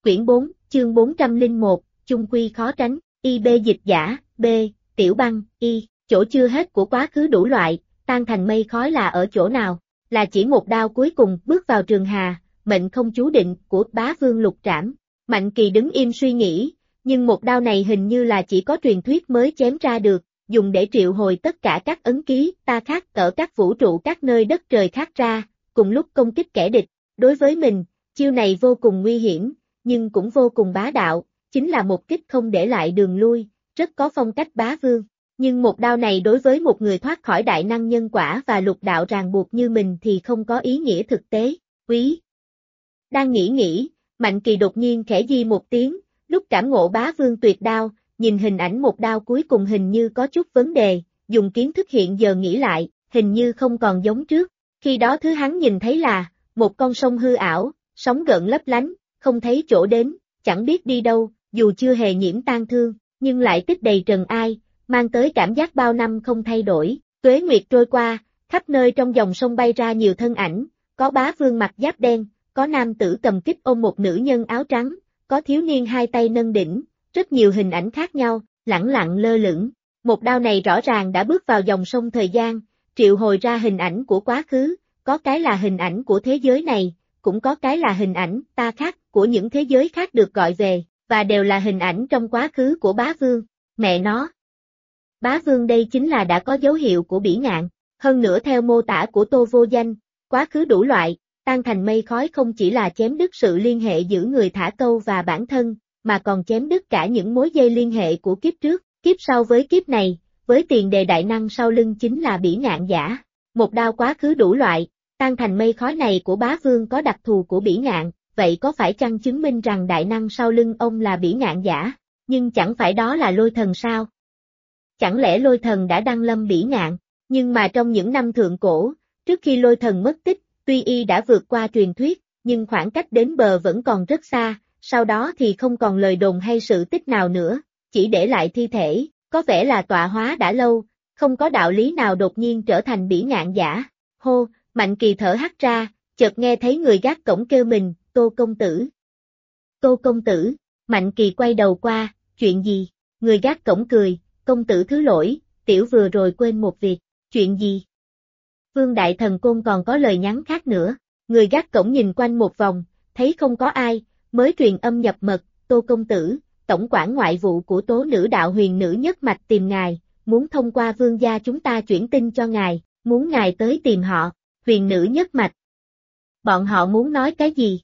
Quyển 4, chương 401, chung quy khó tránh, IB dịch giả, B, Tiểu Băng, Y, chỗ chưa hết của quá khứ đủ loại, tan thành mây khói là ở chỗ nào, là chỉ một đao cuối cùng bước vào trường hà, mệnh không chú định của bá vương Lục Trảm. Mạnh Kỳ đứng im suy nghĩ, nhưng một đao này hình như là chỉ có truyền thuyết mới chém ra được, dùng để triệu hồi tất cả các ấn ký ta khác ở các vũ trụ các nơi đất trời khác ra, cùng lúc công kích kẻ địch. Đối với mình, chiêu này vô cùng nguy hiểm, nhưng cũng vô cùng bá đạo, chính là một kích không để lại đường lui, rất có phong cách bá vương. Nhưng một đao này đối với một người thoát khỏi đại năng nhân quả và lục đạo ràng buộc như mình thì không có ý nghĩa thực tế. Quý đang nghĩ, Mạnh Kỳ đột nhiên khẽ di một tiếng, lúc cảm ngộ bá vương tuyệt đao, nhìn hình ảnh một đao cuối cùng hình như có chút vấn đề, dùng kiến thức hiện giờ nghĩ lại, hình như không còn giống trước. Khi đó thứ hắn nhìn thấy là một con sông hư ảo, sóng gợn lấp lánh, không thấy chỗ đến, chẳng biết đi đâu, dù chưa hề nhiễm tang thương, nhưng lại tích đầy trần ai, mang tới cảm giác bao năm không thay đổi. Tuế nguyệt trôi qua, khắp nơi trong dòng sông bay ra nhiều thân ảnh, có bá vương mặc giáp đen, có nam tử cầm kích ôm một nữ nhân áo trắng, có thiếu niên hai tay nâng đỉnh, rất nhiều hình ảnh khác nhau, lẳng lặng lơ lửng. Một đao này rõ ràng đã bước vào dòng sông thời gian, triệu hồi ra hình ảnh của quá khứ, có cái là hình ảnh của thế giới này, cũng có cái là hình ảnh ta khác của những thế giới khác được gọi về, và đều là hình ảnh trong quá khứ của bá vương. Mẹ nó! Bá vương đây chính là đã có dấu hiệu của bỉ ngạn, hơn nữa theo mô tả của Tô Vô Danh, quá khứ đủ loại, tan thành mây khói không chỉ là chém đứt sự liên hệ giữa người thả câu và bản thân, mà còn chém đứt cả những mối dây liên hệ của kiếp trước, kiếp sau với kiếp này, với tiền đề đại năng sau lưng chính là bỉ ngạn giả. Một đao quá khứ đủ loại, tan thành mây khói này của bá vương có đặc thù của bỉ ngạn, vậy có phải chăng chứng minh rằng đại năng sau lưng ông là bỉ ngạn giả? Nhưng chẳng phải đó là Lôi Thần sao? Chẳng lẽ Lôi Thần đã đăng lâm bỉ ngạn? Nhưng mà trong những năm thượng cổ, trước khi Lôi Thần mất tích, tuy y đã vượt qua truyền thuyết, nhưng khoảng cách đến bờ vẫn còn rất xa, sau đó thì không còn lời đồn hay sự tích nào nữa, chỉ để lại thi thể, có vẻ là tọa hóa đã lâu, không có đạo lý nào đột nhiên trở thành bỉ ngạn giả. Hô, Mạnh Kỳ thở hắt ra, chợt nghe thấy người gác cổng kêu mình, Tô công tử. Tô công tử, Mạnh Kỳ quay đầu qua, chuyện gì? Người gác cổng cười, công tử thứ lỗi, tiểu vừa rồi quên một việc, chuyện gì? Vương Đại Thần Côn còn có lời nhắn khác nữa, người gác cổng nhìn quanh một vòng, thấy không có ai, mới truyền âm nhập mật, Tô công tử, tổng quản ngoại vụ của Tố Nữ Đạo Huyền Nữ Nhất Mạch tìm ngài, muốn thông qua vương gia chúng ta chuyển tin cho ngài, muốn ngài tới tìm họ, Huyền Nữ Nhất Mạch. Bọn họ muốn nói cái gì?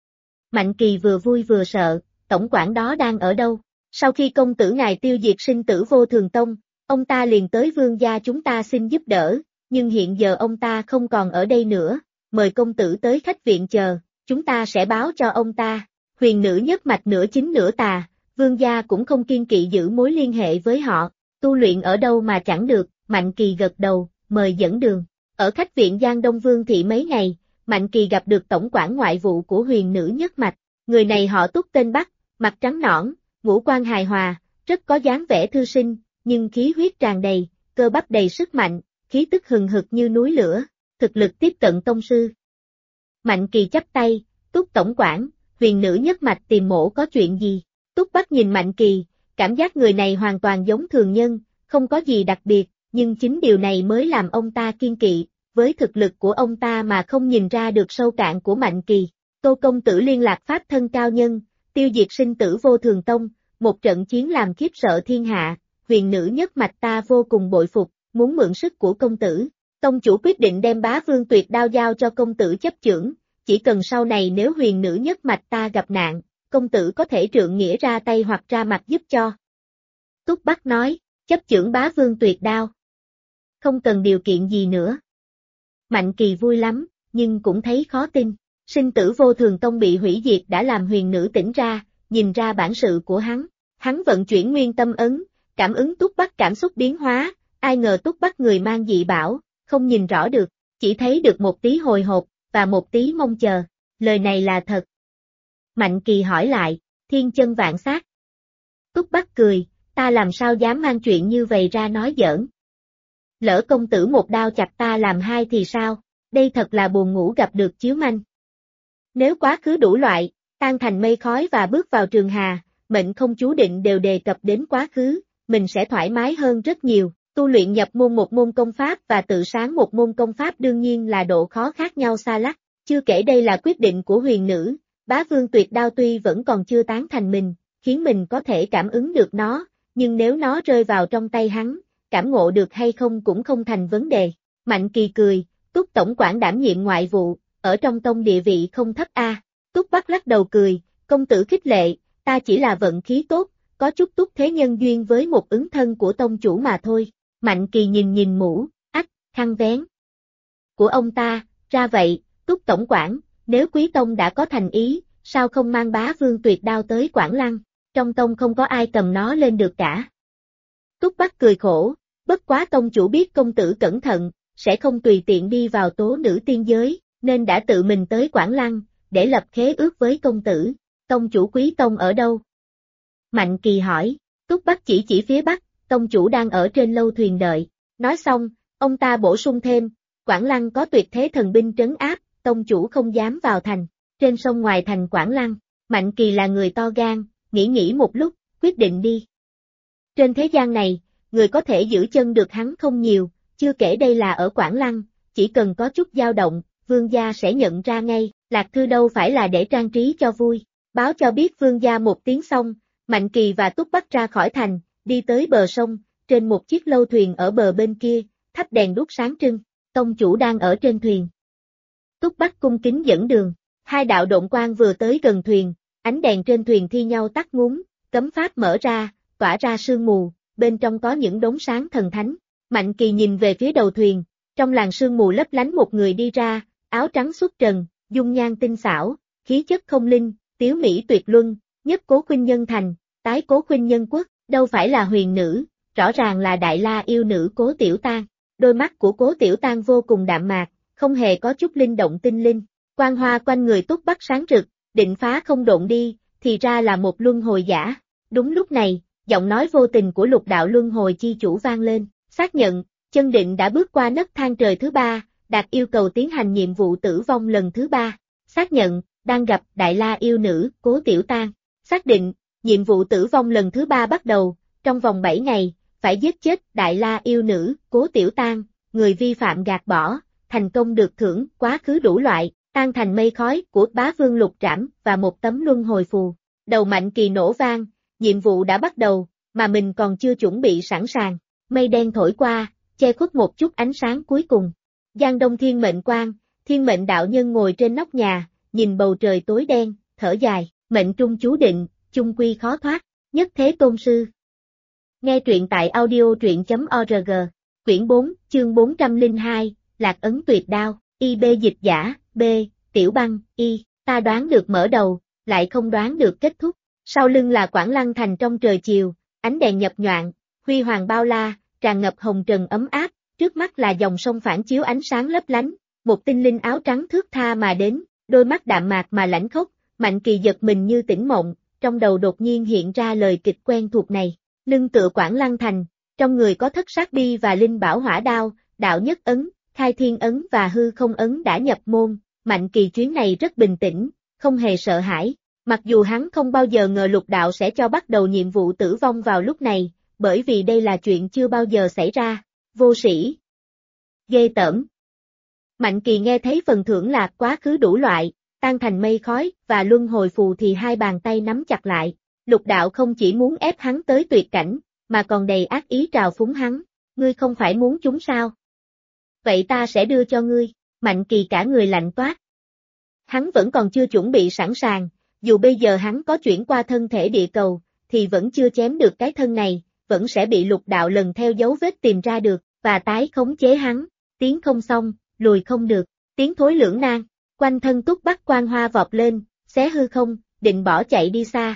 Mạnh Kỳ vừa vui vừa sợ, tổng quản đó đang ở đâu? Sau khi công tử ngài tiêu diệt sinh tử Vô Thường Tông, ông ta liền tới vương gia chúng ta xin giúp đỡ, nhưng hiện giờ ông ta không còn ở đây nữa, mời công tử tới khách viện chờ, chúng ta sẽ báo cho ông ta. Huyền Nữ Nhất Mạch nửa chính nửa tà, vương gia cũng không kiên kỵ giữ mối liên hệ với họ, tu luyện ở đâu mà chẳng được. Mạnh Kỳ gật đầu, mời dẫn đường. Ở khách viện Giang Đông Vương thị mấy ngày, Mạnh Kỳ gặp được tổng quản ngoại vụ của Huyền Nữ Nhất Mạch, người này họ Túc tên Bắc, mặt trắng nõn, ngũ quan hài hòa, rất có dáng vẻ thư sinh, nhưng khí huyết tràn đầy, cơ bắp đầy sức mạnh, khí tức hừng hực như núi lửa, thực lực tiếp cận tông sư. Mạnh Kỳ chắp tay, Túc tổng quản, Huyền Nữ Nhất Mạch tìm mổ có chuyện gì? Túc Bắc nhìn Mạnh Kỳ, cảm giác người này hoàn toàn giống thường nhân, không có gì đặc biệt, nhưng chính điều này mới làm ông ta kiêng kỵ, với thực lực của ông ta mà không nhìn ra được sâu cạn của Mạnh Kỳ. Tô công tử liên lạc pháp thân cao nhân, tiêu diệt sinh tử Vô Thường Tông, một trận chiến làm khiếp sợ thiên hạ, Huyền Nữ Nhất Mạch ta vô cùng bội phục, muốn mượn sức của công tử. Tông chủ quyết định đem bá vương tuyệt đao giao cho công tử chấp chưởng, chỉ cần sau này nếu Huyền Nữ Nhất Mạch ta gặp nạn, công tử có thể trượng nghĩa ra tay hoặc ra mặt giúp cho. Túc Bắc nói, chấp chưởng bá vương tuyệt đao. Không cần điều kiện gì nữa. Mạnh Kỳ vui lắm, nhưng cũng thấy khó tin. Sinh tử Vô Thường Tông bị hủy diệt đã làm huyền nữ tỉnh ra, nhìn ra bản sự của hắn. Hắn vận chuyển nguyên tâm ấn, cảm ứng Túc Bắc cảm xúc biến hóa, ai ngờ Túc Bắc người mang dị bảo, không nhìn rõ được, chỉ thấy được một tí hồi hộp, và một tí mong chờ. Lời này là thật. Mạnh Kỳ hỏi lại, thiên chân vạn sát. Túc Bắc cười, ta làm sao dám mang chuyện như vậy ra nói giỡn. Lỡ công tử một đao chặt ta làm hai thì sao, đây thật là buồn ngủ gặp được chiếu manh. Nếu quá khứ đủ loại, tan thành mây khói và bước vào trường hà, mệnh không chú định đều đề cập đến quá khứ, mình sẽ thoải mái hơn rất nhiều. Tu luyện nhập môn một môn công pháp và tự sáng một môn công pháp đương nhiên là độ khó khác nhau xa lắc, chưa kể đây là quyết định của huyền nữ, Bá Vương Tuyệt Đao tuy vẫn còn chưa tán thành mình, khiến mình có thể cảm ứng được nó, nhưng nếu nó rơi vào trong tay hắn, cảm ngộ được hay không cũng không thành vấn đề. Mạnh Kỳ cười, Túc tổng quản đảm nhiệm ngoại vụ, ở trong tông địa vị không thấp a. Túc Bắc lắc đầu cười, công tử khích lệ, ta chỉ là vận khí tốt, có chút Túc thế nhân duyên với một ứng thân của tông chủ mà thôi. Mạnh Kỳ nhìn mũ, khăn vén của ông ta, ra vậy, Túc tổng quản, nếu quý tông đã có thành ý, sao không mang Bá Vương Tuyệt Đao tới Quảng Lăng, trong tông không có ai cầm nó lên được cả. Túc Bắc cười khổ, bất quá tông chủ biết công tử cẩn thận, sẽ không tùy tiện đi vào tố nữ tiên giới, nên đã tự mình tới Quảng Lăng, để lập khế ước với công tử. Tông chủ quý tông ở đâu? Mạnh Kỳ hỏi. Túc Bắc chỉ phía bắc, tông chủ đang ở trên lâu thuyền đợi. Nói xong, ông ta bổ sung thêm, Quảng Lăng có tuyệt thế thần binh trấn áp, tông chủ không dám vào thành. Trên sông ngoài thành Quảng Lăng, Mạnh Kỳ là người to gan, nghĩ một lúc, quyết định đi. Trên thế gian này, người có thể giữ chân được hắn không nhiều, chưa kể đây là ở Quảng Lăng, chỉ cần có chút dao động, vương gia sẽ nhận ra ngay, Lạc Thư đâu phải là để trang trí cho vui. Báo cho biết vương gia một tiếng xong, Mạnh Kỳ và Túc Bắc ra khỏi thành, đi tới bờ sông, trên một chiếc lâu thuyền ở bờ bên kia, thắp đèn đuốc sáng trưng, tông chủ đang ở trên thuyền. Túc Bắc cung kính dẫn đường, hai đạo độn quang vừa tới gần thuyền, ánh đèn trên thuyền thi nhau tắt ngúm, cấm pháp mở ra, tỏa ra sương mù, bên trong có những đốm sáng thần thánh. Mạnh Kỳ nhìn về phía đầu thuyền, trong làn sương mù lấp lánh một người đi ra, áo trắng xuất trần, dung nhan tinh xảo, khí chất không linh, tiếu mỹ tuyệt luân, nhất Cố Khuynh nhân thành, tái Cố Khuynh nhân quốc, đâu phải là huyền nữ, rõ ràng là Đại La yêu nữ Cố Tiểu Tang. Đôi mắt của Cố Tiểu Tang vô cùng đạm mạc, không hề có chút linh động tinh linh, quang hoa quanh người Túc Bắc sáng rực, định phá không độn đi, thì ra là một luân hồi giả. Đúng lúc này, giọng nói vô tình của Lục đạo luân hồi chi chủ vang lên, xác nhận, chân định đã bước qua nấc thang trời thứ 3, đạt yêu cầu tiến hành nhiệm vụ tử vong lần thứ 3. Xác nhận, đang gặp Đại La yêu nữ, Cố Tiểu Tang. Xác định, nhiệm vụ tử vong lần thứ 3 bắt đầu, trong vòng 7 ngày, phải giết chết Đại La yêu nữ, Cố Tiểu Tang, người vi phạm gạt bỏ, thành công được thưởng quá khứ đủ loại, tan thành mây khói của Bá Vương Lục Trảm và một tấm luân hồi phù. Đầu Mạnh Kỳ nổ vang, nhiệm vụ đã bắt đầu, mà mình còn chưa chuẩn bị sẵn sàng. Mây đen thổi qua, che khuất một chút ánh sáng cuối cùng. Giang Đông Thiên Mệnh Quang, Thiên Mệnh đạo nhân ngồi trên nóc nhà, nhìn bầu trời tối đen, thở dài, mệnh trung chú định, chung quy khó thoát, nhất thế tôn sư. Nghe truyện tại audio truyện.org, quyển 4, chương 402, Lạc Ấn Tuyệt Đao, IB dịch giả, B, Tiểu Băng, Y, ta đoán được mở đầu, lại không đoán được kết thúc. Sau lưng là Quảng Lăng thành trong trời chiều, ánh đèn nhập nhoạng, huy hoàng bao la, tràn ngập hồng trần ấm áp, trước mắt là dòng sông phản chiếu ánh sáng lấp lánh, một tinh linh áo trắng thướt tha mà đến, đôi mắt đạm mạc mà lãnh khốc, Mạnh Kỳ giật mình như tỉnh mộng, trong đầu đột nhiên hiện ra lời kịch quen thuộc này, lưng tựa Quảng Lăng thành, trong người có thất sát bi và linh bảo hỏa đao, đạo nhất ấn, khai thiên ấn và hư không ấn đã nhập môn, Mạnh Kỳ chuyến này rất bình tĩnh, không hề sợ hãi. Mặc dù hắn không bao giờ ngờ Lục đạo sẽ cho bắt đầu nhiệm vụ tử vong vào lúc này, bởi vì đây là chuyện chưa bao giờ xảy ra, vô sĩ. Ghê tởm. Mạnh Kỳ nghe thấy phần thưởng là quá khứ đủ loại, tan thành mây khói và luân hồi phù thì hai bàn tay nắm chặt lại. Lục đạo không chỉ muốn ép hắn tới tuyệt cảnh, mà còn đầy ác ý trào phúng hắn, ngươi không phải muốn chúng sao? Vậy ta sẽ đưa cho ngươi, Mạnh Kỳ cả người lạnh toát. Hắn vẫn còn chưa chuẩn bị sẵn sàng. Dù bây giờ hắn có chuyển qua thân thể địa cầu, thì vẫn chưa chém được cái thân này, vẫn sẽ bị Lục đạo lần theo dấu vết tìm ra được, và tái khống chế hắn, tiến không xong, lùi không được, tiến thối lưỡng nan, quanh thân Túc Bắc quang hoa vọt lên, xé hư không, định bỏ chạy đi xa.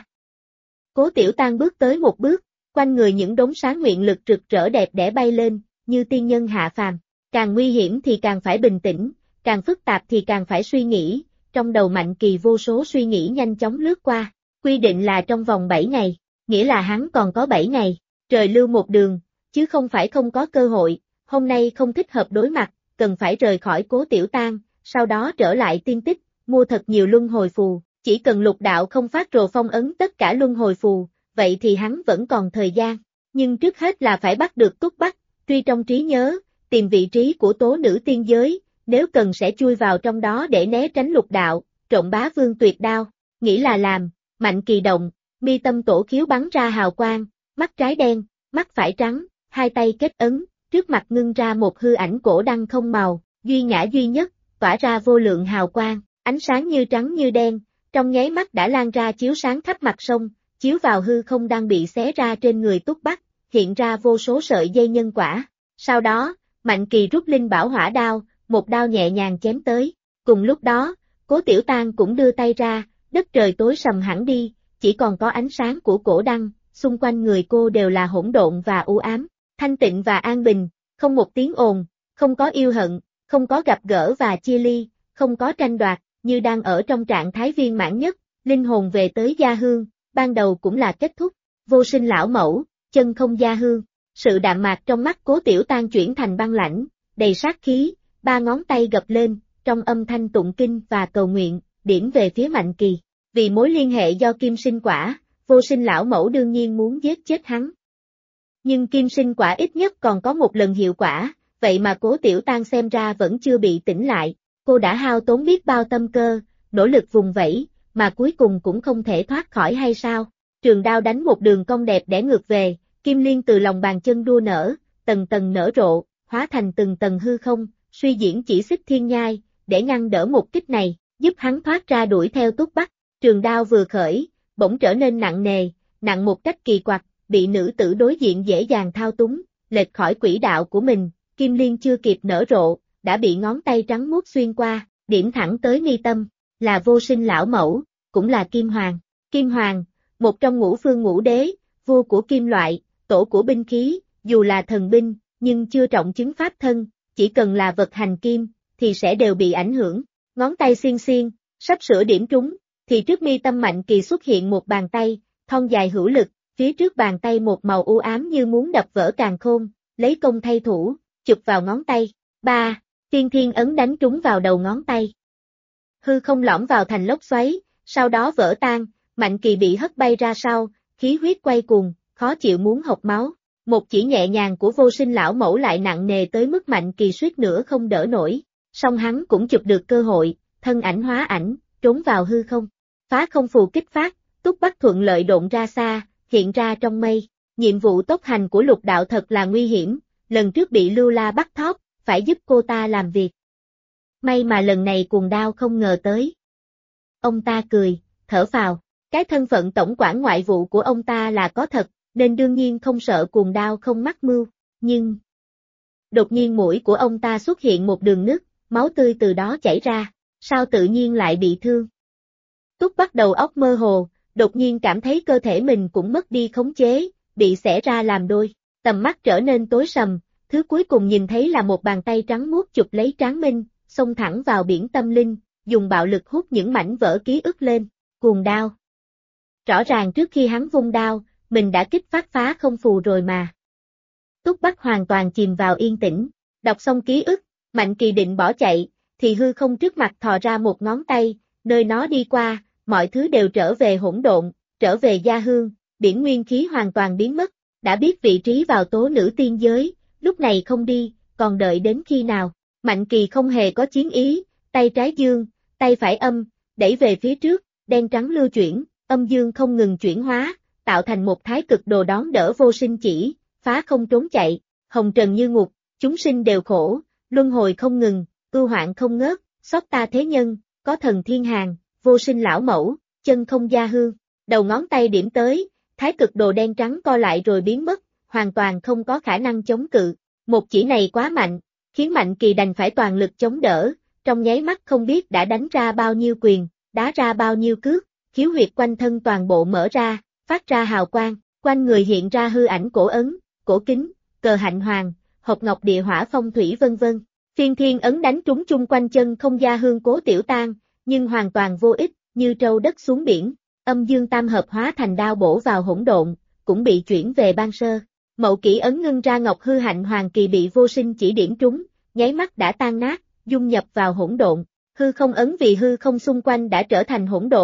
Cố Tiểu Tang bước tới một bước, quanh người những đốm sáng nguyện lực rực rỡ đẹp đẽ bay lên, như tiên nhân hạ phàm, càng nguy hiểm thì càng phải bình tĩnh, càng phức tạp thì càng phải suy nghĩ. Trong đầu Mạnh Kỳ vô số suy nghĩ nhanh chóng lướt qua, quy định là trong vòng 7 ngày, nghĩa là hắn còn có 7 ngày, trời lưu một đường, chứ không phải không có cơ hội, hôm nay không thích hợp đối mặt, cần phải rời khỏi Cố Tiểu Tang, sau đó trở lại tiên tích, mua thật nhiều luân hồi phù, chỉ cần lục đạo không phát rồ phong ấn tất cả luân hồi phù, vậy thì hắn vẫn còn thời gian, nhưng trước hết là phải bắt được Túc Bắc, truy trong trí nhớ, tìm vị trí của tố nữ tiên giới, nếu cần sẽ chui vào trong đó để né tránh lục đạo, trộm bá vương tuyệt đao, nghĩ là làm, Mạnh Kỳ động, mi tâm tổ khiếu bắn ra hào quang, mắt trái đen, mắt phải trắng, hai tay kết ấn, trước mặt ngưng ra một hư ảnh cổ đăng không màu, duy ngã duy nhất, tỏa ra vô lượng hào quang, ánh sáng như trắng như đen, trong nháy mắt đã lan ra chiếu sáng khắp mặt sông, chiếu vào hư không đang bị xé ra trên người Túc Bắc, hiện ra vô số sợi dây nhân quả. Sau đó, Mạnh Kỳ rút linh bảo hỏa đao, một đao nhẹ nhàng chém tới. Cùng lúc đó, Cố Tiểu Tang cũng đưa tay ra, đất trời tối sầm hẳn đi, chỉ còn có ánh sáng của cổ đăng, xung quanh người cô đều là hỗn độn và u ám, thanh tịnh và an bình, không một tiếng ồn, không có yêu hận, không có gặp gỡ và chia ly, không có tranh đoạt, như đang ở trong trạng thái viên mãn nhất, linh hồn về tới gia hương, ban đầu cũng là kết thúc, vô sinh lão mẫu, chân không gia hương, sự đạm mạc trong mắt Cố Tiểu Tang chuyển thành băng lãnh, đầy sát khí, ba ngón tay gập lên, trong âm thanh tụng kinh và cầu nguyện, điểm về phía Mạnh Kỳ, vì mối liên hệ do kim sinh quả, vô sinh lão mẫu đương nhiên muốn giết chết hắn. Nhưng kim sinh quả ít nhất còn có một lần hiệu quả, vậy mà Cố Tiểu Tang xem ra vẫn chưa bị tỉnh lại, cô đã hao tốn biết bao tâm cơ, nỗ lực vùng vẫy, mà cuối cùng cũng không thể thoát khỏi hay sao? Trường đao đánh một đường cong đẹp đẽ ngược về, kim liên từ lòng bàn chân đua nở, tầng tầng nở rộ, hóa thành từng tầng hư không, suy diễn chỉ xích thiên nhai, để ngăn đỡ một kích này, giúp hắn thoát ra đuổi theo Túc Bắc. Trường đao vừa khởi, bỗng trở nên nặng nề, nặng một cách kỳ quặc, bị nữ tử đối diện dễ dàng thao túng, lệch khỏi quỹ đạo của mình, kim liên chưa kịp nở rộ, đã bị ngón tay trắng muốt xuyên qua, điểm thẳng tới mi tâm, là vô sinh lão mẫu, cũng là Kim Hoàng. Kim Hoàng, một trong ngũ phương ngũ đế, vua của kim loại, tổ của binh khí, dù là thần binh, nhưng chưa trọng chứng pháp thân, chỉ cần là vật hành kim, thì sẽ đều bị ảnh hưởng. Ngón tay xiên xiên, sắp sửa điểm trúng, thì trước mi tâm Mạnh Kỳ xuất hiện một bàn tay, thon dài hữu lực, phía trước bàn tay một màu u ám như muốn đập vỡ càn khôn, lấy công thay thủ, chụp vào ngón tay. 3. Tiên thiên ấn đánh trúng vào đầu ngón tay. Hư không lõm vào thành lốc xoáy, sau đó vỡ tan, Mạnh Kỳ bị hất bay ra sau, khí huyết quay cuồng, khó chịu muốn hộc máu. Một chỉ nhẹ nhàng của vô sinh lão mẫu lại nặng nề tới mức Mạnh Kỳ suýt nữa không đỡ nổi, song hắn cũng chụp được cơ hội, thân ảnh hóa ảnh, trốn vào hư không. Phá không phù kích phát, Túc Bắc thuận lợi độn ra xa, hiện ra trong mây. Nhiệm vụ tốc hành của lục đạo thật là nguy hiểm, lần trước bị Lưu La bắt thóp, phải giúp cô ta làm việc. May mà lần này cuồng đao không ngờ tới. Ông ta cười, thở phào, cái thân phận tổng quản ngoại vụ của ông ta là có thật, nên đương nhiên không sợ cuồng đao không mắc mưu, nhưng... Đột nhiên mũi của ông ta xuất hiện một đường nứt, máu tươi từ đó chảy ra, sao tự nhiên lại bị thương? Túc Bắc đầu óc mơ hồ, đột nhiên cảm thấy cơ thể mình cũng mất đi khống chế, bị xẻ ra làm đôi, tầm mắt trở nên tối sầm, thứ cuối cùng nhìn thấy là một bàn tay trắng muốt chụp lấy Tráng Minh, xông thẳng vào biển tâm linh, dùng bạo lực hút những mảnh vỡ ký ức lên, cuồng đao. Rõ ràng trước khi hắn vung đao, mình đã kích phát phá không phù rồi mà. Túc Bắc hoàn toàn chìm vào yên tĩnh, đọc xong ký ức, Mạnh Kỳ định bỏ chạy, thì hư không trước mặt thò ra một ngón tay, nơi nó đi qua, mọi thứ đều trở về hỗn độn, trở về gia hương, biển nguyên khí hoàn toàn biến mất, đã biết vị trí vào tố nữ tiên giới, lúc này không đi, còn đợi đến khi nào? Mạnh Kỳ không hề có chiến ý, tay trái dương, tay phải âm, đẩy về phía trước, đen trắng lưu chuyển, âm dương không ngừng chuyển hóa, tạo thành một thái cực đồ đón đỡ vô sinh chỉ, phá không trốn chạy, hồng trần như ngục, chúng sinh đều khổ, luân hồi không ngừng, ưu hoạn không ngớt, xót ta thế nhân, có thần thiên hàng, vô sinh lão mẫu, chân không gia hương, đầu ngón tay điểm tới, thái cực đồ đen trắng co lại rồi biến mất, hoàn toàn không có khả năng chống cự, một chỉ này quá mạnh, khiến Mạnh Kỳ đành phải toàn lực chống đỡ, trong nháy mắt không biết đã đánh ra bao nhiêu quyền, đá ra bao nhiêu cước, khiếu huyệt quanh thân toàn bộ mở ra, phát ra hào quang, quanh người hiện ra hư ảnh cổ ấn, cổ kính, cờ hạnh hoàng, hộp ngọc địa hỏa phong thủy vân vân. Phiên thiên ấn đánh trúng chung quanh chân không gia hương Cố Tiểu Tang, nhưng hoàn toàn vô ích, như trâu đất xuống biển, âm dương tam hợp hóa thành đao bổ vào hỗn độn, cũng bị chuyển về ban sơ. Mậu kỷ ấn ngưng ra ngọc hư hạnh hoàng kỳ bị vô sinh chỉ điểm trúng, nháy mắt đã tan nát, dung nhập vào hỗn độn. Hư không ấn vì hư không xung quanh đã trở thành hỗn độn,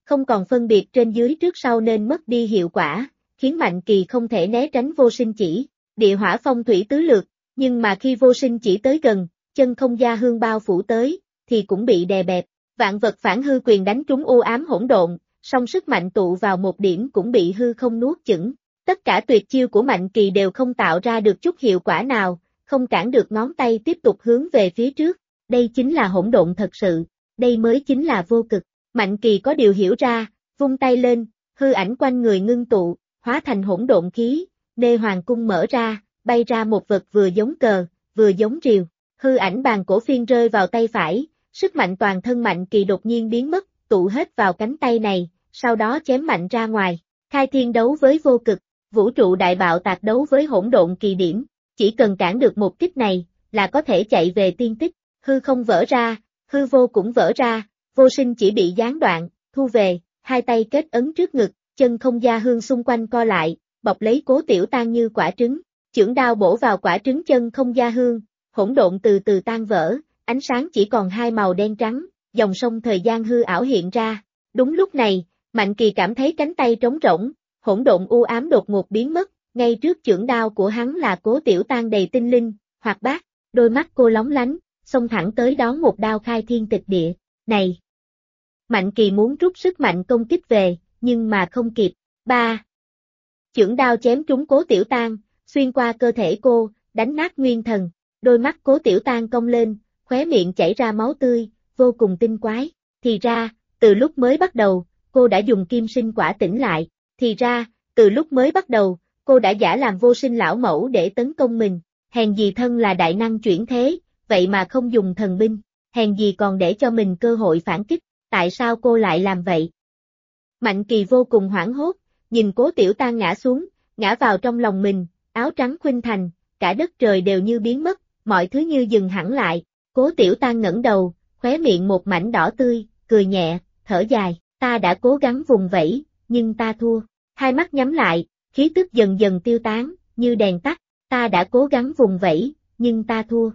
không còn phân biệt trên dưới trước sau nên mất đi hiệu quả, khiến Mạnh Kỳ không thể né tránh vô sinh chỉ, địa hỏa phong thủy tứ lược, nhưng mà khi vô sinh chỉ tới gần, chân không gia hương bao phủ tới, thì cũng bị đè bẹp, vạn vật phản hư quyền đánh trúng u ám hỗn độn, song sức mạnh tụ vào một điểm cũng bị hư không nuốt chửng. Tất cả tuyệt chiêu của Mạnh Kỳ đều không tạo ra được chút hiệu quả nào, không cản được ngón tay tiếp tục hướng về phía trước. Đây chính là hỗn độn thật sự, đây mới chính là vô cực. Mạnh Kỳ có điều hiểu ra, vung tay lên, hư ảnh quanh người ngưng tụ, hóa thành hỗn độn khí, nê hoàng cung mở ra, bay ra một vật vừa giống cờ, vừa giống rìu. Hư ảnh bàn cổ phiên rơi vào tay phải, sức mạnh toàn thân Mạnh Kỳ đột nhiên biến mất, tụ hết vào cánh tay này, sau đó chém mạnh ra ngoài. Khai thiên đấu với vô cực, vũ trụ đại bạo tạc đấu với hỗn độn kỳ điểm, chỉ cần cản được một kích này, là có thể chạy về tiên tích. Hư không vỡ ra, hư vô cũng vỡ ra, vô sinh chỉ bị gián đoạn, thu về, hai tay kết ấn trước ngực, chân không gia hương xung quanh co lại, bọc lấy Cố Tiểu Tan như quả trứng, chưởng đao bổ vào quả trứng chân không gia hương, hỗn độn từ từ tan vỡ, ánh sáng chỉ còn hai màu đen trắng, dòng sông thời gian hư ảo hiện ra. Đúng lúc này, Mạnh Kỳ cảm thấy cánh tay trống rỗng, hỗn độn u ám đột ngột biến mất, ngay trước chưởng đao của hắn là Cố Tiểu Tan đầy tinh linh, hoạt bát, đôi mắt cô lóng lánh, xông thẳng tới đón một đao khai thiên tịch địa. Này! Mạnh Kỳ muốn rút sức mạnh công kích về, nhưng mà không kịp. 3. Chưởng đao chém trúng Cố Tiểu Tan, xuyên qua cơ thể cô, đánh nát nguyên thần. Đôi mắt Cố Tiểu Tan cong lên, khóe miệng chảy ra máu tươi, vô cùng tinh quái. Thì ra, từ lúc mới bắt đầu, cô đã dùng kim sinh quả tỉnh lại. Thì ra, từ lúc mới bắt đầu, cô đã giả làm vô sinh lão mẫu để tấn công mình. Hèn gì thân là đại năng chuyển thế, vậy mà không dùng thần binh. Hèn gì còn để cho mình cơ hội phản kích. Tại sao cô lại làm vậy? Mạnh Kỳ vô cùng hoảng hốt, nhìn Cố Tiểu Tan ngã xuống, ngã vào trong lòng mình, áo trắng khuynh thành, cả đất trời đều như biến mất, mọi thứ như dừng hẳn lại. Cố Tiểu Tan ngẩng đầu, khóe miệng một mảnh đỏ tươi, cười nhẹ, thở dài, ta đã cố gắng vùng vẫy, nhưng ta thua. Hai mắt nhắm lại, khí tức dần dần tiêu tán, như đèn tắt, ta đã cố gắng vùng vẫy, nhưng ta thua.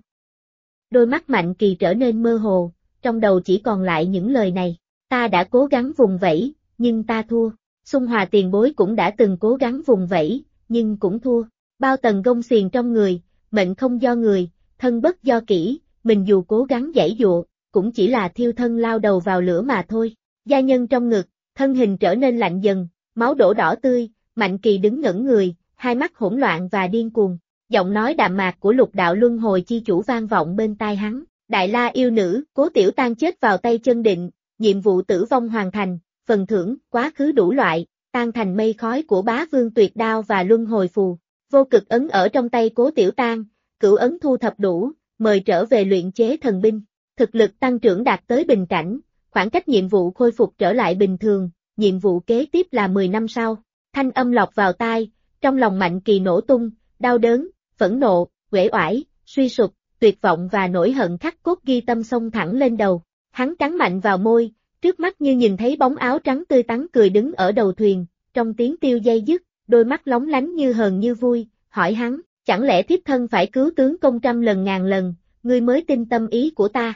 Đôi mắt Mạnh Kỳ trở nên mơ hồ, trong đầu chỉ còn lại những lời này, ta đã cố gắng vùng vẫy, nhưng ta thua. Xung Hòa tiền bối cũng đã từng cố gắng vùng vẫy, nhưng cũng thua. Bao tầng gông xiềng trong người, mệnh không do người, thân bất do kỹ, mình dù cố gắng giãy dụa, cũng chỉ là thiêu thân lao đầu vào lửa mà thôi. Gia nhân trong ngực, thân hình trở nên lạnh dần, máu đổ đỏ tươi, Mạnh Kỳ đứng ngẩn người, hai mắt hỗn loạn và điên cuồng. Giọng nói đạm mạc của Lục Đạo Luân Hồi chi chủ vang vọng bên tai hắn. Đại La yêu nữ, Cố Tiểu Tan chết vào tay chân định, nhiệm vụ tử vong hoàn thành, phần thưởng, quá khứ đủ loại, tan thành mây khói của Bá Vương Tuyệt Đao và Luân Hồi Phù. Vô cực ấn ở trong tay Cố Tiểu Tan, cửu ấn thu thập đủ, mời trở về luyện chế thần binh. Thực lực tăng trưởng đạt tới bình cảnh, khoảng cách nhiệm vụ khôi phục trở lại bình thường, nhiệm vụ kế tiếp là 10 năm sau. Thanh âm lọt vào tai, trong lòng Mạnh Kỳ nổ tung, đau đớn, phẫn nộ, uể oải, suy sụp, tuyệt vọng và nỗi hận khắc cốt ghi tâm xông thẳng lên đầu. Hắn cắn mạnh vào môi, trước mắt như nhìn thấy bóng áo trắng tươi tắn cười đứng ở đầu thuyền, trong tiếng tiêu dây dứt, đôi mắt lóng lánh như hờn như vui, hỏi hắn, chẳng lẽ thiếp thân phải cứu tướng công trăm lần ngàn lần, ngươi mới tin tâm ý của ta.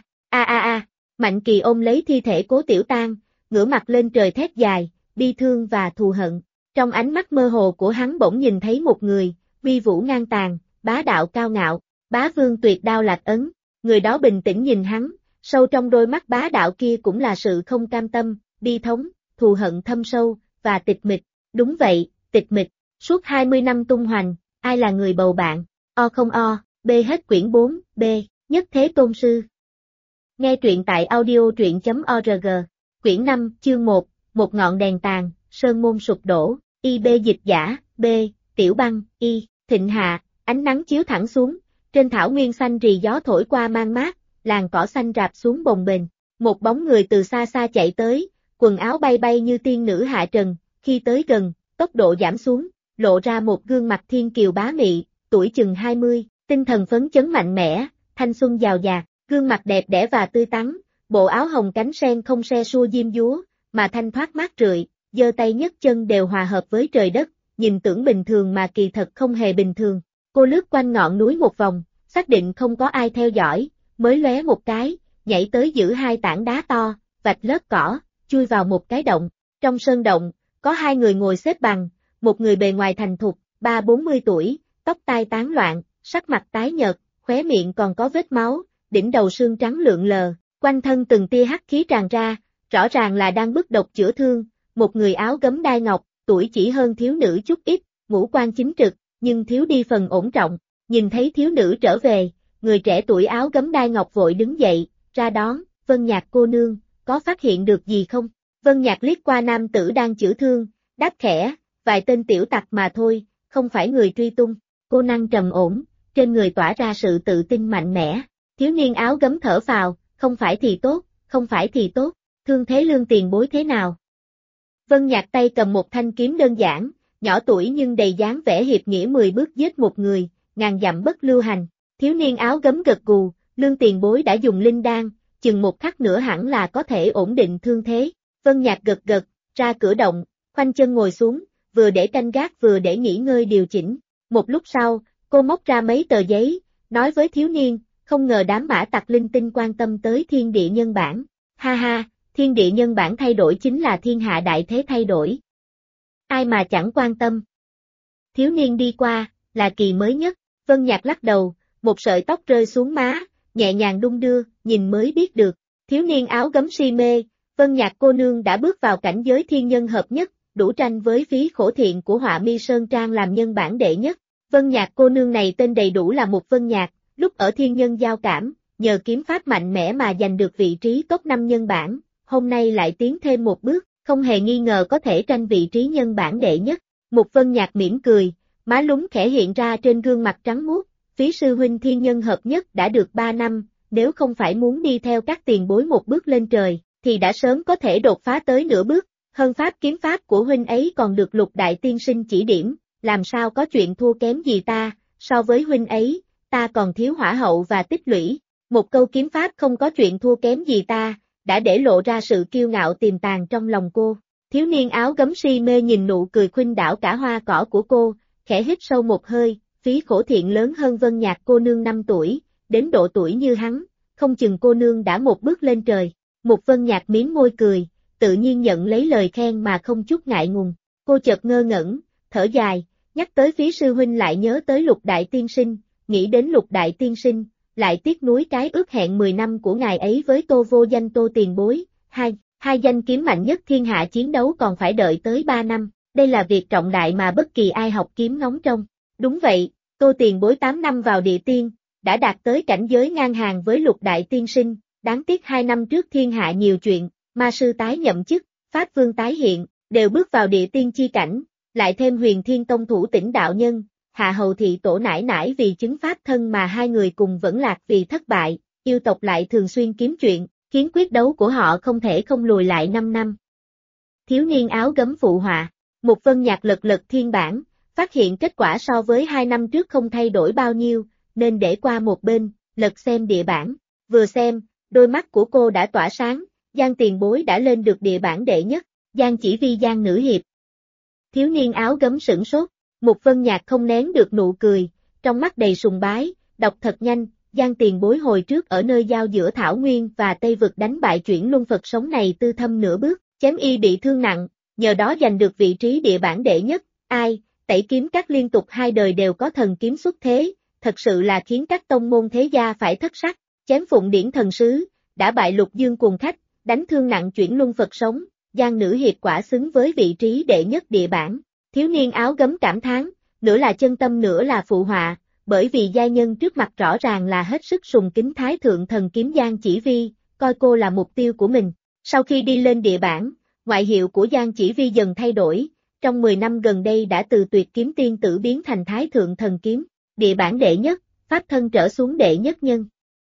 Mạnh Kỳ ôm lấy thi thể Cố Tiểu Tan, ngửa mặt lên trời thét dài, bi thương và thù hận. Trong ánh mắt mơ hồ của hắn bỗng nhìn thấy một người, uy vũ ngang tàn, bá đạo cao ngạo, Bá Vương Tuyệt Đao Lạc Ấn. Người đó bình tĩnh nhìn hắn, sâu trong đôi mắt bá đạo kia cũng là sự không cam tâm, bi thống, thù hận thâm sâu, và tịch mịch. Đúng vậy, tịch mịch. Suốt 20 năm tung hoành, ai là người bầu bạn? O không o, B hết quyển 4, B, Nhất Thế Tôn Sư. Nghe truyện tại audio.org. Quyển 5, chương 1, một ngọn đèn tàn, sơn môn sụp đổ, IB dịch giả, B, Tiểu Băng, Y, thịnh hạ, ánh nắng chiếu thẳng xuống, trên thảo nguyên xanh rì gió thổi qua mang mát, làn cỏ xanh rạp xuống bồng bềnh, một bóng người từ xa xa chạy tới, quần áo bay bay như tiên nữ hạ trần, khi tới gần, tốc độ giảm xuống, lộ ra một gương mặt thiên kiều bá mị, tuổi chừng 20, tinh thần phấn chấn mạnh mẽ, thanh xuân giàu dạt, gương mặt đẹp đẽ và tươi tắn, bộ áo hồng cánh sen không se xua diêm dúa, mà thanh thoát mát rượi, giơ tay nhấc chân đều hòa hợp với trời đất, nhìn tưởng bình thường mà kỳ thật không hề bình thường. Cô lướt quanh ngọn núi một vòng, xác định không có ai theo dõi, mới lóe một cái, nhảy tới giữ hai tảng đá to, vạch lớp cỏ, chui vào một cái động. Trong sơn động, có hai người ngồi xếp bằng, một người bề ngoài thành thục, 30-40 tuổi, tóc tai tán loạn, sắc mặt tái nhợt, khóe miệng còn có vết máu, đỉnh đầu xương trắng lượn lờ, quanh thân từng tia hắc khí tràn ra, rõ ràng là đang bức độc chữa thương, một người áo gấm đai ngọc, tuổi chỉ hơn thiếu nữ chút ít, ngũ quan chính trực, nhưng thiếu đi phần ổn trọng, nhìn thấy thiếu nữ trở về, người trẻ tuổi áo gấm đai ngọc vội đứng dậy, ra đón, Vân Nhạc cô nương, có phát hiện được gì không? Vân Nhạc liếc qua nam tử đang chữa thương, đáp khẽ, vài tên tiểu tặc mà thôi, không phải người truy tung, cô năng trầm ổn, trên người tỏa ra sự tự tin mạnh mẽ, thiếu niên áo gấm thở phào, không phải thì tốt, không phải thì tốt, thương thế Lương tiền bối thế nào? Vân Nhạc tay cầm một thanh kiếm đơn giản, nhỏ tuổi nhưng đầy dáng vẻ hiệp nghĩa 10 bước giết một người, ngàn dặm bất lưu hành, thiếu niên áo gấm gật gù, Lương tiền bối đã dùng linh đan, chừng một khắc nữa hẳn là có thể ổn định thương thế, Vân Nhạc gật gật, ra cửa động, khoanh chân ngồi xuống, vừa để canh gác vừa để nghỉ ngơi điều chỉnh, một lúc sau, cô móc ra mấy tờ giấy, nói với thiếu niên, không ngờ đám mã tặc linh tinh quan tâm tới thiên địa nhân bản, ha ha, thiên địa nhân bản thay đổi chính là thiên hạ đại thế thay đổi. Ai mà chẳng quan tâm. Thiếu niên đi qua, là kỳ mới nhất, Vân Nhạc lắc đầu, một sợi tóc rơi xuống má, nhẹ nhàng đung đưa, nhìn mới biết được, thiếu niên áo gấm si mê, Vân Nhạc cô nương đã bước vào cảnh giới thiên nhân hợp nhất, đủ tranh với phí khổ thiện của họa mi Sơn Trang làm nhân bản đệ nhất. Vân Nhạc cô nương này tên đầy đủ là một Vân Nhạc, lúc ở thiên nhân giao cảm, nhờ kiếm pháp mạnh mẽ mà giành được vị trí top 5 nhân bản, hôm nay lại tiến thêm một bước, không hề nghi ngờ có thể tranh vị trí nhân bản đệ nhất. Một Vân Nhạc mỉm cười, má lúng khẽ hiện ra trên gương mặt trắng muốt, phí sư huynh thiên nhân hợp nhất đã được 3 năm, nếu không phải muốn đi theo các tiền bối một bước lên trời, thì đã sớm có thể đột phá tới nửa bước, hơn pháp kiếm pháp của huynh ấy còn được Lục đại tiên sinh chỉ điểm, làm sao có chuyện thua kém gì ta, so với huynh ấy, ta còn thiếu hỏa hậu và tích lũy, một câu kiếm pháp không có chuyện thua kém gì ta, đã để lộ ra sự kiêu ngạo tiềm tàng trong lòng cô. Thiếu niên áo gấm si mê nhìn nụ cười khuynh đảo cả hoa cỏ của cô, khẽ hít sâu một hơi, phí khổ thiện lớn hơn Vân Nhạc cô nương 5 tuổi, đến độ tuổi như hắn, không chừng cô nương đã một bước lên trời. Một Vân Nhạc mím môi cười, tự nhiên nhận lấy lời khen mà không chút ngại ngùng. Cô chợt ngơ ngẩn, thở dài, nhắc tới phí sư huynh lại nhớ tới Lục đại tiên sinh, nghĩ đến Lục đại tiên sinh, lại tiếc nuối cái ước hẹn 10 năm của ngài ấy với Tô vô danh Tô tiền bối, hai danh kiếm mạnh nhất thiên hạ chiến đấu còn phải đợi tới 3 năm, đây là việc trọng đại mà bất kỳ ai học kiếm ngóng trông. Đúng vậy, Tô tiền bối 8 năm vào địa tiên, đã đạt tới cảnh giới ngang hàng với Lục đại tiên sinh, đáng tiếc 2 năm trước thiên hạ nhiều chuyện, ma sư tái nhậm chức, pháp vương tái hiện, đều bước vào địa tiên chi cảnh, lại thêm Huyền Thiên Tông thủ tỉnh đạo nhân, Hạ Hầu thị tổ nải nải vì chứng pháp thân mà hai người cùng vẫn lạc vì thất bại, yêu tộc lại thường xuyên kiếm chuyện, khiến quyết đấu của họ không thể không lùi lại 5 năm. Thiếu niên áo gấm phụ họa, một Vân Nhạc lật thiên bản, phát hiện kết quả so với 2 năm trước không thay đổi bao nhiêu, nên để qua một bên, lật xem địa bản, vừa xem, đôi mắt của cô đã tỏa sáng, Giang tiền bối đã lên được địa bản đệ nhất, Giang chỉ vi Giang nữ hiệp. Thiếu niên áo gấm sửng sốt, một Vân Nhạc không nén được nụ cười, trong mắt đầy sùng bái, đọc thật nhanh, Giang tiền bối hồi trước ở nơi giao giữa Thảo Nguyên và Tây Vực đánh bại chuyển luân Phật sống này tư thâm nửa bước, chém y bị thương nặng, nhờ đó giành được vị trí địa bản đệ nhất, ai, tẩy kiếm các liên tục 2 đời đều có thần kiếm xuất thế, thật sự là khiến các tông môn thế gia phải thất sắc, chém Phụng Điển thần sứ, đã bại Lục Dương cùng khách, đánh thương nặng chuyển luân Phật sống, Giang nữ hiệp quả xứng với vị trí đệ nhất địa bản. Thiếu niên áo gấm cảm thán, nửa là chân tâm nửa là phụ họa, bởi vì giai nhân trước mặt rõ ràng là hết sức sùng kính Thái thượng thần kiếm Giang Chỉ Vi, coi cô là mục tiêu của mình. Sau khi đi lên địa bản, ngoại hiệu của Giang Chỉ Vi dần thay đổi, trong 10 năm gần đây đã từ tuyệt kiếm tiên tử biến thành Thái thượng thần kiếm, địa bản đệ nhất, pháp thân trở xuống đệ nhất nhân.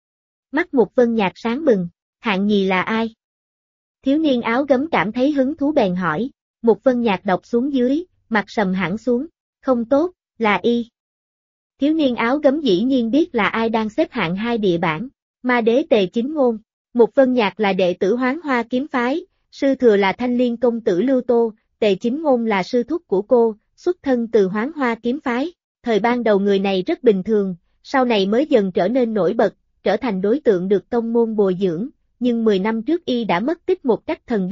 Mắt một Vân Nhạc sáng bừng, hạng nhì là ai? Thiếu niên áo gấm cảm thấy hứng thú bèn hỏi, một Vân Nhạc đọc xuống dưới, mặt sầm hẳn xuống, không tốt, là y. Thiếu niên áo gấm dĩ nhiên biết là ai đang xếp hạng 2 địa bản, Ma đế Tề Chính Ngôn, một Vân Nhạc là đệ tử Hoán Hoa kiếm phái, sư thừa là Thanh Liên công tử Lưu Tô, Tề Chính Ngôn là sư thúc của cô, xuất thân từ Hoán Hoa kiếm phái, thời ban đầu người này rất bình thường, sau này mới dần trở nên nổi bật, trở thành đối tượng được tông môn bồi dưỡng, nhưng 10 năm trước y đã mất tích một cách thần bí,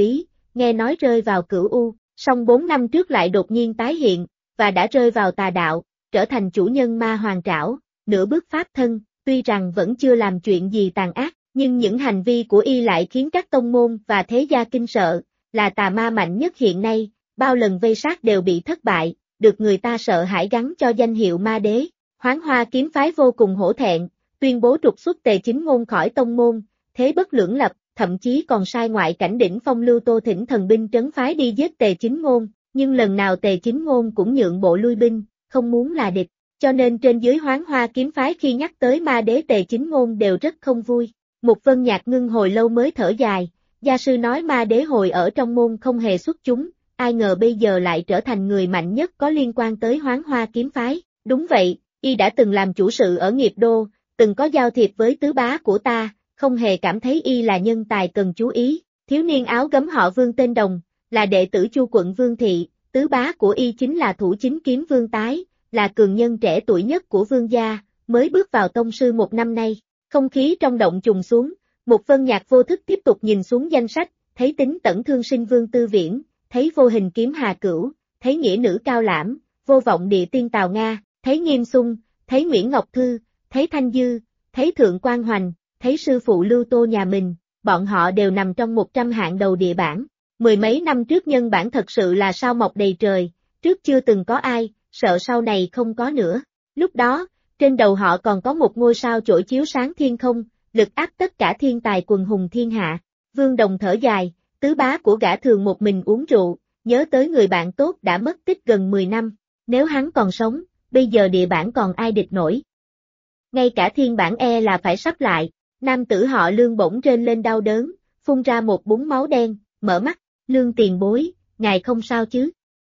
nghe nói rơi vào cửu u, song 4 năm trước lại đột nhiên tái hiện, và đã rơi vào tà đạo, trở thành chủ nhân ma hoàng trảo, nửa bước pháp thân, tuy rằng vẫn chưa làm chuyện gì tàn ác, nhưng những hành vi của y lại khiến các tông môn và thế gia kinh sợ, là tà ma mạnh nhất hiện nay, bao lần vây sát đều bị thất bại, được người ta sợ hãi gắn cho danh hiệu ma đế. Hoán Hoa kiếm phái vô cùng hổ thẹn, tuyên bố trục xuất Tề Chính Ngôn khỏi tông môn, thế bất lưỡng lập, thậm chí còn sai ngoại cảnh đỉnh phong Lưu Tô thỉnh thần binh trấn phái đi giết Tề Chính Ngôn, nhưng lần nào Tề Chính Ngôn cũng nhượng bộ lui binh, không muốn là địch, cho nên trên dưới Hoán Hoa kiếm phái khi nhắc tới ma đế Tề Chính Ngôn đều rất không vui. Mục Vân Nhạc ngưng hồi lâu mới thở dài, gia sư nói ma đế hồi ở trong môn không hề xuất chúng, ai ngờ bây giờ lại trở thành người mạnh nhất có liên quan tới Hoán Hoa kiếm phái, đúng vậy, y đã từng làm chủ sự ở nghiệp đô, từng có giao thiệp với tứ bá của ta, không hề cảm thấy y là nhân tài cần chú ý, thiếu niên áo gấm họ Vương tên Đồng, là đệ tử Chu quận Vương Thị, tứ bá của y chính là thủ chính kiếm Vương Tái, là cường nhân trẻ tuổi nhất của Vương gia, mới bước vào tông sư 1 năm nay, không khí trong động trùng xuống, Mục Vân Nhạc vô thức tiếp tục nhìn xuống danh sách, thấy Tính Tẩn Thương Sinh Vương Tư Viễn, thấy Vô Hình Kiếm Hà Cửu, thấy Nghĩa Nữ Cao Lãm, Vô Vọng Địa Tiên Tào Nga, thấy Nghiêm Xung, thấy Nguyễn Ngọc Thư, thấy Thanh Dư, thấy Thượng Quan Hoành, thấy sư phụ Lưu Tô nhà mình, bọn họ đều nằm trong 100 hạng đầu địa bảng. Mười mấy năm trước nhân bản thật sự là sao mọc đầy trời, trước chưa từng có ai, sợ sau này không có nữa. Lúc đó, trên đầu họ còn có một ngôi sao chổi chiếu sáng thiên không, lực áp tất cả thiên tài quần hùng thiên hạ. Vương Đồng thở dài, tứ bá của gã thường một mình uống rượu, nhớ tới người bạn tốt đã mất tích gần 10 năm, nếu hắn còn sống, bây giờ địa bản còn ai địch nổi. Ngay cả thiên bản là phải sắp lại, nam tử họ Lương bỗng rên lên đau đớn, phun ra một búng máu đen, mở mắt, Lương tiền bối, ngài không sao chứ?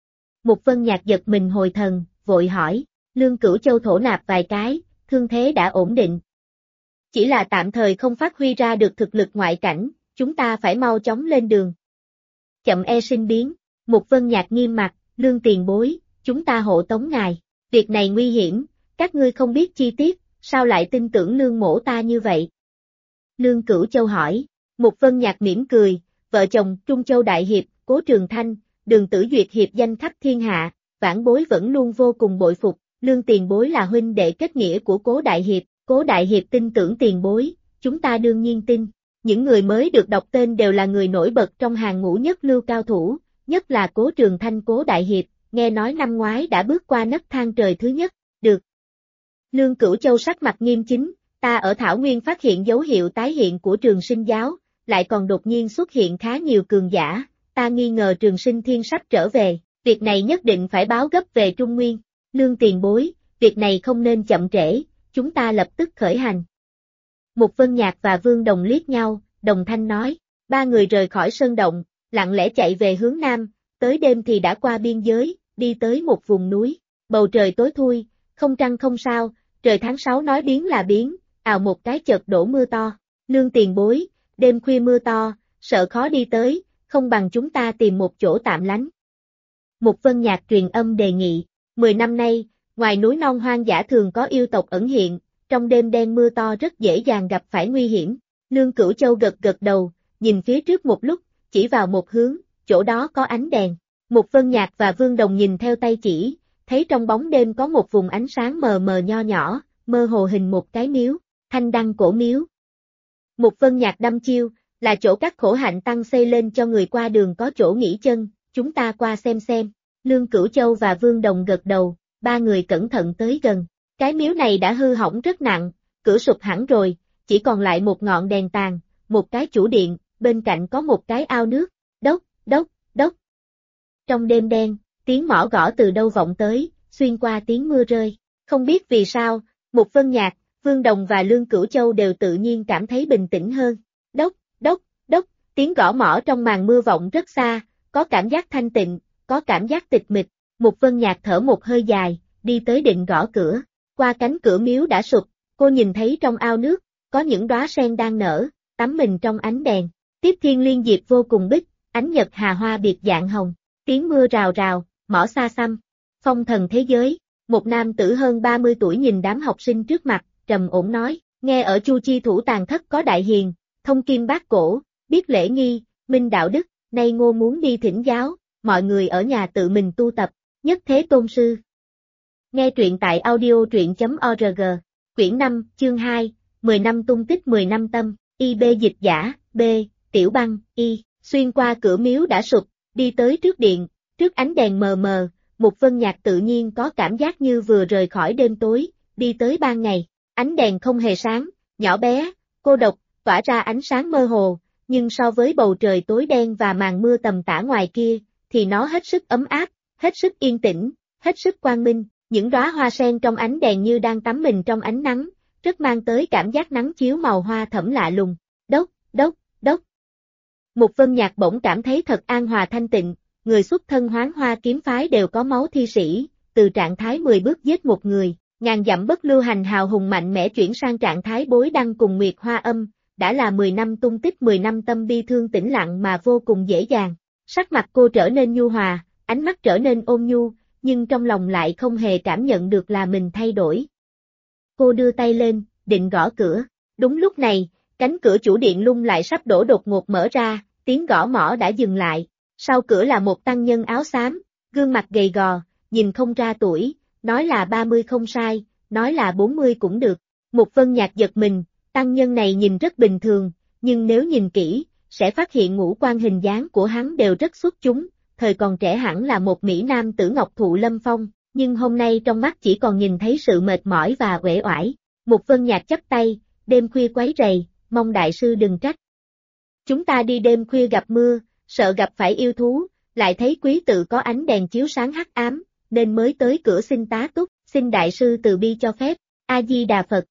Mục Vân Nhạc giật mình hồi thần, vội hỏi, Lương Cửu Châu thổ nạp vài cái, thương thế đã ổn định. Chỉ là tạm thời không phát huy ra được thực lực ngoại cảnh, chúng ta phải mau chóng lên đường. Chậm sinh biến, Mục Vân Nhạc nghiêm mặt, Lương tiền bối, chúng ta hộ tống ngài, việc này nguy hiểm, các ngươi không biết chi tiết, sao lại tin tưởng Lương mổ ta như vậy? Lương Cửu Châu hỏi, Mục Vân Nhạc mỉm cười, vợ chồng Trung Châu Đại Hiệp, Cố Trường Thanh, Đường Tử Duyệt hiệp danh khắp thiên hạ, vãn bối vẫn luôn vô cùng bội phục, Lương tiền bối là huynh đệ kết nghĩa của Cố Đại Hiệp tin tưởng tiền bối, chúng ta đương nhiên tin. Những người mới được đọc tên đều là người nổi bật trong hàng ngũ nhất lưu cao thủ, nhất là Cố Trường Thanh Cố Đại Hiệp, nghe nói năm ngoái đã bước qua nấc thang trời thứ nhất, được. Lương Cửu Châu sắc mặt nghiêm chính, ta ở Thảo Nguyên phát hiện dấu hiệu tái hiện của Trường Sinh giáo, lại còn đột nhiên xuất hiện khá nhiều cường giả, ta nghi ngờ Trường Sinh Thiên sắp trở về, việc này nhất định phải báo gấp về Trung Nguyên. Lương tiền bối, việc này không nên chậm trễ, chúng ta lập tức khởi hành. Mục Vân Nhạc và Vương Đồng liếc nhau, đồng thanh nói, ba người rời khỏi sơn động, lặng lẽ chạy về hướng nam, tới đêm thì đã qua biên giới, đi tới một vùng núi, bầu trời tối thui, không trăng không sao, trời tháng 6 nói biến là biến, ào một cái chợt đổ mưa to, Lương tiền bối, đêm khuya mưa to, sợ khó đi tới, không bằng chúng ta tìm một chỗ tạm lánh. Mục Vân Nhạc truyền âm đề nghị, 10 năm nay, ngoài núi non hoang dã thường có yêu tộc ẩn hiện, trong đêm đen mưa to rất dễ dàng gặp phải nguy hiểm. Lương Cửu Châu gật gật đầu, nhìn phía trước một lúc, chỉ vào một hướng, chỗ đó có ánh đèn. Mục Vân Nhạc và Vương Đồng nhìn theo tay chỉ, thấy trong bóng đêm có một vùng ánh sáng mờ mờ nho nhỏ, mơ hồ hình một cái miếu, Thanh Đăng cổ miếu. Mục Vân Nhạc đăm chiêu, là chỗ các khổ hạnh tăng xây lên cho người qua đường có chỗ nghỉ chân, chúng ta qua xem. Lương Cửu Châu và Vương Đồng gật đầu, ba người cẩn thận tới gần. Cái miếu này đã hư hỏng rất nặng, cửa sụp hẳn rồi, chỉ còn lại một ngọn đèn tàn, một cái chủ điện, bên cạnh có một cái ao nước, đốc, đốc, đốc. Trong đêm đen, tiếng mõ gõ từ đâu vọng tới, xuyên qua tiếng mưa rơi. Không biết vì sao, Mục Vân Nhạc, Vương Đồng và Lương Cửu Châu đều tự nhiên cảm thấy bình tĩnh hơn. Đốc, đốc, đốc, tiếng gõ mõ trong màn mưa vọng rất xa, có cảm giác thanh tịnh, có cảm giác tịch mịch. Mục Vân Nhạc thở một hơi dài, đi tới định gõ cửa. Qua cánh cửa miếu đã sụp, cô nhìn thấy trong ao nước, có những đóa sen đang nở, tắm mình trong ánh đèn. Tiếp thiên liên diệp vô cùng bích, ánh nhật hà hoa biệt dạng hồng. Tiếng mưa rào rào, mõ xa xăm. Phong thần thế giới, một nam tử hơn 30 tuổi nhìn đám học sinh trước mặt, trầm ổn nói, nghe ở Chu Chi Thủ Tàn Thất có đại hiền, thông kim bát cổ, biết lễ nghi, minh đạo đức, nay Ngô muốn đi thỉnh giáo, mọi người ở nhà tự mình tu tập, nhất thế tôn sư. Nghe truyện tại audio truyện.org, quyển 5, chương 2, 10 năm tung tích 10 năm tâm, IB dịch giả, B, Tiểu Băng, Y, xuyên qua cửa miếu đã sụp, đi tới trước điện, trước ánh đèn mờ mờ, Mục Vân Nhạc tự nhiên có cảm giác như vừa rời khỏi đêm tối, đi tới ban ngày, ánh đèn không hề sáng, nhỏ bé, cô độc, tỏa ra ánh sáng mơ hồ, nhưng so với bầu trời tối đen và màn mưa tầm tã ngoài kia, thì nó hết sức ấm áp, hết sức yên tĩnh, hết sức quang minh, những đóa hoa sen trong ánh đèn như đang tắm mình trong ánh nắng, rất mang tới cảm giác nắng chiếu màu hoa thẫm lạ lùng, đốc, đốc, đốc. Mục Vân Nhạc bỗng cảm thấy thật an hòa thanh tịnh, người xuất thân Hoán Hoa kiếm phái đều có máu thi sĩ, từ trạng thái 10 bước giết một người, ngàn dặm bất lưu hành hào hùng mạnh mẽ chuyển sang trạng thái bối đăng cùng Nguyệt Hoa Âm, đã là 10 năm tung tích 10 năm tâm bi thương tĩnh lặng mà vô cùng dễ dàng. Sắc mặt cô trở nên nhu hòa, ánh mắt trở nên ôn nhu, nhưng trong lòng lại không hề cảm nhận được là mình thay đổi. Cô đưa tay lên, định gõ cửa. Đúng lúc này, cánh cửa chủ điện lung lại sắp đổ đột ngột mở ra, tiếng gõ mõ đã dừng lại. Sau cửa là một tăng nhân áo xám, gương mặt gầy gò, nhìn không ra tuổi, nói là 30 không sai, nói là 40 cũng được. Mục Vân Nhạc giật mình, tăng nhân này nhìn rất bình thường, nhưng nếu nhìn kỹ, sẽ phát hiện ngũ quan hình dáng của hắn đều rất xuất chúng, thời còn trẻ hẳn là một mỹ nam tử ngọc thụ lâm phong, nhưng hôm nay trong mắt chỉ còn nhìn thấy sự mệt mỏi và uể oải. Mục Vân Nhạc chắp tay, đêm khuya quấy rầy, mong đại sư đừng trách. Chúng ta đi đêm khuya gặp mưa, sợ gặp phải yêu thú, lại thấy quý tự có ánh đèn chiếu sáng hắc ám, nên mới tới cửa xin tá túc, xin đại sư từ bi cho phép, A-di-đà Phật.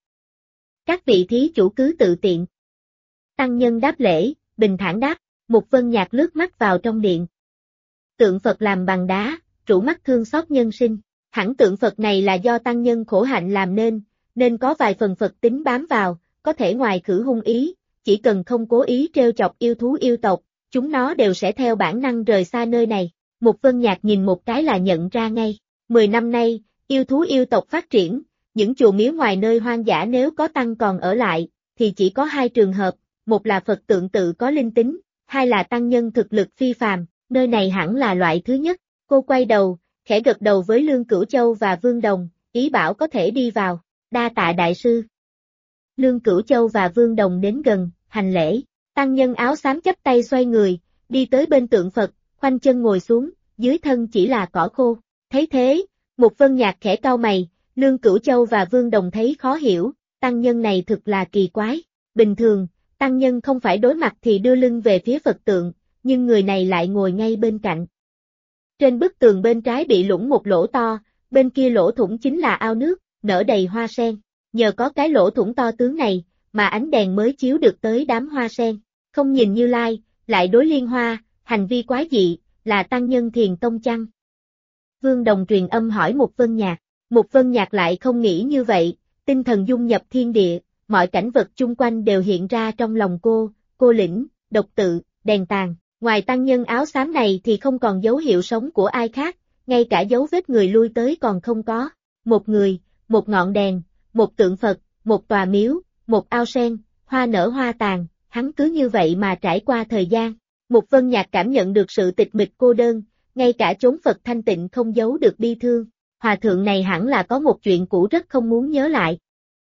Các vị thí chủ cứ tự tiện. Tăng nhân đáp lễ, bình thản đáp, Mục Vân Nhạc lướt mắt vào trong điện. Tượng Phật làm bằng đá, rũ mắt thương xót nhân sinh, hẳn tượng Phật này là do tăng nhân khổ hạnh làm nên có vài phần Phật tính bám vào, có thể ngoài khử hung ý, chỉ cần không cố ý trêu chọc yêu thú yêu tộc, chúng nó đều sẽ theo bản năng rời xa nơi này. Mục Vân Nhạc nhìn một cái là nhận ra ngay, 10 năm nay, yêu thú yêu tộc phát triển, những chùa miếu ngoài nơi hoang dã nếu có tăng còn ở lại, thì chỉ có 2 trường hợp, một là Phật tượng tự có linh tính, hai là tăng nhân thực lực phi phàm, nơi này hẳn là loại thứ nhất. Cô quay đầu, khẽ gật đầu với Lương Cửu Châu và Vương Đồng, ý bảo có thể đi vào, đa tạ đại sư. Lương Cửu Châu và Vương Đồng đến gần, hành lễ, tăng nhân áo xám chắp tay xoay người, đi tới bên tượng Phật, khoanh chân ngồi xuống, dưới thân chỉ là cỏ khô. Thấy thế, Mục Vân Nhạc khẽ cau mày, Lương Cửu Châu và Vương Đồng thấy khó hiểu, tăng nhân này thực là kỳ quái. Bình thường, tăng nhân không phải đối mặt thì đưa lưng về phía Phật tượng, nhưng người này lại ngồi ngay bên cạnh. Trên bức tường bên trái bị lũng một lỗ to, bên kia lỗ thủng chính là ao nước, nở đầy hoa sen. Nhờ có cái lỗ thủng to tướng này, mà ánh đèn mới chiếu được tới đám hoa sen. Không nhìn Như Lai, lại đối liên hoa, hành vi quái dị, là tăng nhân Thiền Tông chăng? Vương Đồng truyền âm hỏi Mục Vân Nhạc. Mục Vân Nhạc lại không nghĩ như vậy, tinh thần dung nhập thiên địa, mọi cảnh vật chung quanh đều hiện ra trong lòng cô lĩnh, độc tự, đèn tàn. Ngoài tăng nhân áo xám này thì không còn dấu hiệu sống của ai khác, ngay cả dấu vết người lui tới còn không có. Một người, một ngọn đèn, một tượng Phật, một tòa miếu, một ao sen, hoa nở hoa tàn, hắn cứ như vậy mà trải qua thời gian. Mục Vân Nhạc cảm nhận được sự tịch mịch cô đơn, ngay cả chốn Phật thanh tịnh không giấu được bi thương. Hòa thượng này hẳn là có một chuyện cũ rất không muốn nhớ lại.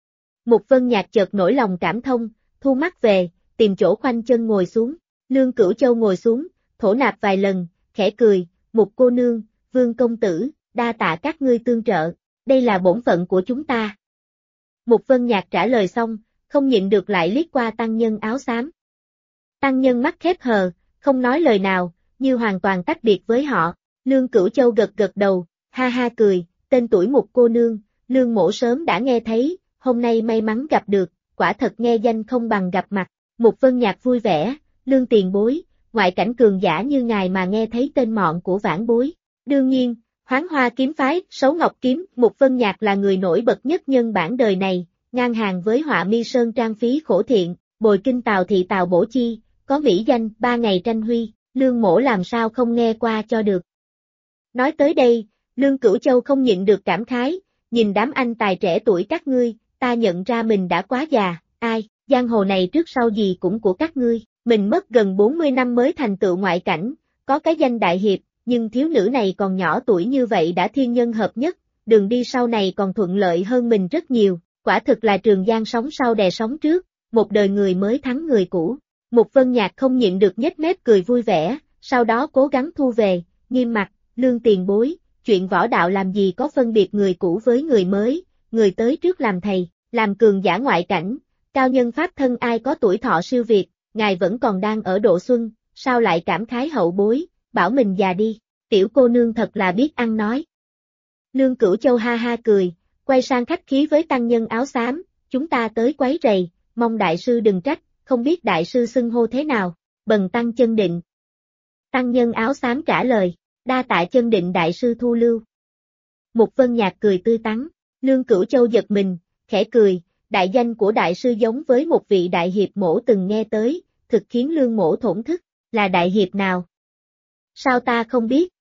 Mục Vân Nhạc chợt nổi lòng cảm thông, thu mắt về, tìm chỗ khoanh chân ngồi xuống. Lương Cửu Châu ngồi xuống, thổ nạp vài lần, khẽ cười, Mục cô nương, Vương công tử, đa tạ các ngươi tương trợ, đây là bổn phận của chúng ta. Mục Vân Nhạc trả lời xong, không nhịn được lại liếc qua tăng nhân áo xám. Tăng nhân mắt khép hờ, không nói lời nào, như hoàn toàn tách biệt với họ. Lương Cửu Châu gật gật đầu, ha ha cười, tên tuổi Mục cô nương, Lương mỗ sớm đã nghe thấy, hôm nay may mắn gặp được, quả thật nghe danh không bằng gặp mặt. Mục Vân Nhạc vui vẻ, Lương tiền bối, ngoại cảnh cường giả như ngài mà nghe thấy tên mọn của vãn bối. Đương nhiên, Hoán Hoa kiếm phái, Sấu Ngọc kiếm, Mục Vân Nhạc là người nổi bật nhất nhân bản đời này, ngang hàng với Họa Mi Sơn Trang Phí Khổ Thiện, Bồi Kinh Tào Thị Tào Bổ Chi, có mỹ danh 3 ngày tranh huy, Lương mỗ làm sao không nghe qua cho được. Nói tới đây, Lương Cửu Châu không nhịn được cảm khái, nhìn đám anh tài trẻ tuổi các ngươi, ta nhận ra mình đã quá già, ai, giang hồ này trước sau gì cũng của các ngươi, Mình mất gần 40 năm mới thành tựu ngoại cảnh, có cái danh đại hiệp, nhưng thiếu nữ này còn nhỏ tuổi như vậy đã thiên nhân hợp nhất, đường đi sau này còn thuận lợi hơn mình rất nhiều, quả thực là trường giang sóng sau đè sóng trước, một đời người mới thắng người cũ. Mục Vân Nhạc không nhịn được nhếch mép cười vui vẻ, sau đó cố gắng thu về, nghiêm mặt, Lương tiền bối, chuyện võ đạo làm gì có phân biệt người cũ với người mới, người tới trước làm thầy, làm cường giả ngoại cảnh, cao nhân pháp thân ai có tuổi thọ siêu việt, ngài vẫn còn đang ở độ xuân, sao lại cảm khái hậu bối, bảo mình già đi, tiểu cô nương thật là biết ăn nói. Lương Cửu Châu ha ha cười, quay sang khách khí với tăng nhân áo xám, chúng ta tới quấy rầy, mong đại sư đừng trách, không biết đại sư xưng hô thế nào, Bần tăng Chân Định. Tăng nhân áo xám trả lời, đa tạ Chân Định đại sư thu lưu. Mục Vân Nhạc cười tươi tắn, Lương Cửu Châu giật mình, khẽ cười, đại danh của đại sư giống với một vị đại hiệp mổ từng nghe tới, thực khiến Lương mổ thổn thức, là đại hiệp nào? Sao ta không biết?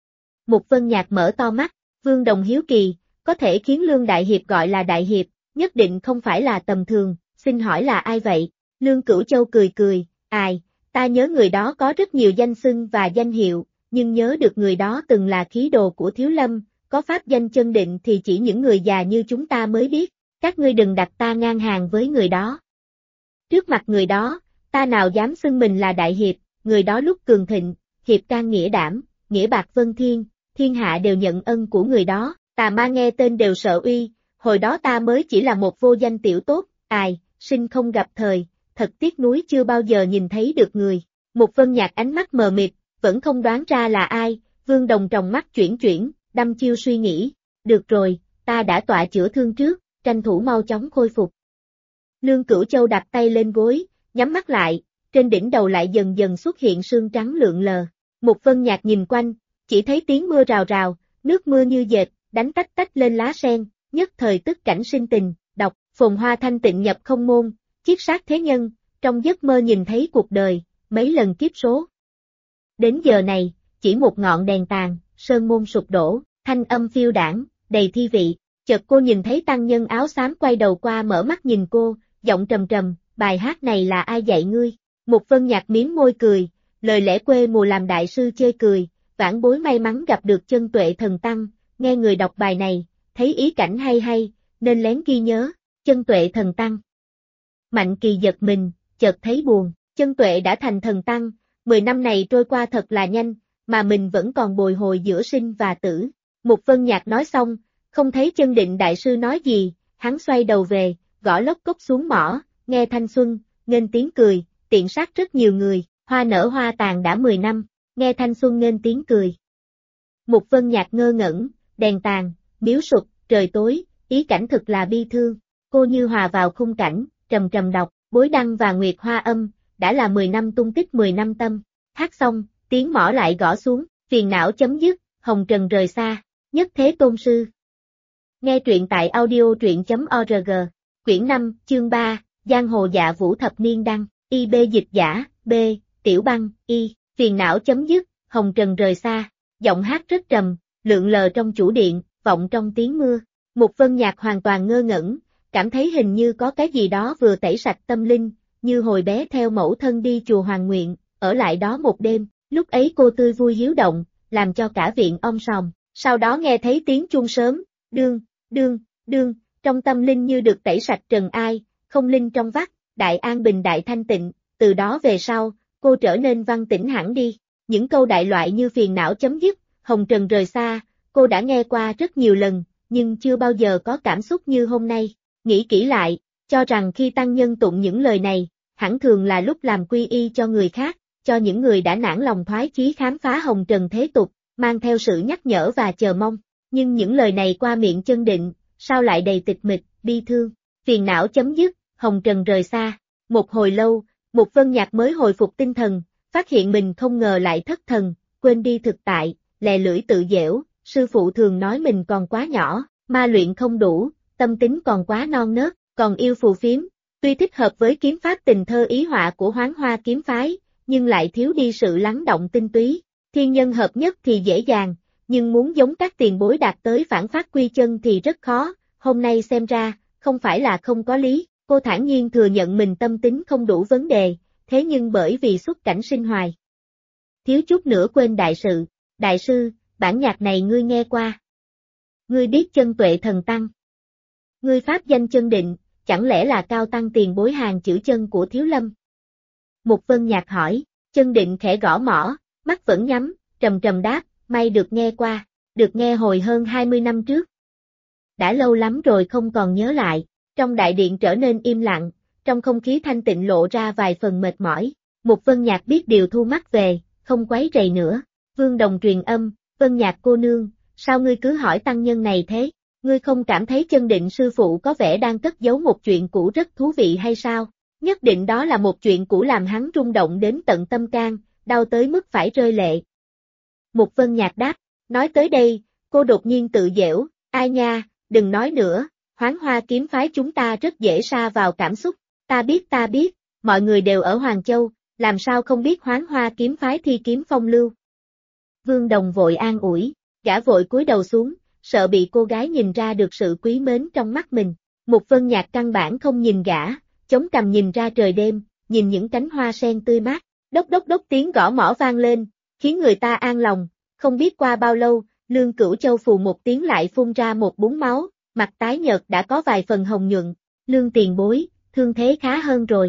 Mục Vân Nhạc mở to mắt, Vương Đồng hiếu kỳ, có thể khiến Lương đại hiệp gọi là đại hiệp, nhất định không phải là tầm thường, xin hỏi là ai vậy? Lương Cửu Châu cười cười, ai, ta nhớ người đó có rất nhiều danh xưng và danh hiệu, nhưng nhớ được người đó từng là khí đồ của Thiếu Lâm, có pháp danh Chân Định thì chỉ những người già như chúng ta mới biết, các ngươi đừng đặt ta ngang hàng với người đó. Trước mặt người đó, ta nào dám xưng mình là đại hiệp, người đó lúc cường thịnh, hiệp can nghĩa đảm, nghĩa bạc vân thiên, thiên hạ đều nhận ân của người đó, tà ma nghe tên đều sợ uy, hồi đó ta mới chỉ là một vô danh tiểu tốt, ai, sinh không gặp thời, thật tiếc nuối chưa bao giờ nhìn thấy được người. Mục Vân Nhạc ánh mắt mờ mịt, vẫn không đoán ra là ai, Vương Đồng tròng mắt chuyển, đăm chiêu suy nghĩ, được rồi, ta đã tọa chữa thương trước, tranh thủ mau chóng khôi phục. Lương Cửu Châu đặt tay lên gối, nhắm mắt lại, trên đỉnh đầu lại dần dần xuất hiện sương trắng lượn lờ. Mục Vân Nhạc nhìn quanh, chỉ thấy tiếng mưa rào rào, nước mưa như dệt, đánh tách tách lên lá sen, nhất thời tức cảnh sinh tình, đọc, phồn hoa thanh tịnh nhập không môn, chiết sát thế nhân, trong giấc mơ nhìn thấy cuộc đời, mấy lần kiếp số. Đến giờ này, chỉ một ngọn đèn tàn, sơn môn sụp đổ, thanh âm phiêu đãng, đầy thi vị, chợt cô nhìn thấy tăng nhân áo xám quay đầu qua mở mắt nhìn cô, giọng trầm trầm, bài hát này là ai dạy ngươi? Mục Vân Nhạc mím môi cười, lời lẽ quê mùa làm đại sư chê cười, vãn bối may mắn gặp được Chân Tuệ Thần Tăng, nghe người đọc bài này, thấy ý cảnh hay, nên lén ghi nhớ, Chân Tuệ Thần Tăng. Mạnh Kỳ giật mình, chợt thấy buồn, Chân Tuệ đã thành thần tăng, 10 năm này trôi qua thật là nhanh, mà mình vẫn còn bồi hồi giữa sinh và tử. Mục Vân Nhạc nói xong, không thấy Chân Định đại sư nói gì, hắn xoay đầu về, gõ lốc cốc xuống mỏ, nghe thanh xuân, nghênh tiếng cười, tiện sát rất nhiều người, hoa nở hoa tàn đã 10 năm, nghe thanh xuân nghênh tiếng cười. Mục Vân Nhạc ngơ ngẩn, đèn tàn, miếu sụp, trời tối, ý cảnh thực là bi thương, cô như hòa vào khung cảnh, trầm trầm đọc, bối đăng và nguyệt hoa âm, đã là 10 năm tung tích 10 năm tâm, hát xong, tiếng mỏ lại gõ xuống, phiền não chấm dứt, hồng trần rời xa, nhất thế tôn sư. Nghe truyện tại audio.org, quyển 5, chương 3, Giang hồ dạ vũ thập niên đăng, IB dịch giả, B, Tiểu Băng, Y, phiền não chấm dứt, hồng trần rời xa, giọng hát rất trầm, lượn lờ trong chủ điện, vọng trong tiếng mưa. Mục Vân Nhạc hoàn toàn ngơ ngẩn, cảm thấy hình như có cái gì đó vừa tẩy sạch tâm linh, như hồi bé theo mẫu thân đi chùa Hoàng Nguyện, ở lại đó một đêm, lúc ấy cô tươi vui hiếu động, làm cho cả viện om sòm, sau đó nghe thấy tiếng chuông sớm, đương, trong tâm linh như được tẩy sạch trần ai, không linh trong vắt, đại an bình đại thanh tịnh, từ đó về sau, cô trở nên văn tĩnh hẳn đi, những câu đại loại như phiền não chấm dứt, hồng trần rời xa, cô đã nghe qua rất nhiều lần, nhưng chưa bao giờ có cảm xúc như hôm nay, nghĩ kỹ lại, cho rằng khi tăng nhân tụng những lời này, hẳn thường là lúc làm quy y cho người khác, cho những người đã nản lòng thoái chí khám phá hồng trần thế tục, mang theo sự nhắc nhở và chờ mong, nhưng những lời này qua miệng Chân Định, sao lại đầy tịch mịch, bi thương, phiền não chấm dứt, hồng trần rời xa, một hồi lâu, Mục Vân Nhạc mới hồi phục tinh thần, phát hiện mình không ngờ lại thất thần, quên đi thực tại, lè lưỡi tự dễu, sư phụ thường nói mình còn quá nhỏ, ma luyện không đủ, tâm tính còn quá non nớt, còn yêu phù phiếm, tuy thích hợp với kiếm pháp tình thơ ý họa của Hoán Hoa kiếm phái, nhưng lại thiếu đi sự lắng động tinh túy, thiên nhân hợp nhất thì dễ dàng, nhưng muốn giống các tiền bối đạt tới phản phát quy chân thì rất khó, hôm nay xem ra, không phải là không có lý, cô thản nhiên thừa nhận mình tâm tính không đủ vấn đề, thế nhưng bởi vì xuất cảnh sinh hoài. Thiếu chút nữa quên đại sự. Đại sư, bản nhạc này ngươi nghe qua. Ngươi biết chân tuệ thần tăng. Ngươi pháp danh chân định, chẳng lẽ là cao tăng tiền bối hàng chữ chân của Thiếu Lâm? Mục Vân Nhạc hỏi, chân định khẽ gõ mỏ, mắt vẫn nhắm, trầm trầm đáp, may được nghe qua, được nghe hồi hơn 20 năm trước. Đã lâu lắm rồi không còn nhớ lại, trong đại điện trở nên im lặng, trong không khí thanh tịnh lộ ra vài phần mệt mỏi. Mục Vân Nhạc biết điều thu mắt về, không quấy rầy nữa. Vương Đồng truyền âm, Vân Nhạc cô nương, sao ngươi cứ hỏi tăng nhân này thế? Ngươi không cảm thấy chân định sư phụ có vẻ đang cất giấu một chuyện cũ rất thú vị hay sao? Nhất định đó là một chuyện cũ làm hắn rung động đến tận tâm can, đau tới mức phải rơi lệ. Mục Vân Nhạc đáp, nói tới đây, cô đột nhiên tự giễu, ai nha, đừng nói nữa, Hoán Hoa kiếm phái chúng ta rất dễ sa vào cảm xúc, ta biết, mọi người đều ở Hoàng Châu, làm sao không biết Hoán Hoa kiếm phái thi kiếm phong lưu. Vương Đồng vội an ủi, gã vội cúi đầu xuống, sợ bị cô gái nhìn ra được sự quý mến trong mắt mình. Mục Vân Nhạc căn bản không nhìn gã, chống cằm nhìn ra trời đêm, nhìn những cánh hoa sen tươi mát, đốc đốc đốc tiếng gõ mõ vang lên, khiến người ta an lòng. Không biết qua bao lâu, Lương Cửu Châu phù một tiếng lại phun ra một búng máu, mặt tái nhợt đã có vài phần hồng nhuận. Lương tiền bối, thương thế khá hơn rồi.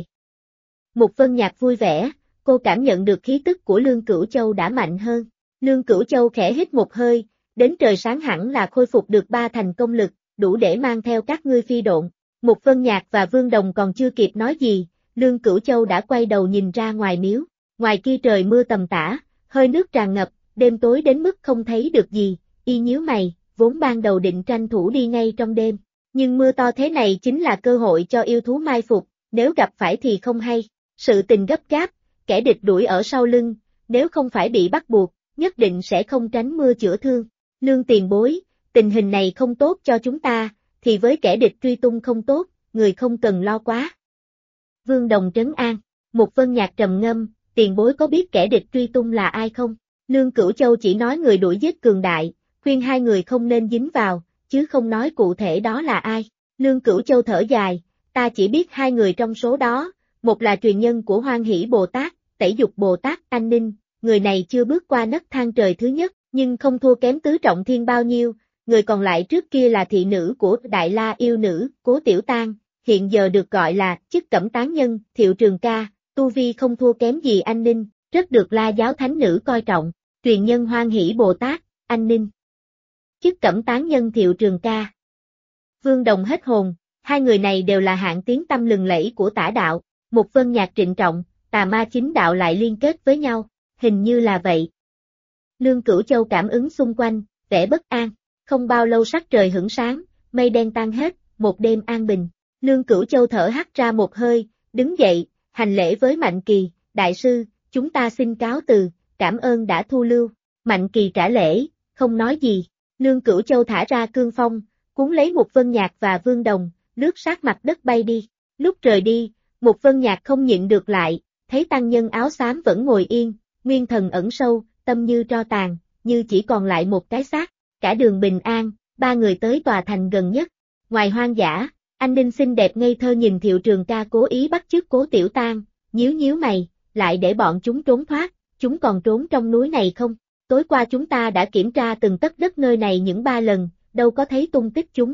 Mục Vân Nhạc vui vẻ, cô cảm nhận được khí tức của Lương Cửu Châu đã mạnh hơn. Lương Cửu Châu khẽ hít một hơi, đến trời sáng hẳn là khôi phục được 3 thành công lực, đủ để mang theo các ngươi phi độn. Mục Vân Nhạc và Vương Đồng còn chưa kịp nói gì, Lương Cửu Châu đã quay đầu nhìn ra ngoài miếu. Ngoài kia trời mưa tầm tã, hơi nước tràn ngập, đêm tối đến mức không thấy được gì, y nhíu mày, vốn ban đầu định tranh thủ đi ngay trong đêm. Nhưng mưa to thế này chính là cơ hội cho yêu thú mai phục, nếu gặp phải thì không hay. Sự tình gấp gáp, kẻ địch đuổi ở sau lưng, nếu không phải bị bắt buộc, nhất định sẽ không tránh mưa chữa thương. Lương tiền bối, tình hình này không tốt cho chúng ta, thì với kẻ địch truy tung không tốt, người không cần lo quá. Vương Đồng trấn an, Mục Vân Nhạc trầm ngâm, tiền bối có biết kẻ địch truy tung là ai không? Lương Cửu Châu chỉ nói người đuổi giết cường đại, khuyên hai người không nên dính vào, chứ không nói cụ thể đó là ai. Lương Cửu Châu thở dài, ta chỉ biết hai người trong số đó, một là truyền nhân của Hoan Hỷ Bồ Tát, Tẩy Dục Bồ Tát Anh Ninh, người này chưa bước qua nấc thang trời thứ nhất, nhưng không thua kém tứ trọng thiên bao nhiêu, người còn lại trước kia là thị nữ của Đại La yêu nữ, Cố Tiểu Tang, hiện giờ được gọi là chức cẩm tán nhân, Thiệu Trường Ca, tu vi không thua kém gì Anh Ninh, rất được La giáo thánh nữ coi trọng, truyền nhân Hoan Hỷ Bồ Tát, Anh Ninh. Chức cẩm tán nhân Thiệu Trường Ca. Vương Đồng hết hồn, hai người này đều là hạng tiếng tăm lừng lẫy của tả đạo, Mục Vân Nhạc trịnh trọng, tà ma chính đạo lại liên kết với nhau, hình như là vậy. Lương Cửu Châu cảm ứng xung quanh, vẻ bất an, không bao lâu sắc trời hửng sáng, mây đen tan hết, một đêm an bình. Lương Cửu Châu thở hắt ra một hơi, đứng dậy, hành lễ với Mạnh Kỳ, đại sư, chúng ta xin cáo từ, cảm ơn đã thu lưu. Mạnh Kỳ trả lễ, không nói gì. Lương Cửu Châu thả ra cương phong, cuốn lấy Mục Vân Nhạc và Vương Đồng, lướt sát mặt đất bay đi. Lúc rời đi, Mục Vân Nhạc không nhịn được lại, thấy tăng nhân áo xám vẫn ngồi yên, nguyên thần ẩn sâu, tâm như tro tàn, như chỉ còn lại một cái xác. Cả đường bình an, ba người tới tòa thành gần nhất. Ngoài hoang dã, anh Đinh xinh đẹp ngây thơ nhìn Thiệu Trường Ca cố ý bắt chước Cố Tiểu Tang, nhíu mày, lại để bọn chúng trốn thoát, chúng còn trốn trong núi này không? Tối qua chúng ta đã kiểm tra từng tấc đất nơi này những 3 lần, đâu có thấy tung tích chúng.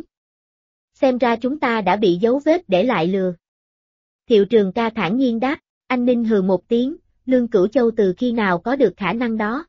Xem ra chúng ta đã bị dấu vết để lại lừa. Thiệu Trường Ca thản nhiên đáp, anh Ninh hừ một tiếng, Lương Cửu Châu từ khi nào có được khả năng đó.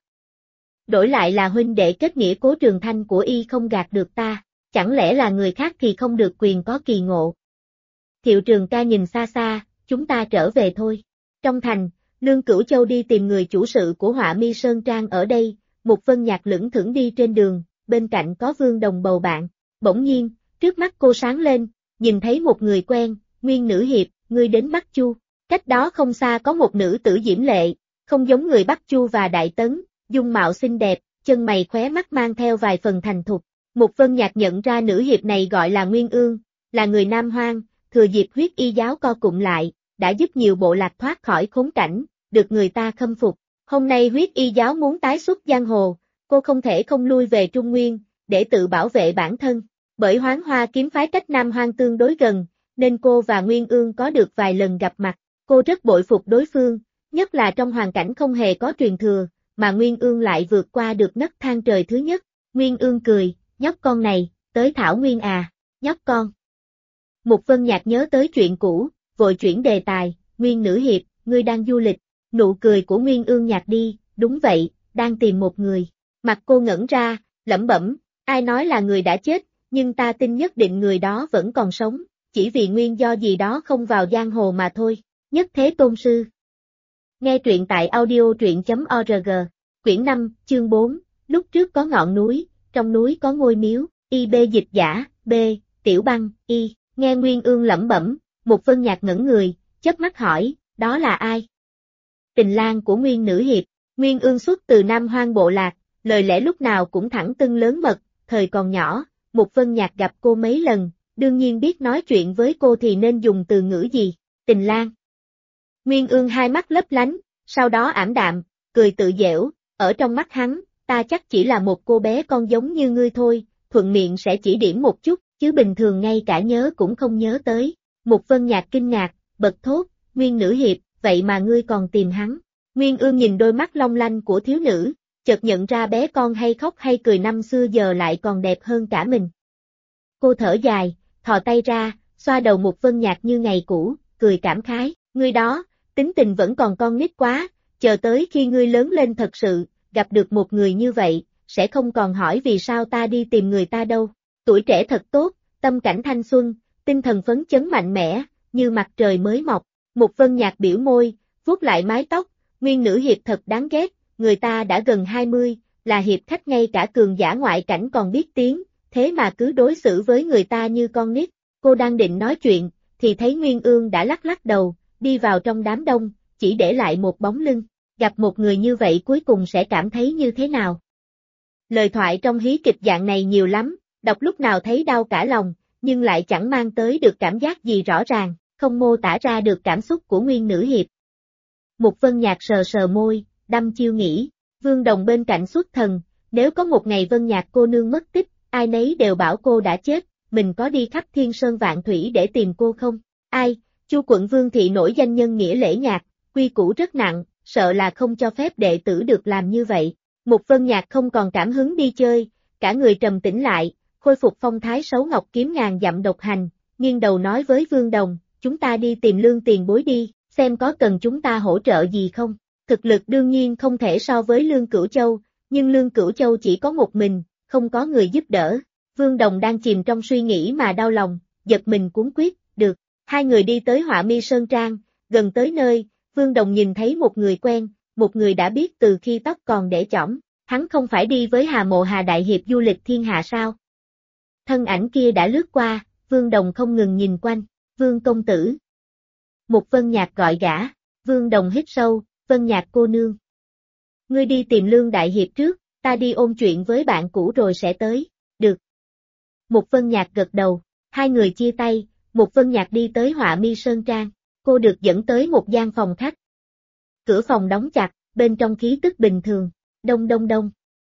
Đổi lại là huynh đệ kết nghĩa Cố Trường Thanh của y không gạt được ta, chẳng lẽ là người khác thì không được quyền có kỳ ngộ. Thiệu Trường Ca nhìn xa xa, chúng ta trở về thôi. Trong thành, Lương Cửu Châu đi tìm người chủ sự của Họa Mi Sơn Trang ở đây, Mục Vân Nhạc lững thững đi trên đường, bên cạnh có Vương Đồng bầu bạn. Bỗng nhiên, trước mắt cô sáng lên, nhìn thấy một người quen, Nguyên Nữ Hiệp, ngươi đến Bắc Chu. Cách đó không xa có một nữ tử diễm lệ, không giống người Bắc Chu và Đại Tấn, dung mạo xinh đẹp, chân mày khóe mắt mang theo vài phần thành thục. Mục Vân Nhạc nhận ra nữ hiệp này gọi là Nguyên Ương, là người Nam Hoang, thừa dịp huyết y giáo co cụm lại, đã giúp nhiều bộ lạc thoát khỏi khốn cảnh, được người ta khâm phục. Hôm nay huyết y giáo muốn tái xuất giang hồ, cô không thể không lui về Trung Nguyên, để tự bảo vệ bản thân. Bởi Hoán Hoa kiếm phái cách Nam Hoang tương đối gần, nên cô và Nguyên Ương có được vài lần gặp mặt. Cô rất bội phục đối phương, nhất là trong hoàn cảnh không hề có truyền thừa, mà Nguyên Ương lại vượt qua được nấc thang trời thứ nhất. Nguyên Ương cười, nhóc con này, tới Thảo Nguyên à, nhóc con. Mục Vân Nhạc nhớ tới chuyện cũ, vội chuyển đề tài, Nguyên nữ hiệp, ngươi đang du lịch. Nụ cười của Nguyên Ương nhạt đi, đúng vậy, đang tìm một người. Mặt cô ngẩn ra, lẩm bẩm, ai nói là người đã chết, nhưng ta tin nhất định người đó vẫn còn sống, chỉ vì nguyên do gì đó không vào giang hồ mà thôi. Nhất Thế Tôn Sư. Nghe truyện tại audio.org, quyển 5, chương 4, lúc trước có ngọn núi, trong núi có ngôi miếu, IB dịch giả, B, Tiểu Băng, Y, nghe Nguyên Ương lẩm bẩm, Mục Vân Nhạc ngẩn người, chớp mắt hỏi, đó là ai? Tình lang của Nguyên nữ hiệp, Nguyên Ương xuất từ Nam Hoang Bộ Lạc, lời lẽ lúc nào cũng thẳng tưng lớn mật, thời còn nhỏ, Mục Vân Nhạc gặp cô mấy lần, đương nhiên biết nói chuyện với cô thì nên dùng từ ngữ gì, tình lang. Nguyên Ương hai mắt lấp lánh, sau đó ảm đạm, cười tự giễu, ở trong mắt hắn, ta chắc chỉ là một cô bé con giống như ngươi thôi, thuận miệng sẽ chỉ điểm một chút, chứ bình thường ngay cả nhớ cũng không nhớ tới. Mục Vân Nhạc kinh ngạc, bật thốt, Nguyên nữ hiệp, vậy mà ngươi còn tìm hắn. Nguyên Ương nhìn đôi mắt long lanh của thiếu nữ, chợt nhận ra bé con hay khóc hay cười năm xưa giờ lại còn đẹp hơn cả mình. Cô thở dài, thò tay ra, xoa đầu Mục Vân Nhạc như ngày cũ, cười cảm khái, ngươi đó, tính tình vẫn còn con nít quá, chờ tới khi ngươi lớn lên thật sự, gặp được một người như vậy, sẽ không còn hỏi vì sao ta đi tìm người ta đâu. Tuổi trẻ thật tốt, tâm cảnh thanh xuân, tinh thần phấn chấn mạnh mẽ, như mặt trời mới mọc. Mục Vân Nhạc biểu môi, vuốt lại mái tóc, Nguyên nữ hiệp thật đáng ghét, người ta đã gần 20, là hiệp khách ngay cả cường giả ngoại cảnh còn biết tiếng, thế mà cứ đối xử với người ta như con nít. Cô đang định nói chuyện, thì thấy Nguyên Ương đã lắc lắc đầu, đi vào trong đám đông, chỉ để lại một bóng lưng. Gặp một người như vậy cuối cùng sẽ cảm thấy như thế nào? Lời thoại trong hí kịch dạng này nhiều lắm, đọc lúc nào thấy đau cả lòng, nhưng lại chẳng mang tới được cảm giác gì rõ ràng, không mô tả ra được cảm xúc của Nguyên nữ hiệp. Mục Vân Nhạc sờ sờ môi, đăm chiêu nghĩ, Vương Đồng bên cạnh xuất thần, nếu có một ngày Vân Nhạc cô nương mất tích, ai nấy đều bảo cô đã chết, mình có đi khắp thiên sơn vạn thủy để tìm cô không? Ai, Chu quận Vương thị nổi danh nhân nghĩa lễ nhạc, quy củ rất nặng, sợ là không cho phép đệ tử được làm như vậy. Mục Vân Nhạc không còn cảm hứng đi chơi, cả người trầm tĩnh lại, khôi phục phong thái sấu ngọc kiếm ngàn dặm độc hành, nghiêng đầu nói với Vương Đồng, chúng ta đi tìm Lương tiền bối đi, xem có cần chúng ta hỗ trợ gì không. Thực lực đương nhiên không thể so với Lương Cửu Châu, nhưng Lương Cửu Châu chỉ có một mình, không có người giúp đỡ. Vương Đồng đang chìm trong suy nghĩ mà đau lòng, giật mình cuốn quyết, được. Hai người đi tới Họa Mi Sơn Trang, gần tới nơi, Vương Đồng nhìn thấy một người quen, một người đã biết từ khi tóc còn để chỏm, hắn không phải đi với Hà Mộ Hà đại hiệp du lịch thiên hạ sao? Thân ảnh kia đã lướt qua, Vương Đồng không ngừng nhìn quanh, Vương công tử. Mục Vân Nhạc gọi gã, Vương Đồng hít sâu, Vân Nhạc cô nương. Ngươi đi tìm Lương đại hiệp trước, ta đi ôn chuyện với bạn cũ rồi sẽ tới, được. Mục Vân Nhạc gật đầu, hai người chia tay, Mục Vân Nhạc đi tới Họa Mi Sơn Trang, cô được dẫn tới một gian phòng khách. Cửa phòng đóng chặt, bên trong khí tức bình thường, đông đông đông.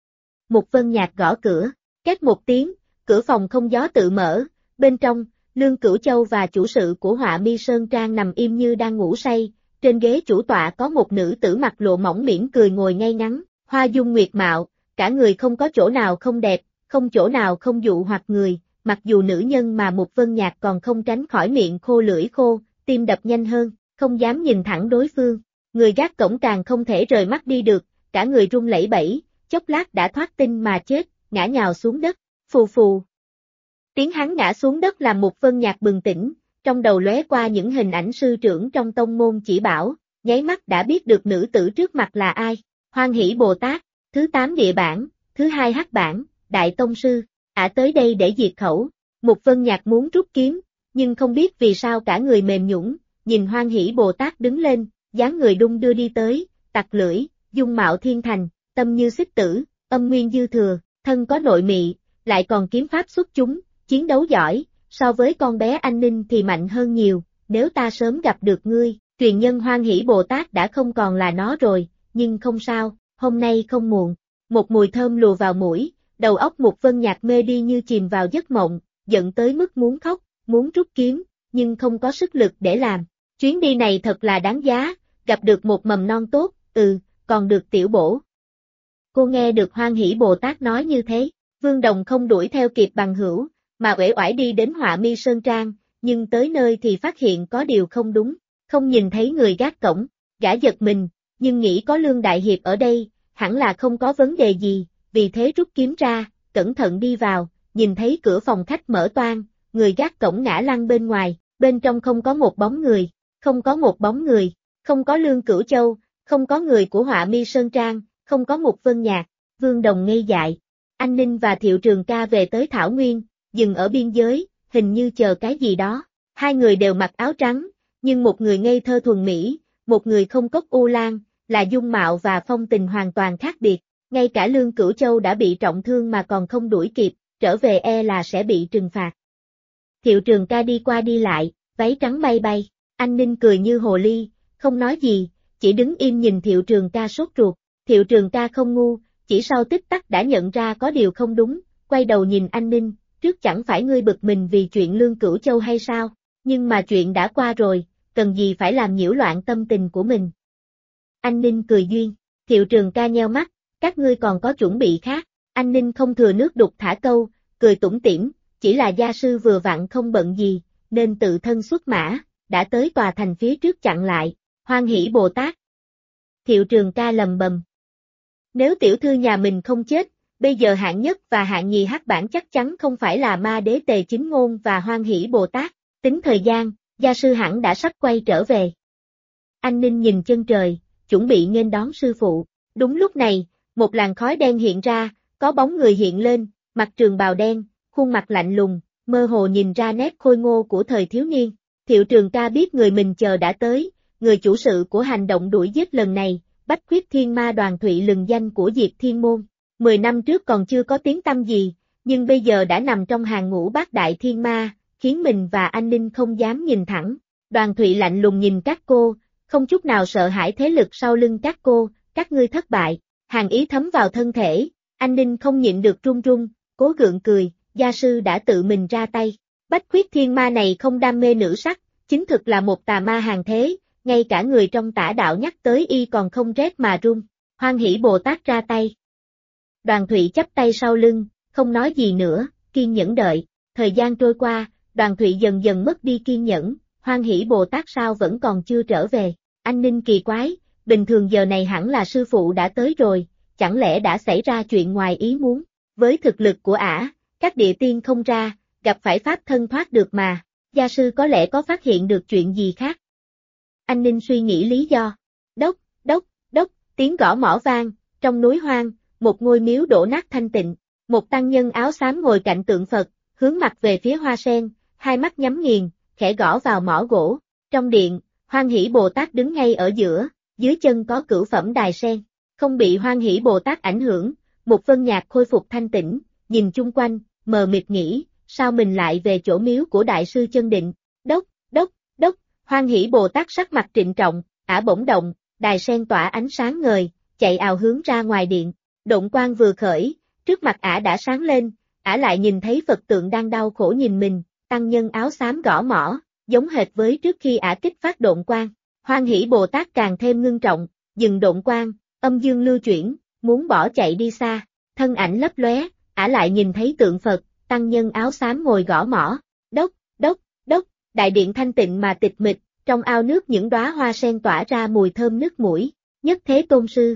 Mục Vân Nhạc gõ cửa, két một tiếng, cửa phòng không gió tự mở, bên trong, Lương Cửu Châu và chủ sự của Họa Mi Sơn Trang nằm im như đang ngủ say, trên ghế chủ tọa có một nữ tử mặt lộ mỏng mỉm cười ngồi ngay ngắn, hoa dung nguyệt mạo, cả người không có chỗ nào không đẹp, không chỗ nào không dụ hoặc người, mặc dù nữ nhân mà Mục Vân Nhạc còn không tránh khỏi miệng khô lưỡi khô, tim đập nhanh hơn, không dám nhìn thẳng đối phương. Người gác cổng càng không thể rời mắt đi được, cả người run lẩy bẩy, chốc lát đã thoát tinh mà chết, ngã nhào xuống đất, phù phù. Tiếng hắn ngã xuống đất làm Mục Vân Nhạc bừng tỉnh, trong đầu lóe qua những hình ảnh sư trưởng trong tông môn chỉ bảo, nháy mắt đã biết được nữ tử trước mặt là ai, Hoan Hỷ Bồ Tát, thứ 8 địa bản, thứ 2 hắc bản, đại tông sư, tới đây để diệt khẩu. Mục Vân Nhạc muốn rút kiếm, nhưng không biết vì sao cả người mềm nhũn, nhìn Hoan Hỷ Bồ Tát đứng lên, dáng người đung đưa đi tới, tặc lưỡi, dung mạo thiên thành, tâm như xích tử, âm nguyên dư thừa, thân có nội mị, lại còn kiếm pháp xuất chúng, chiến đấu giỏi, so với con bé Anh Ninh thì mạnh hơn nhiều, nếu ta sớm gặp được ngươi, truyền nhân Hoan Hỷ Bồ Tát đã không còn là nó rồi, nhưng không sao, hôm nay không muộn. Một mùi thơm lùa vào mũi, đầu óc Mục Vân Nhạc mê đi như chìm vào giấc mộng, giận tới mức muốn khóc, muốn rút kiếm, nhưng không có sức lực để làm. Chuyến đi này thật là đáng giá, gặp được một mầm non tốt, còn được tiểu bổ. Cô nghe được Hoan Hỷ Bồ Tát nói như thế, Vương Đồng không đuổi theo kịp bằng hữu, mà uể oải đi đến Họa Mi Sơn Trang, nhưng tới nơi thì phát hiện có điều không đúng, không nhìn thấy người gác cổng, gã giật mình, nhưng nghĩ có Lương Đại Hiệp ở đây, hẳn là không có vấn đề gì, vì thế rút kiếm ra, cẩn thận đi vào, nhìn thấy cửa phòng khách mở toang, người gác cổng ngã lăn bên ngoài, bên trong không có một bóng người, không có một bóng người, không có Lương Cửu Châu, không có người của Họa Mi Sơn Trang, không có Mục Vân Nhạc, Vương Đồng ngây dại. Anh Ninh và Thiệu Trường Ca về tới Thảo Nguyên, dừng ở biên giới, hình như chờ cái gì đó. Hai người đều mặc áo trắng, nhưng một người ngây thơ thuần mỹ, một người không cốc u lan, là dung mạo và phong tình hoàn toàn khác biệt. Ngay cả Lương Cửu Châu đã bị trọng thương mà còn không đuổi kịp, trở về e là sẽ bị trừng phạt. Thiệu Trường Ca đi qua đi lại, váy trắng bay bay, anh Ninh cười như hồ ly, không nói gì, chỉ đứng im nhìn Thiệu Trường Ca sốt ruột. Thiệu Trường Ca không ngu, chỉ sau tích tắc đã nhận ra có điều không đúng, quay đầu nhìn anh Ninh, trước chẳng phải ngươi bực mình vì chuyện Lương Cửu Châu hay sao, nhưng mà chuyện đã qua rồi, cần gì phải làm nhiễu loạn tâm tình của mình. Anh Ninh cười duyên, Thiệu Trường Ca nheo mắt, các ngươi còn có chuẩn bị khác, anh Ninh không thừa nước đục thả câu, cười tủm tỉm, chỉ là gia sư vừa vặn không bận gì, nên tự thân xuất mã, đã tới tòa thành phía trước chặn lại, Hoan Hỷ Bồ Tát. Thiệu Trường Ca lầm bầm. Nếu tiểu thư nhà mình không chết, bây giờ hạng nhất và hạng nhì hắc bảng chắc chắn không phải là Ma Đế Tề Chính Ngôn và Hoan Hỷ Bồ Tát, tính thời gian, gia sư hẳn đã sắp quay trở về. Anh Ninh nhìn chân trời, chuẩn bị nghênh đón sư phụ, đúng lúc này, một làn khói đen hiện ra, có bóng người hiện lên, mặc trường bào đen, khuôn mặt lạnh lùng, mơ hồ nhìn ra nét khôi ngô của thời thiếu niên. Thiệu Trường Ca biết người mình chờ đã tới, người chủ sự của hành động đuổi giết lần này, Bách Khuyết Thiên Ma Đoàn Thụy lừng danh của Diệt Thiên Môn. 10 năm trước còn chưa có tiếng tăm gì, nhưng bây giờ đã nằm trong hàng ngũ bát đại thiên ma, khiến mình và anh Ninh không dám nhìn thẳng. Đoàn Thụy lạnh lùng nhìn các cô, không chút nào sợ hãi thế lực sau lưng các cô, các ngươi thất bại. Hàn ý thấm vào thân thể, anh Ninh không nhịn được run run, cố gượng cười, gia sư đã tự mình ra tay. Bách Khuyết Thiên Ma này không đam mê nữ sắc, chính thực là một tà ma hàng thế, ngay cả người trong tả đạo nhắc tới y còn không rét mà run. Hoan Hỷ Bồ Tát ra tay. Đoàn Thụy chắp tay sau lưng, không nói gì nữa, kiên nhẫn đợi. Thời gian trôi qua, Đoàn Thụy dần dần mất đi kiên nhẫn, Hoan Hỷ Bồ Tát sao vẫn còn chưa trở về. Anh Ninh kỳ quái, bình thường giờ này hẳn là sư phụ đã tới rồi, chẳng lẽ đã xảy ra chuyện ngoài ý muốn. Với thực lực của ả, các địa tiên không ra, gặp phải pháp thân thoát được mà, gia sư có lẽ có phát hiện được chuyện gì khác. Anh Ninh suy nghĩ lý do. Đốc, đốc, đốc, tiếng gõ mõ vang, trong núi hoang, một ngôi miếu đổ nát thanh tịnh, một tăng nhân áo xám ngồi cạnh tượng Phật, hướng mặt về phía hoa sen, hai mắt nhắm nghiền, khẽ gõ vào mõ gỗ. Trong điện, Hoan Hỷ Bồ Tát đứng ngay ở giữa, dưới chân có cửu phẩm đài sen. Không bị Hoan Hỷ Bồ Tát ảnh hưởng, Mục Vân Nhạc khôi phục thanh tĩnh, nhìn chung quanh, mờ mịt nghĩ, sao mình lại về chỗ miếu của Đại sư Chân Định. Đốc, đốc, đốc, Hoan Hỷ Bồ Tát sắc mặt trịnh trọng, ả bỗng động, đài sen tỏa ánh sáng ngời, chạy ào hướng ra ngoài điện. Động quang vừa khởi, trước mặt ả đã sáng lên, ả lại nhìn thấy Phật tượng đang đau khổ nhìn mình, tăng nhân áo xám gõ mõ, giống hệt với trước khi ả kích phát độn quang. Hoan Hỷ Bồ Tát càng thêm ngưng trọng, dừng độn quang, âm dương lưu chuyển, muốn bỏ chạy đi xa, thân ảnh lấp lóe, ả lại nhìn thấy tượng Phật, tăng nhân áo xám ngồi gõ mõ. Đốc, đốc, đốc, đại điện thanh tịnh mà tịch mịch, trong ao nước những đóa hoa sen tỏa ra mùi thơm nước mũi. Nhất Thế Tôn Sư.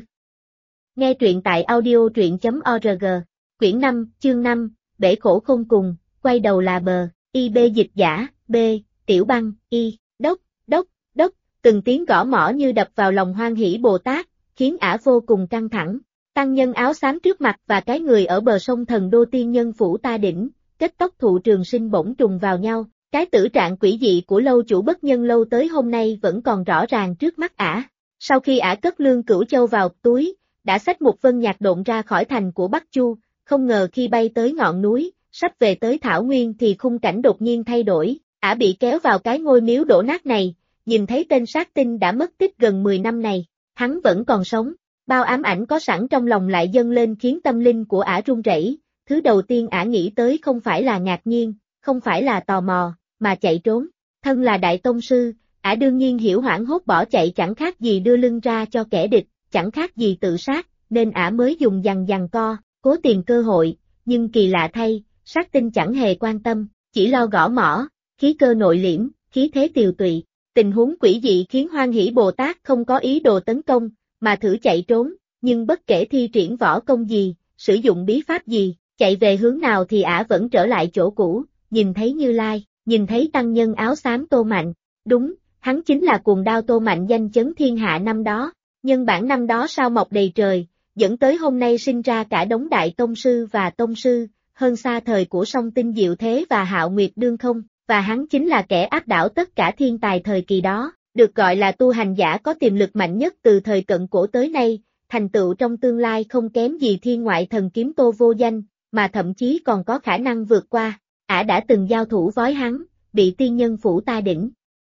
Nghe truyện tại audio.org, quyển 5, chương 5, bể khổ không cùng, quay đầu là bờ, IB dịch giả, B, Tiểu Băng, Y, đốc, đốc, đốc, từng tiếng gõ mõ như đập vào lòng Hoan Hỷ Bồ Tát, khiến ả vô cùng căng thẳng. Tăng nhân áo xám trước mặt và cái người ở bờ sông Thần Đô Tiên Nhân Phủ Ta Đỉnh, kết tóc thụ trường sinh bỗng trùng vào nhau, cái tử trạng quỷ dị của lâu chủ bất nhân lâu tới hôm nay vẫn còn rõ ràng trước mắt ả. Sau khi ả cất Lương Cửu Châu vào túi, đã xách Mục Vân Nhạc độn ra khỏi thành của Bắc Chu, không ngờ khi bay tới ngọn núi, sắp về tới Thảo Nguyên thì khung cảnh đột nhiên thay đổi, ả bị kéo vào cái ngôi miếu đổ nát này, nhìn thấy tên sát tinh đã mất tích gần 10 năm này, hắn vẫn còn sống, bao ám ảnh có sẵn trong lòng lại dâng lên khiến tâm linh của ả run rẩy. Thứ đầu tiên ả nghĩ tới không phải là ngạc nhiên, không phải là tò mò, mà chạy trốn. Thân là đại tông sư, Ả đương nhiên hiểu hoảng hốt bỏ chạy chẳng khác gì đưa lưng ra cho kẻ địch, chẳng khác gì tự sát, nên Ả mới dùng giằng co, cố tìm cơ hội, nhưng kỳ lạ thay, sát tinh chẳng hề quan tâm, chỉ lo gõ mỏ, khí cơ nội liễm, khí thế tiều tụy. Tình huống quỷ dị khiến Hoan Hỷ Bồ Tát không có ý đồ tấn công, mà thử chạy trốn, nhưng bất kể thi triển võ công gì, sử dụng bí pháp gì, chạy về hướng nào thì Ả vẫn trở lại chỗ cũ, nhìn thấy Như Lai, nhìn thấy tăng nhân áo xám Tô Mạnh. Đúng, hắn chính là cuồng đao Tô Mạnh danh chấn thiên hạ năm đó, nhân bản năm đó sao mọc đầy trời, dẫn tới hôm nay sinh ra cả đống đại tông sư và tông sư, hơn xa thời của Song Tinh Diệu Thế và Hạo Nguyệt Đương Không, và hắn chính là kẻ áp đảo tất cả thiên tài thời kỳ đó, được gọi là tu hành giả có tiềm lực mạnh nhất từ thời cận cổ tới nay, thành tựu trong tương lai không kém gì thiên ngoại thần kiếm Tô Vô Danh, mà thậm chí còn có khả năng vượt qua. Ả đã từng giao thủ với hắn, bị tiên nhân phủ ta đỉnh.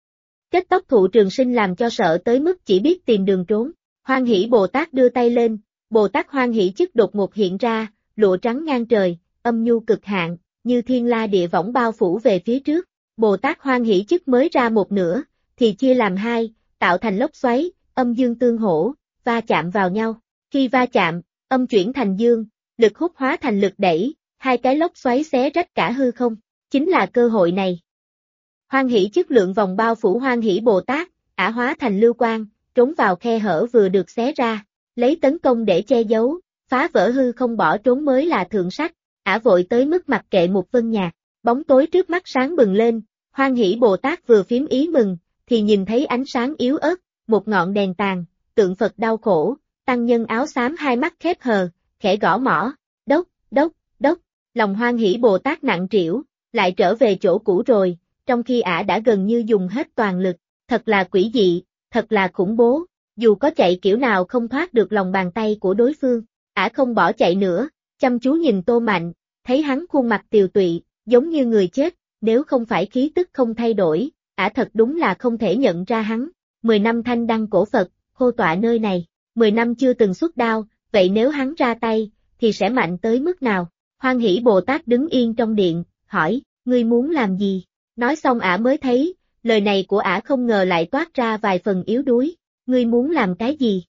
Kết tóc thụ trường sinh làm cho sợ tới mức chỉ biết tìm đường trốn. Hoan Hỷ Bồ Tát đưa tay lên, Bồ Tát Hoan Hỷ chức đột ngột hiện ra, lụa trắng ngang trời, âm nhu cực hạn, như thiên la địa võng bao phủ về phía trước. Bồ Tát Hoan Hỷ chức mới ra một nửa, thì chia làm hai, tạo thành lốc xoáy, âm dương tương hỗ, va chạm vào nhau. Khi va chạm, âm chuyển thành dương, lực hút hóa thành lực đẩy, hai cái lốc xoáy xé rách cả hư không. Chính là cơ hội này. Hoan Hỷ chức lượng vòng bao phủ Hoan Hỷ Bồ Tát, Ả hóa thành lưu quang, trốn vào khe hở vừa được xé ra, lấy tấn công để che giấu, phá vỡ hư không bỏ trốn mới là thượng sách. Ả vội tới mức mặc kệ Mục Vân Nhạc, bóng tối trước mắt sáng bừng lên, Hoan Hỷ Bồ Tát vừa phím ý mừng, thì nhìn thấy ánh sáng yếu ớt, một ngọn đèn tàn, tượng Phật đau khổ, tăng nhân áo xám hai mắt khép hờ, khẽ gõ mỏ, đốc, đốc, đốc, lòng Hoan Hỷ Bồ Tát nặng trĩu, lại trở về chỗ cũ rồi, trong khi Ả đã gần như dùng hết toàn lực, thật là quỷ dị, thật là khủng bố, dù có chạy kiểu nào không thoát được lòng bàn tay của đối phương. Ả không bỏ chạy nữa, chăm chú nhìn Tô Mạnh, thấy hắn khuôn mặt tiều tụy, giống như người chết, nếu không phải khí tức không thay đổi, Ả thật đúng là không thể nhận ra hắn. 10 năm thanh đăng cổ Phật, khô tọa nơi này, 10 năm chưa từng xuất đao, vậy nếu hắn ra tay, thì sẽ mạnh tới mức nào? Hoan Hỷ Bồ Tát đứng yên trong điện, hỏi, ngươi muốn làm gì? Nói xong Ả mới thấy, lời này của Ả không ngờ lại toát ra vài phần yếu đuối, ngươi muốn làm cái gì?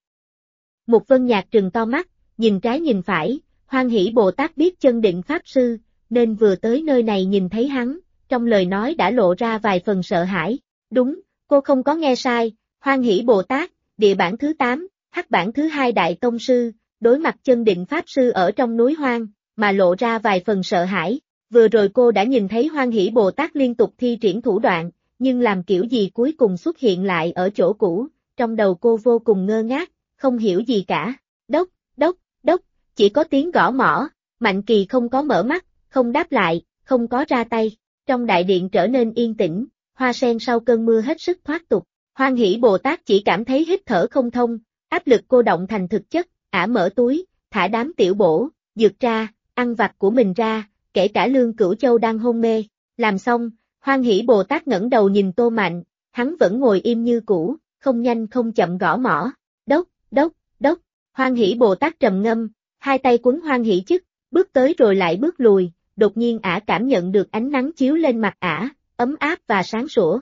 Mục Vân Nhạc trừng to mắt, nhìn trái nhìn phải, Hoan Hỷ Bồ Tát biết chân định Pháp Sư, nên vừa tới nơi này nhìn thấy hắn, trong lời nói đã lộ ra vài phần sợ hãi. Đúng, cô không có nghe sai, Hoan Hỷ Bồ Tát, địa bản thứ 8, hắc bản thứ 2 đại tông sư, đối mặt chân định Pháp Sư ở trong núi hoang, mà lộ ra vài phần sợ hãi. Vừa rồi cô đã nhìn thấy Hoan Hỷ Bồ Tát liên tục thi triển thủ đoạn, nhưng làm kiểu gì cuối cùng xuất hiện lại ở chỗ cũ, trong đầu cô vô cùng ngơ ngác, không hiểu gì cả. Đốc, đốc, đốc, chỉ có tiếng gõ mỏ, Mạnh Kỳ không có mở mắt, không đáp lại, không có ra tay. Trong đại điện trở nên yên tĩnh, hoa sen sau cơn mưa hết sức thoát tục. Hoan Hỷ Bồ Tát chỉ cảm thấy hít thở không thông, áp lực cô động thành thực chất, Ả mở túi, thả đám tiểu bổ, dược ra, ăn vặt của mình ra, kể cả Lương Cửu Châu đang hôn mê. Làm xong, Hoan Hỷ Bồ Tát ngẩng đầu nhìn Tô Mạnh, hắn vẫn ngồi im như cũ, không nhanh không chậm gõ mỏ. Đốc, đốc, đốc, Hoan Hỷ Bồ Tát trầm ngâm, hai tay quấn Hoan Hỷ chức, bước tới rồi lại bước lùi, đột nhiên Ả cảm nhận được ánh nắng chiếu lên mặt Ả, ấm áp và sáng sủa.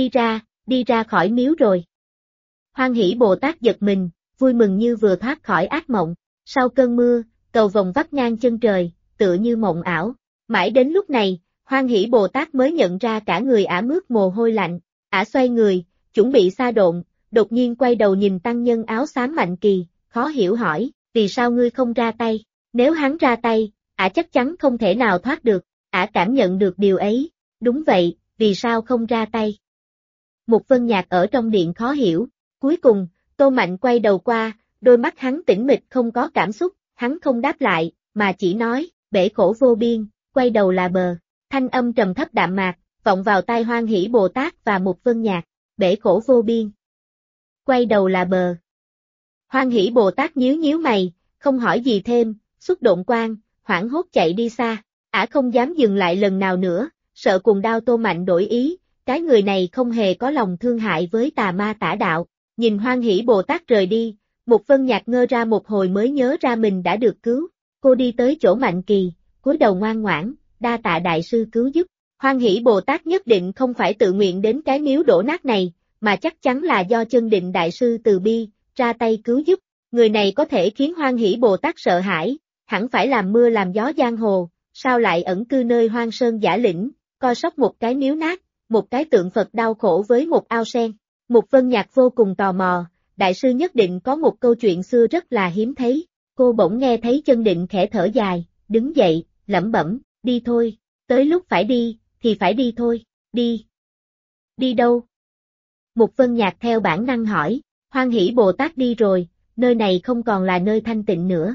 Đi ra khỏi miếu rồi. Hoan Hỷ Bồ Tát giật mình, vui mừng như vừa thoát khỏi ác mộng. Sau cơn mưa, cầu vồng vắt ngang chân trời, tựa như mộng ảo. Mãi đến lúc này, Hoan Hỷ Bồ Tát mới nhận ra cả người Ả mướt mồ hôi lạnh. Ả xoay người, chuẩn bị sa độn, đột nhiên quay đầu nhìn tăng nhân áo xám Mạnh Kỳ, khó hiểu hỏi, vì sao ngươi không ra tay? Nếu hắn ra tay, Ả chắc chắn không thể nào thoát được. Ả cảm nhận được điều ấy. Đúng vậy, vì sao không ra tay? Mục Vân Nhạc ở trong điện khó hiểu. Cuối cùng, Tô Mạnh quay đầu qua, đôi mắt hắn tĩnh mịch không có cảm xúc, hắn không đáp lại, mà chỉ nói, bể khổ vô biên, quay đầu là bờ. Thanh âm trầm thấp đạm mạc, vọng vào tai Hoan Hỷ Bồ Tát và Mục Vân Nhạc, bể khổ vô biên. Quay đầu là bờ. Hoan Hỷ Bồ Tát nhíu nhíu mày, không hỏi gì thêm, xuất độn quang, hoảng hốt chạy đi xa. Ả không dám dừng lại lần nào nữa, sợ cuồng đao Tô Mạnh đổi ý, cái người này không hề có lòng thương hại với tà ma tả đạo. Nhìn Hoan Hỷ Bồ Tát rời đi, Mục Vân Nhạc ngơ ra một hồi mới nhớ ra mình đã được cứu. Cô đi tới chỗ Mạnh Kỳ, cúi đầu ngoan ngoãn, đa tạ đại sư cứu giúp. Hoan Hỷ Bồ Tát nhất định không phải tự nguyện đến cái miếu đổ nát này, mà chắc chắn là do Chân Định Đại Sư từ bi, ra tay cứu giúp. Người này có thể khiến Hoan Hỷ Bồ Tát sợ hãi, hẳn phải làm mưa làm gió giang hồ, sao lại ẩn cư nơi hoang sơn giả lĩnh, coi sóc một cái miếu nát, một cái tượng Phật đau khổ với một ao sen. Mục Vân Nhạc vô cùng tò mò, Đại sư nhất định có một câu chuyện xưa rất là hiếm thấy. Cô bỗng nghe thấy Chân Định khẽ thở dài, đứng dậy, lẩm bẩm, đi thôi, tới lúc phải đi, thì phải đi thôi, đi. Đi đâu? Mục Vân Nhạc theo bản năng hỏi, Hoan Hỷ Bồ Tát đi rồi, nơi này không còn là nơi thanh tịnh nữa.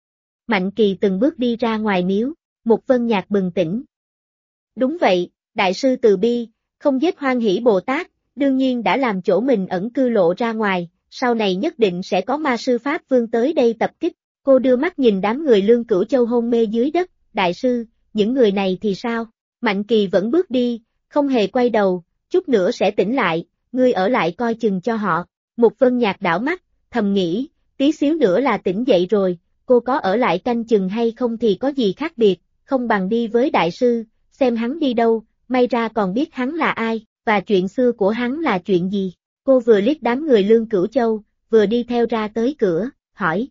Mạnh Kỳ từng bước đi ra ngoài miếu, Mục Vân Nhạc bừng tỉnh. Đúng vậy, Đại sư từ bi, không giết Hoan Hỷ Bồ Tát, đương nhiên đã làm chỗ mình ẩn cư lộ ra ngoài, sau này nhất định sẽ có ma sư Pháp Vương tới đây tập kích. Cô đưa mắt nhìn đám người Lương Cửu Châu hôn mê dưới đất, Đại sư, những người này thì sao? Mạnh Kỳ vẫn bước đi, không hề quay đầu, chút nữa sẽ tỉnh lại, ngươi ở lại coi chừng cho họ. Mục Vân Nhạc đảo mắt, thầm nghĩ, tí xíu nữa là tỉnh dậy rồi, cô có ở lại canh chừng hay không thì có gì khác biệt, không bằng đi với Đại sư, xem hắn đi đâu, may ra còn biết hắn là ai, và chuyện xưa của hắn là chuyện gì. Cô vừa liếc đám người Lương Cửu Châu, vừa đi theo ra tới cửa, hỏi,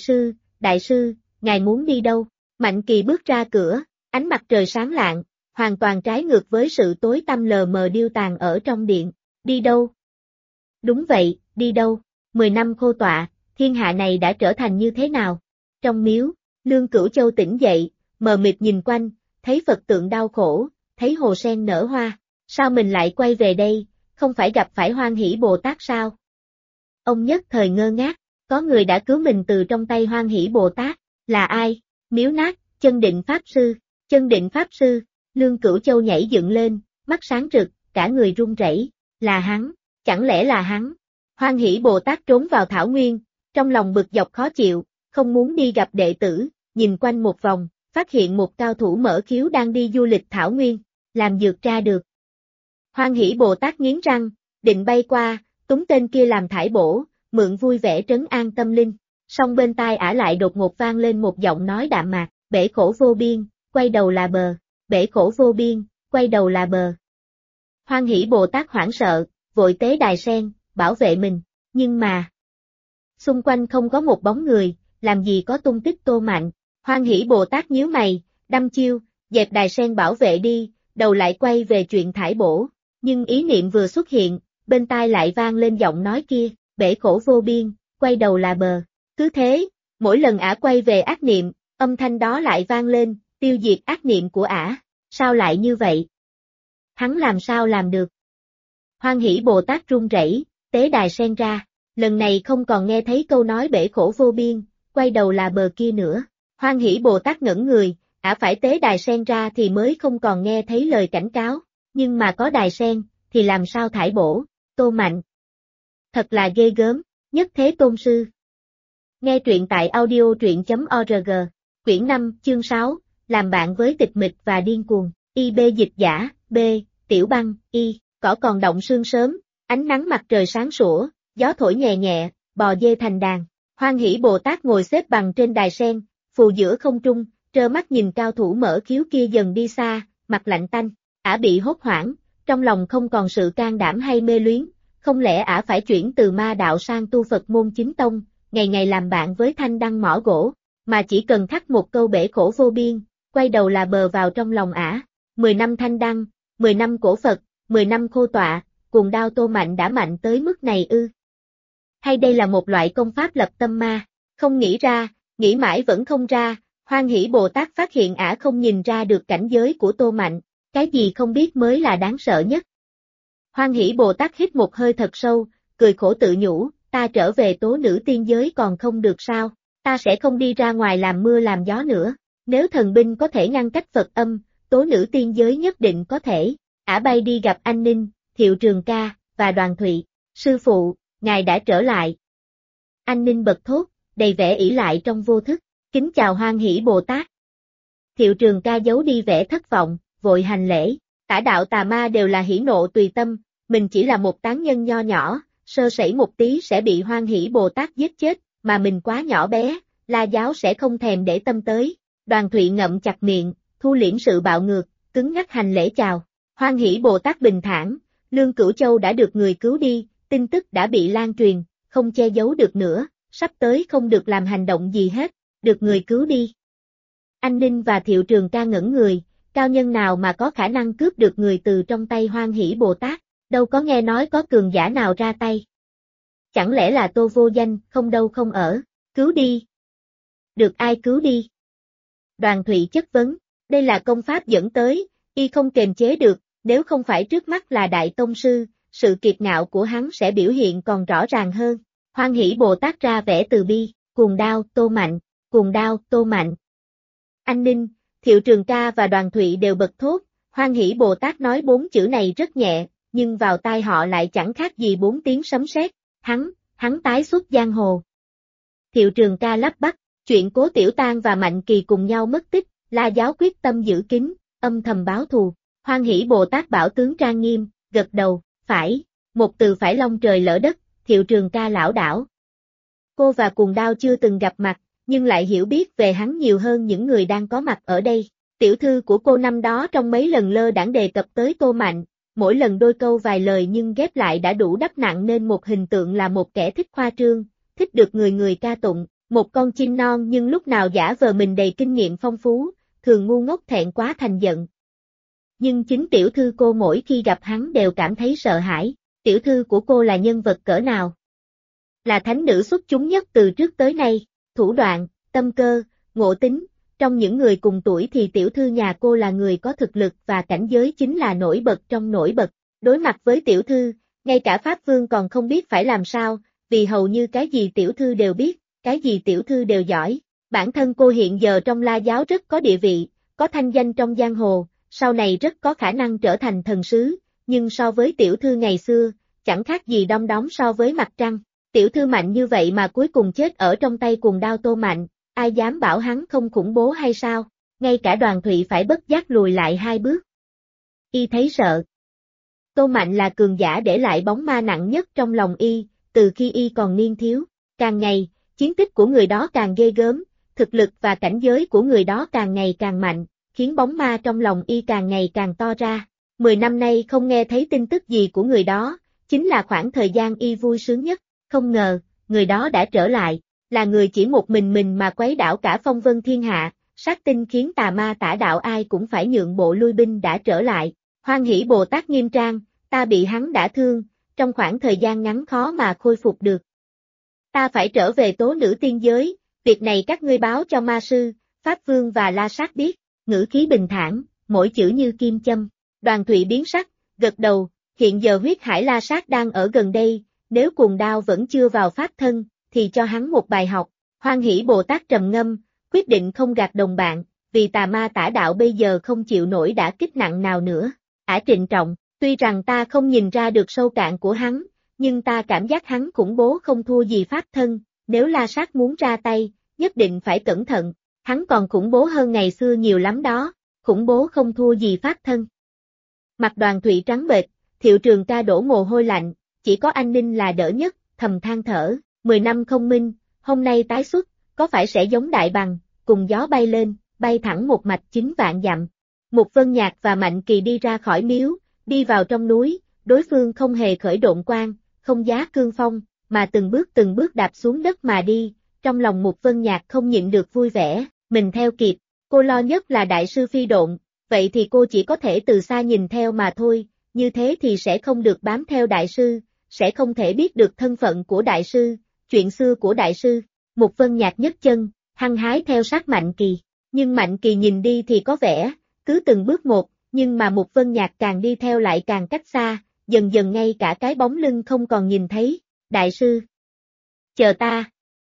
Đại sư, ngài muốn đi đâu? Mạnh Kỳ bước ra cửa, ánh mặt trời sáng lạng, hoàn toàn trái ngược với sự tối tăm lờ mờ điêu tàn ở trong điện. Đi đâu? Đúng vậy, đi đâu? 10 năm khô tọa, thiên hạ này đã trở thành như thế nào? Trong miếu, Lương Cửu Châu tỉnh dậy, mờ mịt nhìn quanh, thấy Phật tượng đau khổ, thấy hồ sen nở hoa. Sao mình lại quay về đây, không phải gặp phải Hoan Hỷ Bồ Tát sao? Ông nhất thời ngơ ngác, có người đã cứu mình từ trong tay Hoan Hỷ Bồ Tát, là ai? Miếu nát, Chân Định Pháp Sư, Chân Định Pháp Sư, Lương Cửu Châu nhảy dựng lên, mắt sáng rực, cả người run rẩy, là hắn, chẳng lẽ là hắn? Hoan Hỷ Bồ Tát trốn vào thảo nguyên, trong lòng bực dọc khó chịu, không muốn đi gặp đệ tử, nhìn quanh một vòng, phát hiện một cao thủ mở khiếu đang đi du lịch thảo nguyên, làm dược ra được. Hoan Hỷ Bồ Tát nghiến răng, định bay qua, túng tên kia làm thải bổ, mượn vui vẻ trấn an tâm linh. Song bên tai ả lại đột ngột vang lên một giọng nói đạm mạc, bể khổ vô biên, quay đầu là bờ, bể khổ vô biên, quay đầu là bờ. Hoan Hỷ Bồ Tát hoảng sợ, vội tế đài sen, bảo vệ mình, nhưng mà xung quanh không có một bóng người, làm gì có tung tích Tô Mạnh. Hoan Hỷ Bồ Tát nhíu mày, đăm chiêu, dẹp đài sen bảo vệ đi, đầu lại quay về chuyện thải bổ, nhưng ý niệm vừa xuất hiện, bên tai lại vang lên giọng nói kia, bể khổ vô biên, quay đầu là bờ. Cứ thế, mỗi lần ả quay về ác niệm, âm thanh đó lại vang lên, tiêu diệt ác niệm của ả. Sao lại như vậy? Hắn làm sao làm được? Hoan Hỷ Bồ Tát run rẩy, tế đài sen ra, lần này không còn nghe thấy câu nói bể khổ vô biên, quay đầu là bờ kia nữa. Hoan Hỷ Bồ Tát ngẩn người, ả phải tế đài sen ra thì mới không còn nghe thấy lời cảnh cáo, nhưng mà có đài sen, thì làm sao thải bổ, Tô Mạnh. Thật là ghê gớm, Nhất Thế Tôn Sư. Nghe truyện tại audio.org, quyển 5, chương 6, làm bạn với tịch mịch và điên cuồng, IB dịch giả, B, Tiểu Băng, Y, cỏ còn động sương sớm, ánh nắng mặt trời sáng sủa, gió thổi nhẹ nhẹ, bò dê thành đàn. Hoan Hỷ Bồ Tát ngồi xếp bằng trên đài sen, phù giữa không trung, trơ mắt nhìn cao thủ mở khiếu kia dần đi xa, mặt lạnh tanh, ả bị hốt hoảng, trong lòng không còn sự can đảm hay mê luyến, không lẽ ả phải chuyển từ ma đạo sang tu Phật môn chính tông, ngày ngày làm bạn với thanh đăng mỏ gỗ, mà chỉ cần khắc một câu bể khổ vô biên, quay đầu là bờ vào trong lòng ả. 10 năm thanh đăng, 10 năm cổ Phật, 10 năm khô tọa, cuồng đao Tô Mạnh đã mạnh tới mức này ư? Hay đây là một loại công pháp lập tâm ma? Không nghĩ ra, nghĩ mãi vẫn không ra, Hoan Hỷ Bồ Tát phát hiện ả không nhìn ra được cảnh giới của Tô Mạnh, cái gì không biết mới là đáng sợ nhất. Hoan Hỷ Bồ Tát hít một hơi thật sâu, cười khổ tự nhủ, ta trở về tố nữ tiên giới còn không được sao, ta sẽ không đi ra ngoài làm mưa làm gió nữa, nếu thần binh có thể ngăn cách Phật âm, tố nữ tiên giới nhất định có thể. Ả bay đi gặp anh Ninh, Thiệu Trường Ca, và Đoàn Thụy, sư phụ, ngài đã trở lại. Anh Ninh bật thốt, đầy vẻ ỷ lại trong vô thức, kính chào Hoan Hỷ Bồ Tát. Thiệu Trường Ca giấu đi vẻ thất vọng, vội hành lễ, tả đạo tà ma đều là hỉ nộ tùy tâm, mình chỉ là một tán nhân nho nhỏ, sơ sẩy một tí sẽ bị Hoan Hỷ Bồ Tát giết chết, mà mình quá nhỏ bé, La giáo sẽ không thèm để tâm tới. Đoàn Thụy ngậm chặt miệng, thu liễm sự bạo ngược, cứng ngắc hành lễ chào. Hoan Hỷ Bồ Tát bình thản, Lương Cửu Châu đã được người cứu đi, tin tức đã bị lan truyền, không che giấu được nữa, sắp tới không được làm hành động gì hết, được người cứu đi. Anh Ninh và Thiệu Trường Ca ngẩn người, cao nhân nào mà có khả năng cướp được người từ trong tay Hoan Hỷ Bồ Tát, đâu có nghe nói có cường giả nào ra tay. Chẳng lẽ là Tô Vô Danh, không đâu không ở, cứu đi. Được ai cứu đi? Đoàn Thụy chất vấn, đây là công pháp dẫn tới, y không kềm chế được, nếu không phải trước mắt là Đại Tông Sư, sự kiệt ngạo của hắn sẽ biểu hiện còn rõ ràng hơn. Hoan Hỷ Bồ Tát ra vẻ từ bi, cuồng đao, Tô Mạnh, cuồng đao, Tô Mạnh. Anh Ninh, Thiệu Trường Ca và Đoàn Thụy đều bật thốt, Hoan Hỷ Bồ Tát nói 4 chữ này rất nhẹ, nhưng vào tai họ lại chẳng khác gì 4 tiếng sấm sét, hắn tái xuất giang hồ. Thiệu Trường Ca lắp bắp, chuyện Cố Tiểu Tang và Mạnh Kỳ cùng nhau mất tích, La Giáo quyết tâm giữ kín, âm thầm báo thù. Hoan Hỷ Bồ Tát bảo tướng trang nghiêm, gật đầu, phải, một từ phải long trời lỡ đất, Thiệu Trường Ca lảo đảo. Cô và Cuồng Đao chưa từng gặp mặt, nhưng lại hiểu biết về hắn nhiều hơn những người đang có mặt ở đây. Tiểu thư của cô năm đó trong mấy lần lơ đãng đề cập tới Tô Mạnh, mỗi lần đôi câu vài lời nhưng ghép lại đã đủ đắp nặng nên một hình tượng là một kẻ thích khoa trương, thích được người người ca tụng, một con chim non nhưng lúc nào giả vờ mình đầy kinh nghiệm phong phú, thường ngu ngốc thẹn quá thành giận. Nhưng chính tiểu thư cô mỗi khi gặp hắn đều cảm thấy sợ hãi, tiểu thư của cô là nhân vật cỡ nào? Là thánh nữ xuất chúng nhất từ trước tới nay, thủ đoạn, tâm cơ, ngộ tính, trong những người cùng tuổi thì tiểu thư nhà cô là người có thực lực và cảnh giới chính là nổi bật trong nổi bật. Đối mặt với tiểu thư, ngay cả Pháp Vương còn không biết phải làm sao, vì hầu như cái gì tiểu thư đều biết, cái gì tiểu thư đều giỏi. Bản thân cô hiện giờ trong La Giáo rất có địa vị, có thanh danh trong giang hồ, sau này rất có khả năng trở thành thần sứ, nhưng so với tiểu thư ngày xưa, chẳng khác gì đom đóm so với mặt trăng. Tiểu thư mạnh như vậy mà cuối cùng chết ở trong tay Cuồng Đao Tô Mạnh, ai dám bảo hắn không khủng bố hay sao? Ngay cả Đoàn Thụy phải bất giác lùi lại 2 bước. Y thấy sợ. Tô Mạnh là cường giả để lại bóng ma nặng nhất trong lòng y, từ khi y còn niên thiếu. Càng ngày, chiến tích của người đó càng ghê gớm, thực lực và cảnh giới của người đó càng ngày càng mạnh, khiến bóng ma trong lòng y càng ngày càng to ra. 10 năm nay không nghe thấy tin tức gì của người đó, chính là khoảng thời gian y vui sướng nhất. Không ngờ, người đó đã trở lại, là người chỉ một mình mà quấy đảo cả phong vân thiên hạ, sát tinh khiến tà ma tả đạo ai cũng phải nhượng bộ lui binh đã trở lại. Hoan Hỷ Bồ Tát nghiêm trang, ta bị hắn đả thương, trong khoảng thời gian ngắn khó mà khôi phục được. Ta phải trở về tố nữ tiên giới, việc này các ngươi báo cho ma sư, Pháp Vương và La Sát biết, ngữ khí bình thản, mỗi chữ như kim châm. Đoàn Thụy biến sắc, gật đầu, hiện giờ huyết hải La Sát đang ở gần đây, nếu Cuồng Đao vẫn chưa vào pháp thân, thì cho hắn một bài học. Hoan Hỷ Bồ Tát trầm ngâm, quyết định không gạt đồng bạn, vì tà ma tả đạo bây giờ không chịu nổi đả kích nặng nào nữa. Trịnh trọng, tuy rằng ta không nhìn ra được sâu cạn của hắn, nhưng ta cảm giác hắn khủng bố không thua gì pháp thân, nếu La Sát muốn ra tay, nhất định phải cẩn thận, hắn còn khủng bố hơn ngày xưa nhiều lắm đó, khủng bố không thua gì pháp thân. Mặt Đoàn Thụy trắng bệch, Thiệu Trường Ca đổ mồ hôi lạnh, chỉ có anh Ninh là đỡ nhất, thầm than thở, 10 năm không minh, hôm nay tái xuất, có phải sẽ giống Đại Bằng, cùng gió bay lên, bay thẳng một mạch 9 vạn dặm. Mục Vân Nhạc và Mạnh Kỳ đi ra khỏi miếu, đi vào trong núi, đối phương không hề khởi độn quang, không giá cương phong, mà từng bước đạp xuống đất mà đi, trong lòng Mục Vân Nhạc không nhịn được vui vẻ, mình theo kịp, cô lo nhất là đại sư phi độn, vậy thì cô chỉ có thể từ xa nhìn theo mà thôi, như thế thì sẽ không được bám theo đại sư, sẽ không thể biết được thân phận của đại sư, chuyện xưa của đại sư. Mục Vân Nhạc nhấc chân, hăng hái theo sát Mạnh Kỳ, nhưng Mạnh Kỳ nhìn đi thì có vẻ, cứ từng bước một, nhưng mà Mục Vân Nhạc càng đi theo lại càng cách xa, dần dần ngay cả cái bóng lưng không còn nhìn thấy, đại sư. Chờ ta.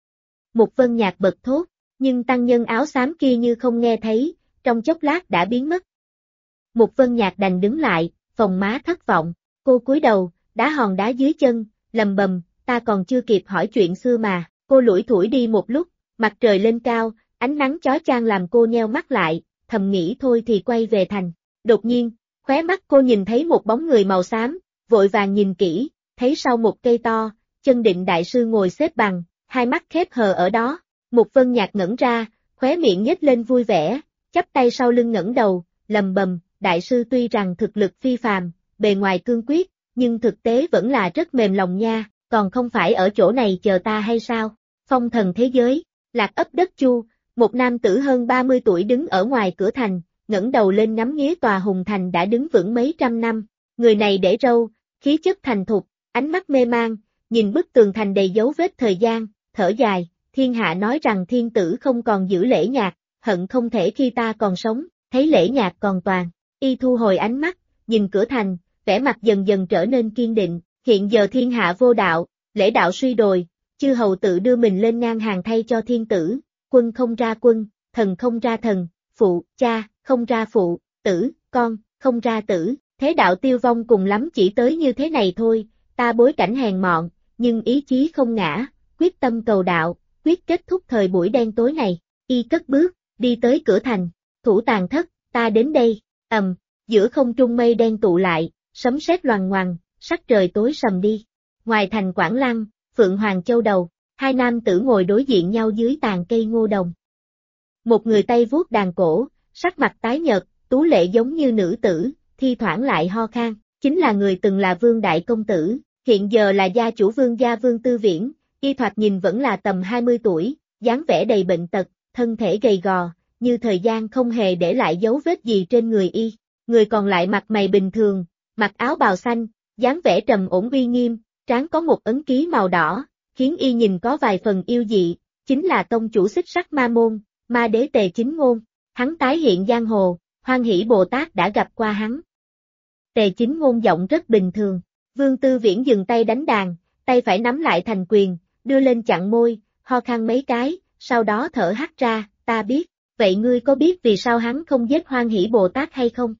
Mục Vân Nhạc bật thốt, nhưng tăng nhân áo xám kia như không nghe thấy, trong chốc lát đã biến mất. Mục Vân Nhạc đành đứng lại, phồng má thất vọng, cô cúi đầu, đá hòn đá dưới chân, lầm bầm, ta còn chưa kịp hỏi chuyện xưa mà, cô lủi thủi đi một lúc, mặt trời lên cao, ánh nắng chói chang làm cô nheo mắt lại, thầm nghĩ thôi thì quay về thành. Đột nhiên, khóe mắt cô nhìn thấy một bóng người màu xám, vội vàng nhìn kỹ, thấy sau một cây to, Chân Định đại sư ngồi xếp bằng, hai mắt khép hờ ở đó. Mục Vân Nhạc ngẩn ra, khóe miệng nhếch lên vui vẻ, chắp tay sau lưng ngẩng đầu, lầm bầm, đại sư tuy rằng thực lực phi phàm, bề ngoài cương quyết, nhưng thực tế vẫn là rất mềm lòng nha, còn không phải ở chỗ này chờ ta hay sao? Phong thần thế giới, Lạc ấp đất Chu, một nam tử hơn 30 tuổi đứng ở ngoài cửa thành, ngẩng đầu lên ngắm nghía tòa hùng thành đã đứng vững mấy trăm năm. Người này để râu, khí chất thành thục, ánh mắt mê mang, nhìn bức tường thành đầy dấu vết thời gian, thở dài, thiên hạ nói rằng thiên tử không còn giữ lễ nhạc, hận không thể khi ta còn sống, thấy lễ nhạc còn toàn. Y thu hồi ánh mắt, nhìn cửa thành, vẻ mặt dần dần trở nên kiên định, hiện giờ thiên hạ vô đạo, lễ đạo suy đồi, chư hầu tự đưa mình lên ngang hàng thay cho thiên tử, quân không ra quân, thần không ra thần, phụ, cha, không ra phụ, tử, con, không ra tử, thế đạo tiêu vong cùng lắm chỉ tới như thế này thôi, ta bối cảnh hèn mọn, nhưng ý chí không ngã, quyết tâm cầu đạo, quyết kết thúc thời buổi đen tối này, y cất bước, đi tới cửa thành, Thủ Tàng Thất, ta đến đây, giữa không trung mây đen tụ lại, sấm sét loằng ngoằng, sắc trời tối sầm đi. Ngoài thành Quảng Lăng, Phượng Hoàng Châu Đầu, hai nam tử ngồi đối diện nhau dưới tàn cây ngô đồng. Một người tay vuốt đàn cổ, sắc mặt tái nhợt, tú lệ giống như nữ tử, thi thoảng lại ho khan, chính là người từng là Vương Đại Công Tử, hiện giờ là gia chủ Vương gia Vương Tư Viễn, y thoạt nhìn vẫn là tầm 20 tuổi, dáng vẻ đầy bệnh tật, thân thể gầy gò, như thời gian không hề để lại dấu vết gì trên người y. Người còn lại mặt mày bình thường, mặc áo bào xanh, dáng vẻ trầm ổn uy nghiêm, trán có một ấn ký màu đỏ, khiến y nhìn có vài phần yêu dị, chính là tông chủ Xích Sắc Ma Môn, Ma Đế Tề Chính Ngôn. Hắn tái hiện giang hồ, Hoan Hỷ Bồ Tát đã gặp qua hắn. Tề Chính Ngôn giọng rất bình thường, Vương Tư Viễn dừng tay đánh đàn, tay phải nắm lại thành quyền, đưa lên chặn môi, ho khan mấy cái, sau đó thở hắt ra, ta biết, vậy ngươi có biết vì sao hắn không giết Hoan Hỷ Bồ Tát hay không?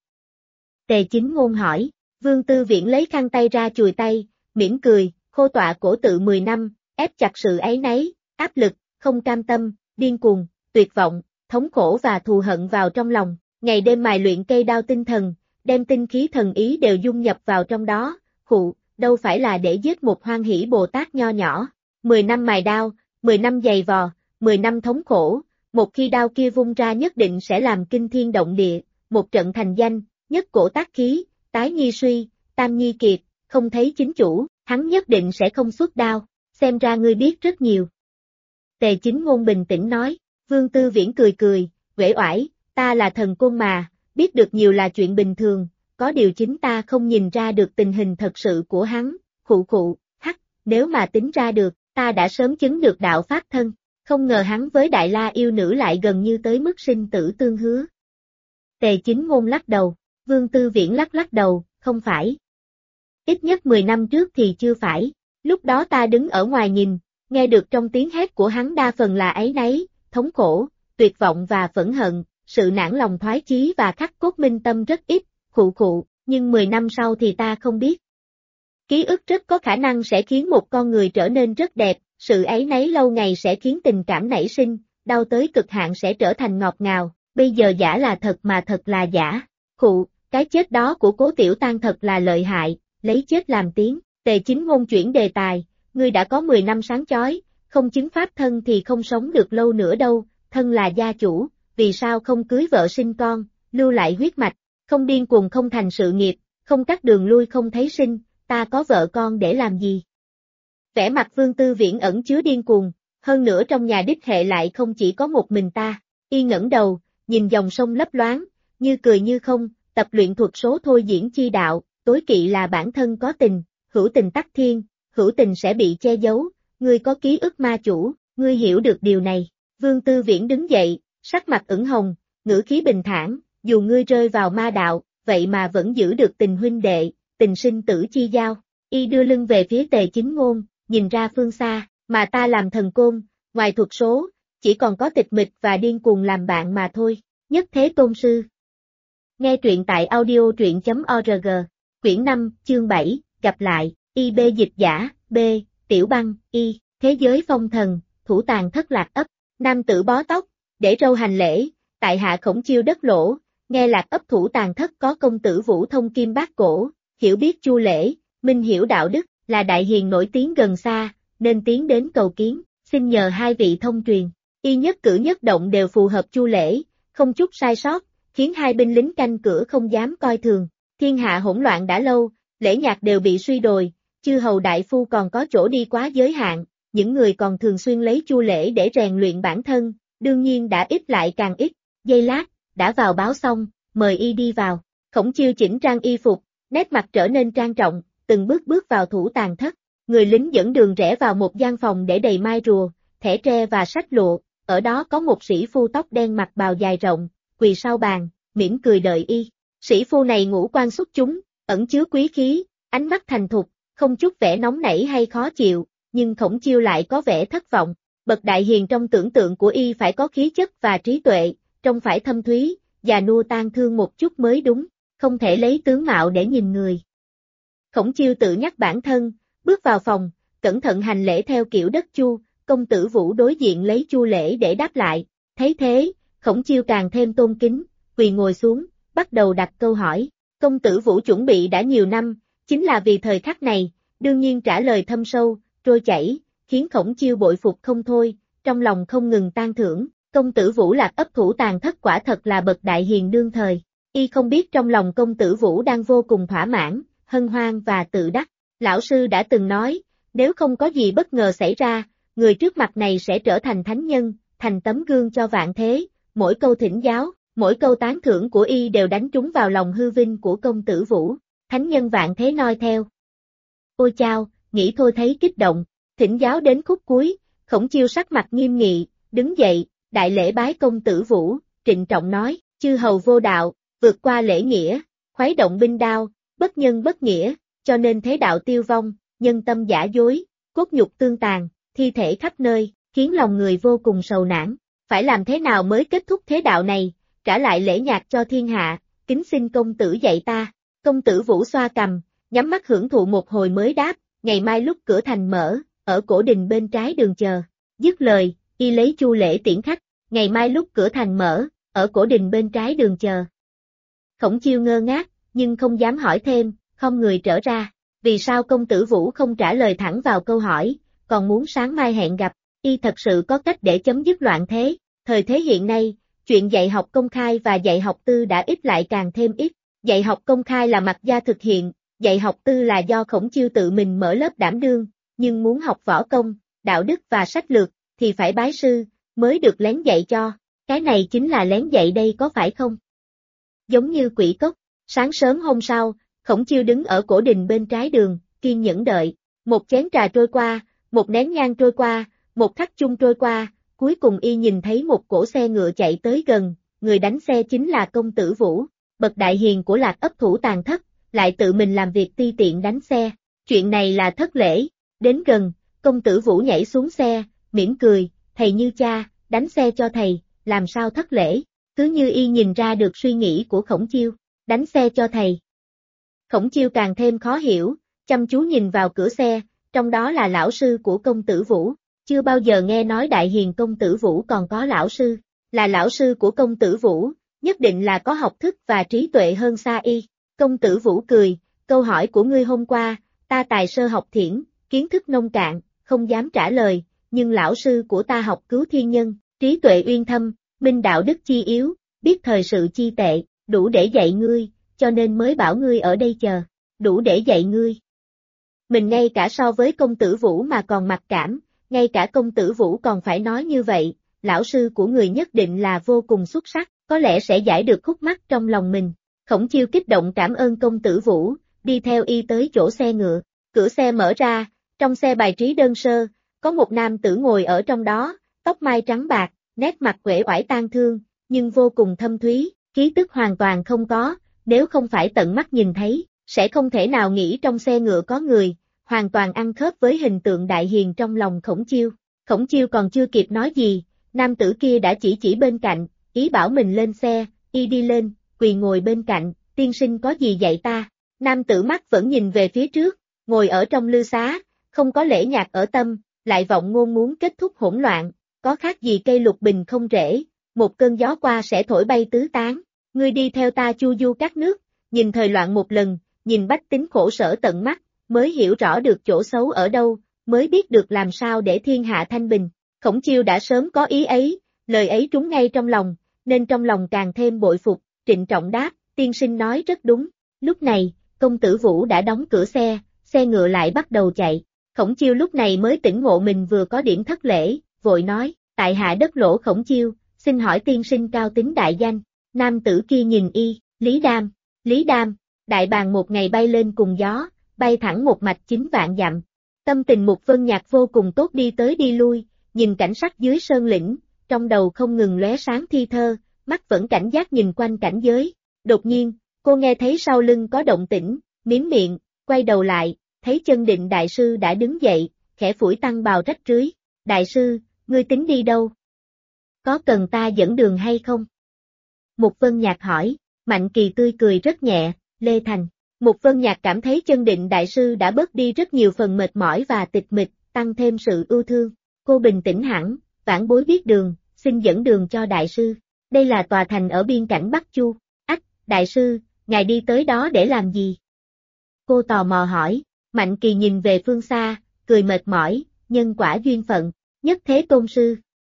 Tề Chính Ngôn hỏi, Vương Tư Viễn lấy khăn tay ra chùi tay, mỉm cười, khô tọa cổ tự 10 năm, ép chặt sự áy náy, áp lực, không cam tâm, điên cuồng, tuyệt vọng, thống khổ và thù hận vào trong lòng, ngày đêm mài luyện cây đao tinh thần, đem tinh khí thần ý đều dung nhập vào trong đó, đâu phải là để giết một Hoan Hỷ Bồ Tát nho nhỏ, 10 năm mài đao, 10 năm giày vò, 10 năm thống khổ, một khi đao kia vung ra nhất định sẽ làm kinh thiên động địa, một trận thành danh, nhất cổ tác khí, tái nhi suy, tam nhi kiệt, không thấy chính chủ, hắn nhất định sẽ không xuất đao, xem ra ngươi biết rất nhiều. Tề Chính Ngôn bình tĩnh nói, Vương Tư Viễn cười cười, uể oải, ta là thần côn mà, biết được nhiều là chuyện bình thường, có điều chính ta không nhìn ra được tình hình thật sự của hắn, nếu mà tính ra được, ta đã sớm chứng được đạo pháp thân, không ngờ hắn với Đại La yêu nữ lại gần như tới mức sinh tử tương hứa. Tề Chính Ngôn lắc đầu, Vương Tư Viễn lắc đầu, không phải. Ít nhất 10 năm trước thì chưa phải, lúc đó ta đứng ở ngoài nhìn, nghe được trong tiếng hét của hắn đa phần là áy náy, thống khổ, tuyệt vọng và phẫn hận, sự nản lòng thoái chí và khắc cốt minh tâm rất ít, nhưng 10 năm sau thì ta không biết. Ký ức rất có khả năng sẽ khiến một con người trở nên rất đẹp, sự áy náy lâu ngày sẽ khiến tình cảm nảy sinh, đau tới cực hạn sẽ trở thành ngọt ngào, bây giờ giả là thật mà thật là giả. Cái chết đó của Cố Tiểu Tăng thật là lợi hại, lấy chết làm tiếng. Tề Chính Ngôn chuyển đề tài, ngươi đã có 10 năm sáng chói, không chứng pháp thân thì không sống được lâu nữa đâu, thân là gia chủ, vì sao không cưới vợ sinh con, lưu lại huyết mạch, không điên cuồng không thành sự nghiệp, không cắt đường lui không thấy sinh, ta có vợ con để làm gì? Vẻ mặt Vương Tư Viễn ẩn chứa điên cuồng, hơn nữa trong nhà đích hệ lại không chỉ có một mình ta, y ngẩng đầu, nhìn dòng sông lấp loáng, như cười như không, tập luyện thuật số thôi diễn chi đạo, tối kỵ là bản thân có tình, hữu tình tắc thiên, hữu tình sẽ bị che giấu, ngươi có ký ức ma chủ, ngươi hiểu được điều này. Vương Tư Viễn đứng dậy, sắc mặt ửng hồng, ngữ khí bình thản, dù ngươi rơi vào ma đạo, vậy mà vẫn giữ được tình huynh đệ, tình sinh tử chi giao. Y đưa lưng về phía Tề Chính Ngôn, nhìn ra phương xa, mà ta làm thần côn, ngoài thuật số, chỉ còn có tịch mịch và điên cuồng làm bạn mà thôi. Nhất Thế Tôn Sư. Nghe truyện tại audio truyện.org, quyển 5, chương 7, gặp lại, IB dịch giả, B, Tiểu Băng, Y, thế giới phong thần, Thủ Tàng Thất Lạc ấp, nam tử bó tóc, để râu hành lễ, tại hạ Khổng Chiêu đất lỗ, nghe Lạc ấp Thủ Tàng Thất có công tử Vũ Thông Kim Bát Cổ, hiểu biết chu lễ, minh hiểu đạo đức, là đại hiền nổi tiếng gần xa, nên tiến đến cầu kiến, xin nhờ hai vị thông truyền. Y nhất cử nhất động đều phù hợp chu lễ, không chút sai sót, khiến hai binh lính canh cửa không dám coi thường. Thiên hạ hỗn loạn đã lâu, lễ nhạc đều bị suy đồi, chư hầu đại phu còn có chỗ đi quá giới hạn, những người còn thường xuyên lấy chu lễ để rèn luyện bản thân, đương nhiên đã ít lại càng ít, giây lát, đã vào báo xong, mời y đi vào, Khổng Chiêu chỉnh trang y phục, nét mặt trở nên trang trọng, từng bước bước vào thủ tàng thất, người lính dẫn đường rẽ vào một gian phòng để đầy mai rùa, thẻ tre và sách lụa, ở đó có một sĩ phu tóc đen mặc bào dài rộng, quỳ sau bàn, mỉm cười đợi y, sĩ phu này ngũ quan xuất chúng, ẩn chứa quý khí, ánh mắt thành thục, không chút vẻ nóng nảy hay khó chịu, nhưng Khổng Chiêu lại có vẻ thất vọng, bậc đại hiền trong tưởng tượng của y phải có khí chất và trí tuệ, trông phải thâm thúy, già nua tang thương một chút mới đúng, không thể lấy tướng mạo để nhìn người. Khổng Chiêu tự nhắc bản thân, bước vào phòng, cẩn thận hành lễ theo kiểu đất Chu, công tử Vũ đối diện lấy chu lễ để đáp lại, thấy thế, Khổng Chiêu càng thêm tôn kính, quỳ ngồi xuống, bắt đầu đặt câu hỏi, công tử Vũ chuẩn bị đã nhiều năm, chính là vì thời khắc này, đương nhiên trả lời thâm sâu, trôi chảy, khiến Khổng Chiêu bội phục không thôi, trong lòng không ngừng tán thưởng, công tử Vũ Lạc ấp thủ tàng thất quả thật là bậc đại hiền đương thời, y không biết trong lòng công tử Vũ đang vô cùng thỏa mãn, hân hoan và tự đắc, lão sư đã từng nói, nếu không có gì bất ngờ xảy ra, người trước mặt này sẽ trở thành thánh nhân, thành tấm gương cho vạn thế, mỗi câu thỉnh giáo, mỗi câu tán thưởng của y đều đánh trúng vào lòng hư vinh của công tử Vũ, thánh nhân vạn thế noi theo. Ôi chao, nghĩ thôi thấy kích động, thỉnh giáo đến khúc cuối, Khổng Chiêu sắc mặt nghiêm nghị, đứng dậy, đại lễ bái công tử Vũ, trịnh trọng nói, chư hầu vô đạo, vượt qua lễ nghĩa, khuấy động binh đao, bất nhân bất nghĩa, cho nên thế đạo tiêu vong, nhân tâm giả dối, cốt nhục tương tàn, thi thể khắp nơi, khiến lòng người vô cùng sầu nản. Phải làm thế nào mới kết thúc thế đạo này, trả lại lễ nhạc cho thiên hạ, kính xin công tử dạy ta. Công tử Vũ xoa cằm, nhắm mắt hưởng thụ một hồi mới đáp, ngày mai lúc cửa thành mở, ở cổ đình bên trái đường chờ. Dứt lời, y lấy chu lễ tiễn khách, ngày mai lúc cửa thành mở, ở cổ đình bên trái đường chờ. Khổng Chiêu ngơ ngác, nhưng không dám hỏi thêm, không người trở ra. Vì sao công tử Vũ không trả lời thẳng vào câu hỏi, còn muốn sáng mai hẹn gặp, y thật sự có cách để chấm dứt loạn thế. Thời thế hiện nay, chuyện dạy học công khai và dạy học tư đã ít lại càng thêm ít. Dạy học công khai là mặc gia thực hiện, dạy học tư là do Khổng Chiêu tự mình mở lớp đảm đương, nhưng muốn học võ công, đạo đức và sách lược, thì phải bái sư, mới được lén dạy cho. Cái này chính là lén dạy đây có phải không? Giống như quỷ cốc, sáng sớm hôm sau, Khổng Chiêu đứng ở cổ đình bên trái đường, kiên nhẫn đợi, một chén trà trôi qua, một nén nhang trôi qua, một khắc chung trôi qua, cuối cùng y nhìn thấy một cỗ xe ngựa chạy tới gần, người đánh xe chính là công tử Vũ, bậc đại hiền của Lạc ấp thủ tàng thất, lại tự mình làm việc ti tiện đánh xe, chuyện này là thất lễ, đến gần, công tử Vũ nhảy xuống xe, mỉm cười, thầy như cha, đánh xe cho thầy, làm sao thất lễ, cứ như y nhìn ra được suy nghĩ của Khổng Chiêu, đánh xe cho thầy. Khổng Chiêu càng thêm khó hiểu, chăm chú nhìn vào cửa xe, trong đó là lão sư của công tử Vũ, chưa bao giờ nghe nói đại hiền công tử Vũ còn có lão sư, là lão sư của công tử Vũ, nhất định là có học thức và trí tuệ hơn xa y. Công tử Vũ cười, câu hỏi của ngươi hôm qua, ta tài sơ học thiển, kiến thức nông cạn, không dám trả lời, nhưng lão sư của ta học cứu thiên nhân, trí tuệ uyên thâm, minh đạo đức chi yếu, biết thời sự chi tệ, đủ để dạy ngươi, cho nên mới bảo ngươi ở đây chờ, đủ để dạy ngươi. Mình ngay cả so với công tử Vũ mà còn mặc cảm, ngay cả công tử Vũ còn phải nói như vậy, lão sư của người nhất định là vô cùng xuất sắc, có lẽ sẽ giải được khúc mắc trong lòng mình. Khổng Chiêu kích động cảm ơn công tử Vũ, đi theo y tới chỗ xe ngựa, cửa xe mở ra, trong xe bài trí đơn sơ, có một nam tử ngồi ở trong đó, tóc mai trắng bạc, nét mặt uể oải tang thương, nhưng vô cùng thâm thúy, khí tức hoàn toàn không có, nếu không phải tận mắt nhìn thấy, sẽ không thể nào nghĩ trong xe ngựa có người, hoàn toàn ăn khớp với hình tượng đại hiền trong lòng Khổng Chiêu. Khổng Chiêu còn chưa kịp nói gì, nam tử kia đã chỉ bên cạnh, ý bảo mình lên xe, y đi lên, quỳ ngồi bên cạnh, tiên sinh có gì dạy ta. Nam tử mắt vẫn nhìn về phía trước, ngồi ở trong lư xá, không có lễ nhạc ở tâm, lại vọng ngôn muốn kết thúc hỗn loạn, có khác gì cây lục bình không rễ, một cơn gió qua sẽ thổi bay tứ tán. Ngươi đi theo ta chu du các nước, nhìn thời loạn một lần, nhìn bách tính khổ sở tận mắt, mới hiểu rõ được chỗ xấu ở đâu, mới biết được làm sao để thiên hạ thanh bình. Khổng Chiêu đã sớm có ý ấy, lời ấy trúng ngay trong lòng, nên trong lòng càng thêm bội phục, trịnh trọng đáp, tiên sinh nói rất đúng. Lúc này, công tử Vũ đã đóng cửa xe ngựa lại bắt đầu chạy. Khổng Chiêu lúc này mới tỉnh ngộ mình vừa có điểm thất lễ, vội nói, tại hạ đất Lỗ Khổng Chiêu, xin hỏi tiên sinh cao tính đại danh. Nam tử kia nhìn y, Lý Đam, đại bàng một ngày bay lên cùng gió, bay thẳng một mạch 9 vạn dặm. Tâm tình Mục Vân Nhạc vô cùng tốt, đi tới đi lui, nhìn cảnh sắc dưới sơn lĩnh, trong đầu không ngừng lóe sáng thi thơ, mắt vẫn cảnh giác nhìn quanh cảnh giới. Đột nhiên, cô nghe thấy sau lưng có động tĩnh, miếm miệng, quay đầu lại, thấy Chân Định đại sư đã đứng dậy, khẽ phủi tăng bào rách rưới. Đại sư, ngươi tính đi đâu? Có cần ta dẫn đường hay không? Mục Vân Nhạc hỏi. Mạnh Kỳ tươi cười rất nhẹ, Lê Thành. Mục Vân Nhạc cảm thấy Chân Định đại sư đã bớt đi rất nhiều phần mệt mỏi và tịch mịch, tăng thêm sự ưu thương. Cô bình tĩnh hẳn, vãn bối biết đường, xin dẫn đường cho đại sư. Đây là tòa thành ở biên cảnh Bắc Chu. Ách, đại sư, ngài đi tới đó để làm gì? Cô tò mò hỏi. Mạnh Kỳ nhìn về phương xa, cười mệt mỏi, nhân quả duyên phận, nhất thế tôn sư.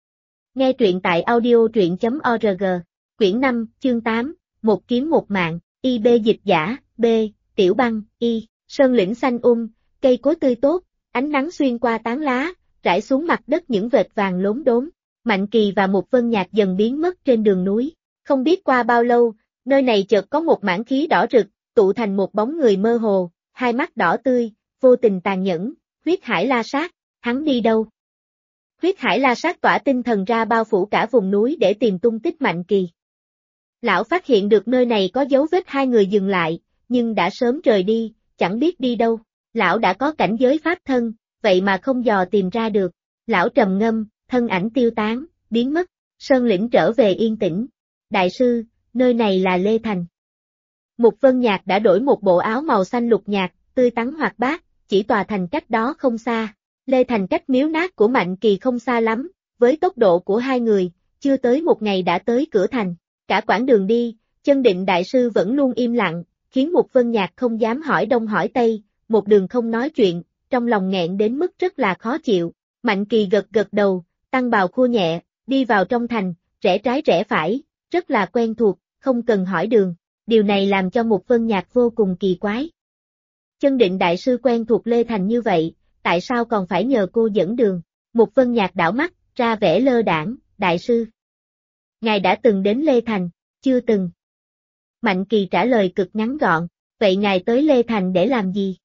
Nghe truyện tại audio.org, quyển 5, chương 8, một kiếm một mạng, IB dịch giả, B, Tiểu Băng, Y, sơn lĩnh xanh cây cối tươi tốt, ánh nắng xuyên qua tán lá, rải xuống mặt đất những vệt vàng lốm đốm. Mạnh Kỳ và Mục Vân Nhạc dần biến mất trên đường núi. Không biết qua bao lâu, nơi này chợt có một mảng khí đỏ rực, tụ thành một bóng người mơ hồ, hai mắt đỏ tươi, vô tình tàn nhẫn, Huyết Hải La Sát, hắn đi đâu? Huyết Hải La Sát tỏa tinh thần ra bao phủ cả vùng núi để tìm tung tích Mạnh Kỳ. Lão phát hiện được nơi này có dấu vết hai người dừng lại, nhưng đã sớm rời đi, chẳng biết đi đâu. Lão đã có cảnh giới pháp thân, vậy mà không dò tìm ra được. Lão trầm ngâm, thân ảnh tiêu tán, biến mất, sơn lĩnh trở về yên tĩnh. Đại sư, nơi này là Lê Thành. Mục Vân Nhạc đã đổi một bộ áo màu xanh lục nhạt, tươi tắn hoạt bát, chỉ tòa thành cách đó không xa. Lê Thành cách miếu nát của Mạnh Kỳ không xa lắm, với tốc độ của hai người, chưa tới một ngày đã tới cửa thành. Cả quãng đường đi, Chân Định đại sư vẫn luôn im lặng, khiến Mục Vân Nhạc không dám hỏi đông hỏi tây, một đường không nói chuyện, trong lòng nghẹn đến mức rất là khó chịu. Mạnh Kỳ gật gật đầu, tăng bào khua nhẹ, đi vào trong thành, rẽ trái rẽ phải, rất là quen thuộc, không cần hỏi đường. Điều này làm cho Mục Vân Nhạc vô cùng kỳ quái. Chân Định đại sư quen thuộc Lê Thành như vậy, tại sao còn phải nhờ cô dẫn đường? Mục Vân Nhạc đảo mắt, ra vẻ lơ đãng, đại sư. Ngài đã từng đến Lê Thành, chưa từng. Mạnh Kỳ trả lời cực ngắn gọn, vậy ngài tới Lê Thành để làm gì?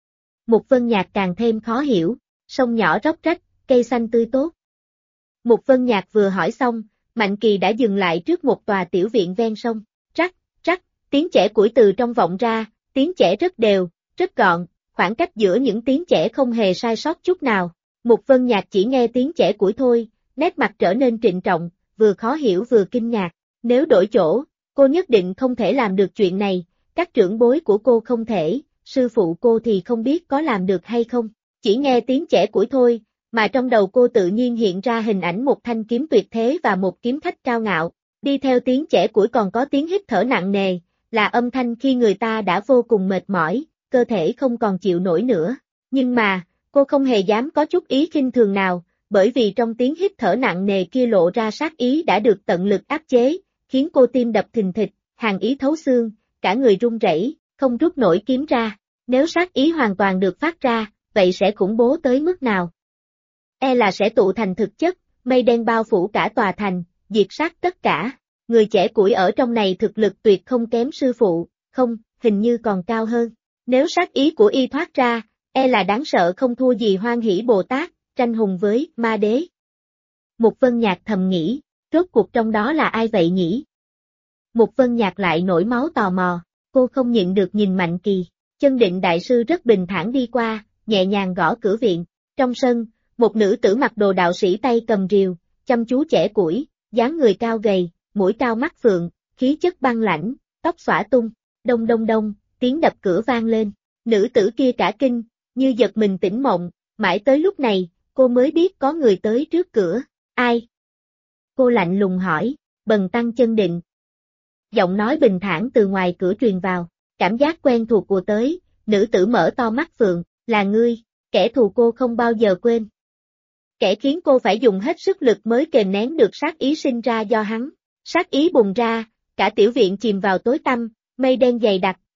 Mục Vân Nhạc càng thêm khó hiểu, sông nhỏ róc rách, cây xanh tươi tốt. Mục Vân Nhạc vừa hỏi xong, Mạnh Kỳ đã dừng lại trước một tòa tiểu viện ven sông, rắc, rắc, tiếng chẻ củi từ trong vọng ra, tiếng chẻ rất đều, rất gọn, khoảng cách giữa những tiếng chẻ không hề sai sót chút nào. Mục Vân Nhạc chỉ nghe tiếng chẻ củi thôi, nét mặt trở nên trịnh trọng, vừa khó hiểu vừa kinh ngạc. Nếu đổi chỗ, cô nhất định không thể làm được chuyện này, các trưởng bối của cô không thể, sư phụ cô thì không biết có làm được hay không. Chỉ nghe tiếng chẻ củi thôi, mà trong đầu cô tự nhiên hiện ra hình ảnh một thanh kiếm tuyệt thế và một kiếm khách cao ngạo. Đi theo tiếng chẻ củi còn có tiếng hít thở nặng nề, là âm thanh khi người ta đã vô cùng mệt mỏi, cơ thể không còn chịu nổi nữa. Nhưng mà, cô không hề dám có chút ý khinh thường nào, bởi vì trong tiếng hít thở nặng nề kia lộ ra sát ý đã được tận lực áp chế, khiến cô tim đập thình thịch, hàn ý thấu xương, cả người run rẩy, không rút nổi kiếm ra. Nếu sát ý hoàn toàn được phát ra, vậy sẽ khủng bố tới mức nào? E là sẽ tụ thành thực chất, mây đen bao phủ cả tòa thành, diệt sát tất cả. Người trẻ củi ở trong này thực lực tuyệt không kém sư phụ, không, hình như còn cao hơn. Nếu sát ý của y thoát ra, e là đáng sợ không thua gì Hoan Hỷ Bồ Tát, tranh hùng với ma đế. Mục Vân Nhạc thầm nghĩ, rốt cuộc trong đó là ai vậy nhỉ? Mục Vân Nhạc lại nổi máu tò mò, cô không nhịn được nhìn Mạnh Kỳ. Chân Định đại sư rất bình thản đi qua, nhẹ nhàng gõ cửa viện. Trong sân, một nữ tử mặc đồ đạo sĩ tay cầm rìu, chăm chú chẻ củi, dáng người cao gầy, mũi cao mắt phượng, khí chất băng lãnh, tóc xõa tung. Đông đông đông, tiếng đập cửa vang lên. Nữ tử kia cả kinh, như giật mình tỉnh mộng, mãi tới lúc này, cô mới biết có người tới trước cửa. Ai? Cô lạnh lùng hỏi, Bần tăng Chân Định. Giọng nói bình thản từ ngoài cửa truyền vào, cảm giác quen thuộc của tới, nữ tử mở to mắt phượng, là ngươi, kẻ thù cô không bao giờ quên. Kẻ khiến cô phải dùng hết sức lực mới kềm nén được sát ý sinh ra do hắn. Sát ý bùng ra, cả tiểu viện chìm vào tối tăm, mây đen dày đặc,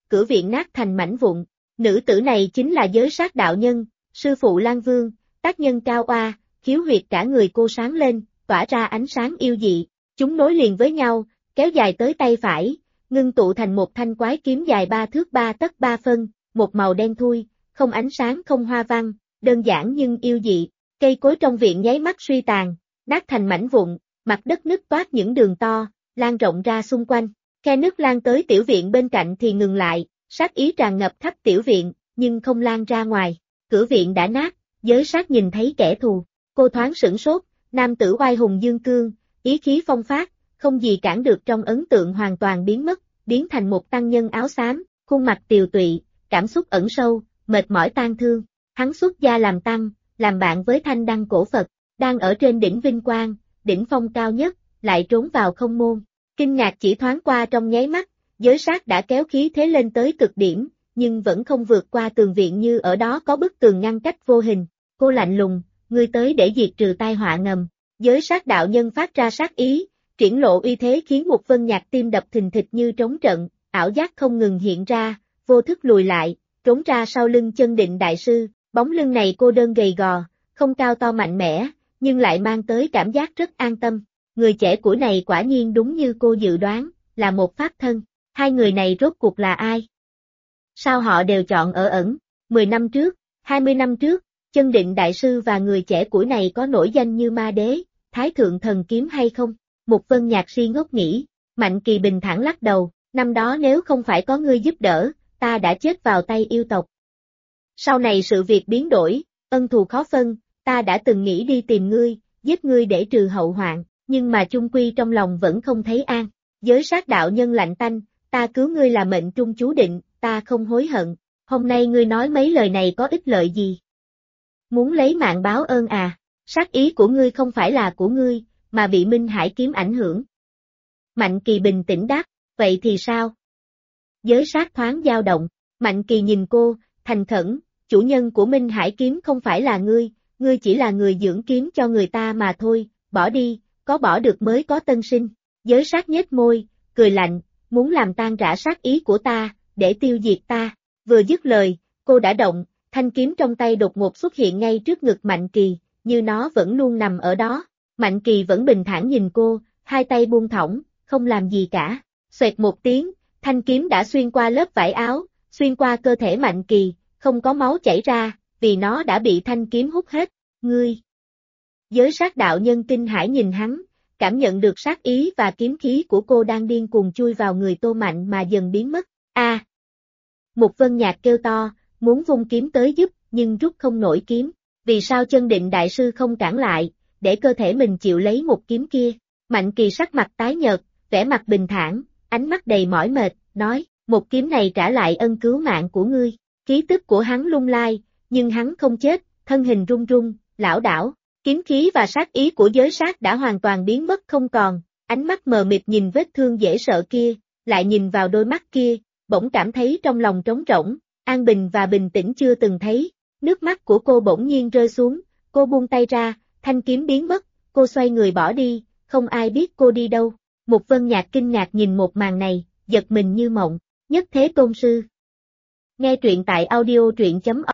cửa viện nát thành mảnh vụn. Nữ tử này chính là Giới Sát đạo nhân, sư phụ Lan Vương, tác nhân cao oa, khiếu huyệt cả người cô sáng lên, tỏa ra ánh sáng yêu dị. Chúng nối liền với nhau, kéo dài tới tay phải, ngưng tụ thành một thanh quái kiếm dài 3 thước 3 tấc 3 phân, một màu đen thui, không ánh sáng không hoa văn, đơn giản nhưng yêu dị. Cây cối trong viện nháy mắt suy tàn, nát thành mảnh vụn, mặt đất nứt toát những đường to, lan rộng ra xung quanh. Khe nước lan tới tiểu viện bên cạnh thì ngừng lại, sát ý tràn ngập khắp tiểu viện, nhưng không lan ra ngoài. Cửa viện đã nát, Giới Sát nhìn thấy kẻ thù, cô thoáng sửng sốt, nam tử oai hùng dương cương, ý khí phong phát, không gì cản được trong ấn tượng hoàn toàn biến mất, biến thành một tăng nhân áo xám, khuôn mặt tiều tụy, cảm xúc ẩn sâu, mệt mỏi tang thương. Hắn xuất gia làm tăng, làm bạn với Thanh Đăng cổ Phật, đang ở trên đỉnh vinh quang, đỉnh phong cao nhất, lại trốn vào không môn. Kinh ngạc chỉ thoáng qua trong nháy mắt, Giới Sát đã kéo khí thế lên tới cực điểm, nhưng vẫn không vượt qua tường viện như ở đó có bức tường ngăn cách vô hình. Cô lạnh lùng, ngươi tới để diệt trừ tai họa ngầm. Giới Sát đạo nhân phát ra sát ý, triển lộ uy thế khiến Mục Vân Nhạc tim đập thình thịch như trống trận, ảo giác không ngừng hiện ra, vô thức lùi lại, trốn ra sau lưng Chân Định đại sư. Bóng lưng này cô đơn gầy gò, không cao to mạnh mẽ, nhưng lại mang tới cảm giác rất an tâm. Người trẻ tuổi này quả nhiên đúng như cô dự đoán, là một pháp thân. Hai người này rốt cuộc là ai? Sao họ đều chọn ở ẩn? 10 năm trước, 20 năm trước, Chân Định đại sư và người trẻ tuổi này có nổi danh như ma đế, thái thượng thần kiếm hay không? Mục Vân Nhạc si ngốc nghĩ, Mạnh Kỳ bình thản lắc đầu, năm đó nếu không phải có ngươi giúp đỡ, ta đã chết vào tay yêu tộc. Sau này sự việc biến đổi, ân thù khó phân, ta đã từng nghĩ đi tìm ngươi, giết ngươi để trừ hậu hoạn, nhưng mà chung quy trong lòng vẫn không thấy an. Giới Sát đạo nhân lạnh tanh, ta cứu ngươi là mệnh trung chú định, ta không hối hận. Hôm nay ngươi nói mấy lời này có ích lợi gì? Muốn lấy mạng báo ơn à? Sát ý của ngươi không phải là của ngươi, mà bị Minh Hải kiếm ảnh hưởng. Mạnh Kỳ bình tĩnh đáp, vậy thì sao? Giới Sát thoáng dao động, Mạnh Kỳ nhìn cô, thành khẩn, chủ nhân của Minh Hải kiếm không phải là ngươi chỉ là người dưỡng kiếm cho người ta mà thôi, bỏ đi, có bỏ được mới có tân sinh. Giới Sát nhếch môi, cười lạnh, muốn làm tan rã sát ý của ta, để tiêu diệt ta. Vừa dứt lời, cô đã động, thanh kiếm trong tay đột ngột xuất hiện ngay trước ngực Mạnh Kỳ, như nó vẫn luôn nằm ở đó. Mạnh Kỳ vẫn bình thản nhìn cô, hai tay buông thõng, không làm gì cả. Xoẹt một tiếng, thanh kiếm đã xuyên qua lớp vải áo, xuyên qua cơ thể Mạnh Kỳ, không có máu chảy ra, vì nó đã bị thanh kiếm hút hết. Ngươi! Giới Sát đạo nhân kinh hãi nhìn hắn, cảm nhận được sát ý và kiếm khí của cô đang điên cuồng chui vào người Tô Mạnh mà dần biến mất. A! Mục Vân Nhạc kêu to, muốn vung kiếm tới giúp, nhưng rút không nổi kiếm. Vì sao Chân Định đại sư không cản lại, để cơ thể mình chịu lấy một kiếm kia? Mạnh Kỳ sắc mặt tái nhợt, vẻ mặt bình thản, ánh mắt đầy mỏi mệt, nói, một kiếm này trả lại ân cứu mạng của ngươi. Khí tức của hắn lung lai, nhưng hắn không chết, thân hình run run, lảo đảo. Kiếm khí và sát ý của Giới Sát đã hoàn toàn biến mất không còn, ánh mắt mờ mịt nhìn vết thương dễ sợ kia, lại nhìn vào đôi mắt kia, bỗng cảm thấy trong lòng trống rỗng, an bình và bình tĩnh chưa từng thấy. Nước mắt của cô bỗng nhiên rơi xuống, cô buông tay ra, thanh kiếm biến mất, cô xoay người bỏ đi, không ai biết cô đi đâu. Mục Vân Nhạc kinh ngạc nhìn một màn này, giật mình như mộng. Nhất Thế Tôn Sư. Nghe truyện tại audio truyện.org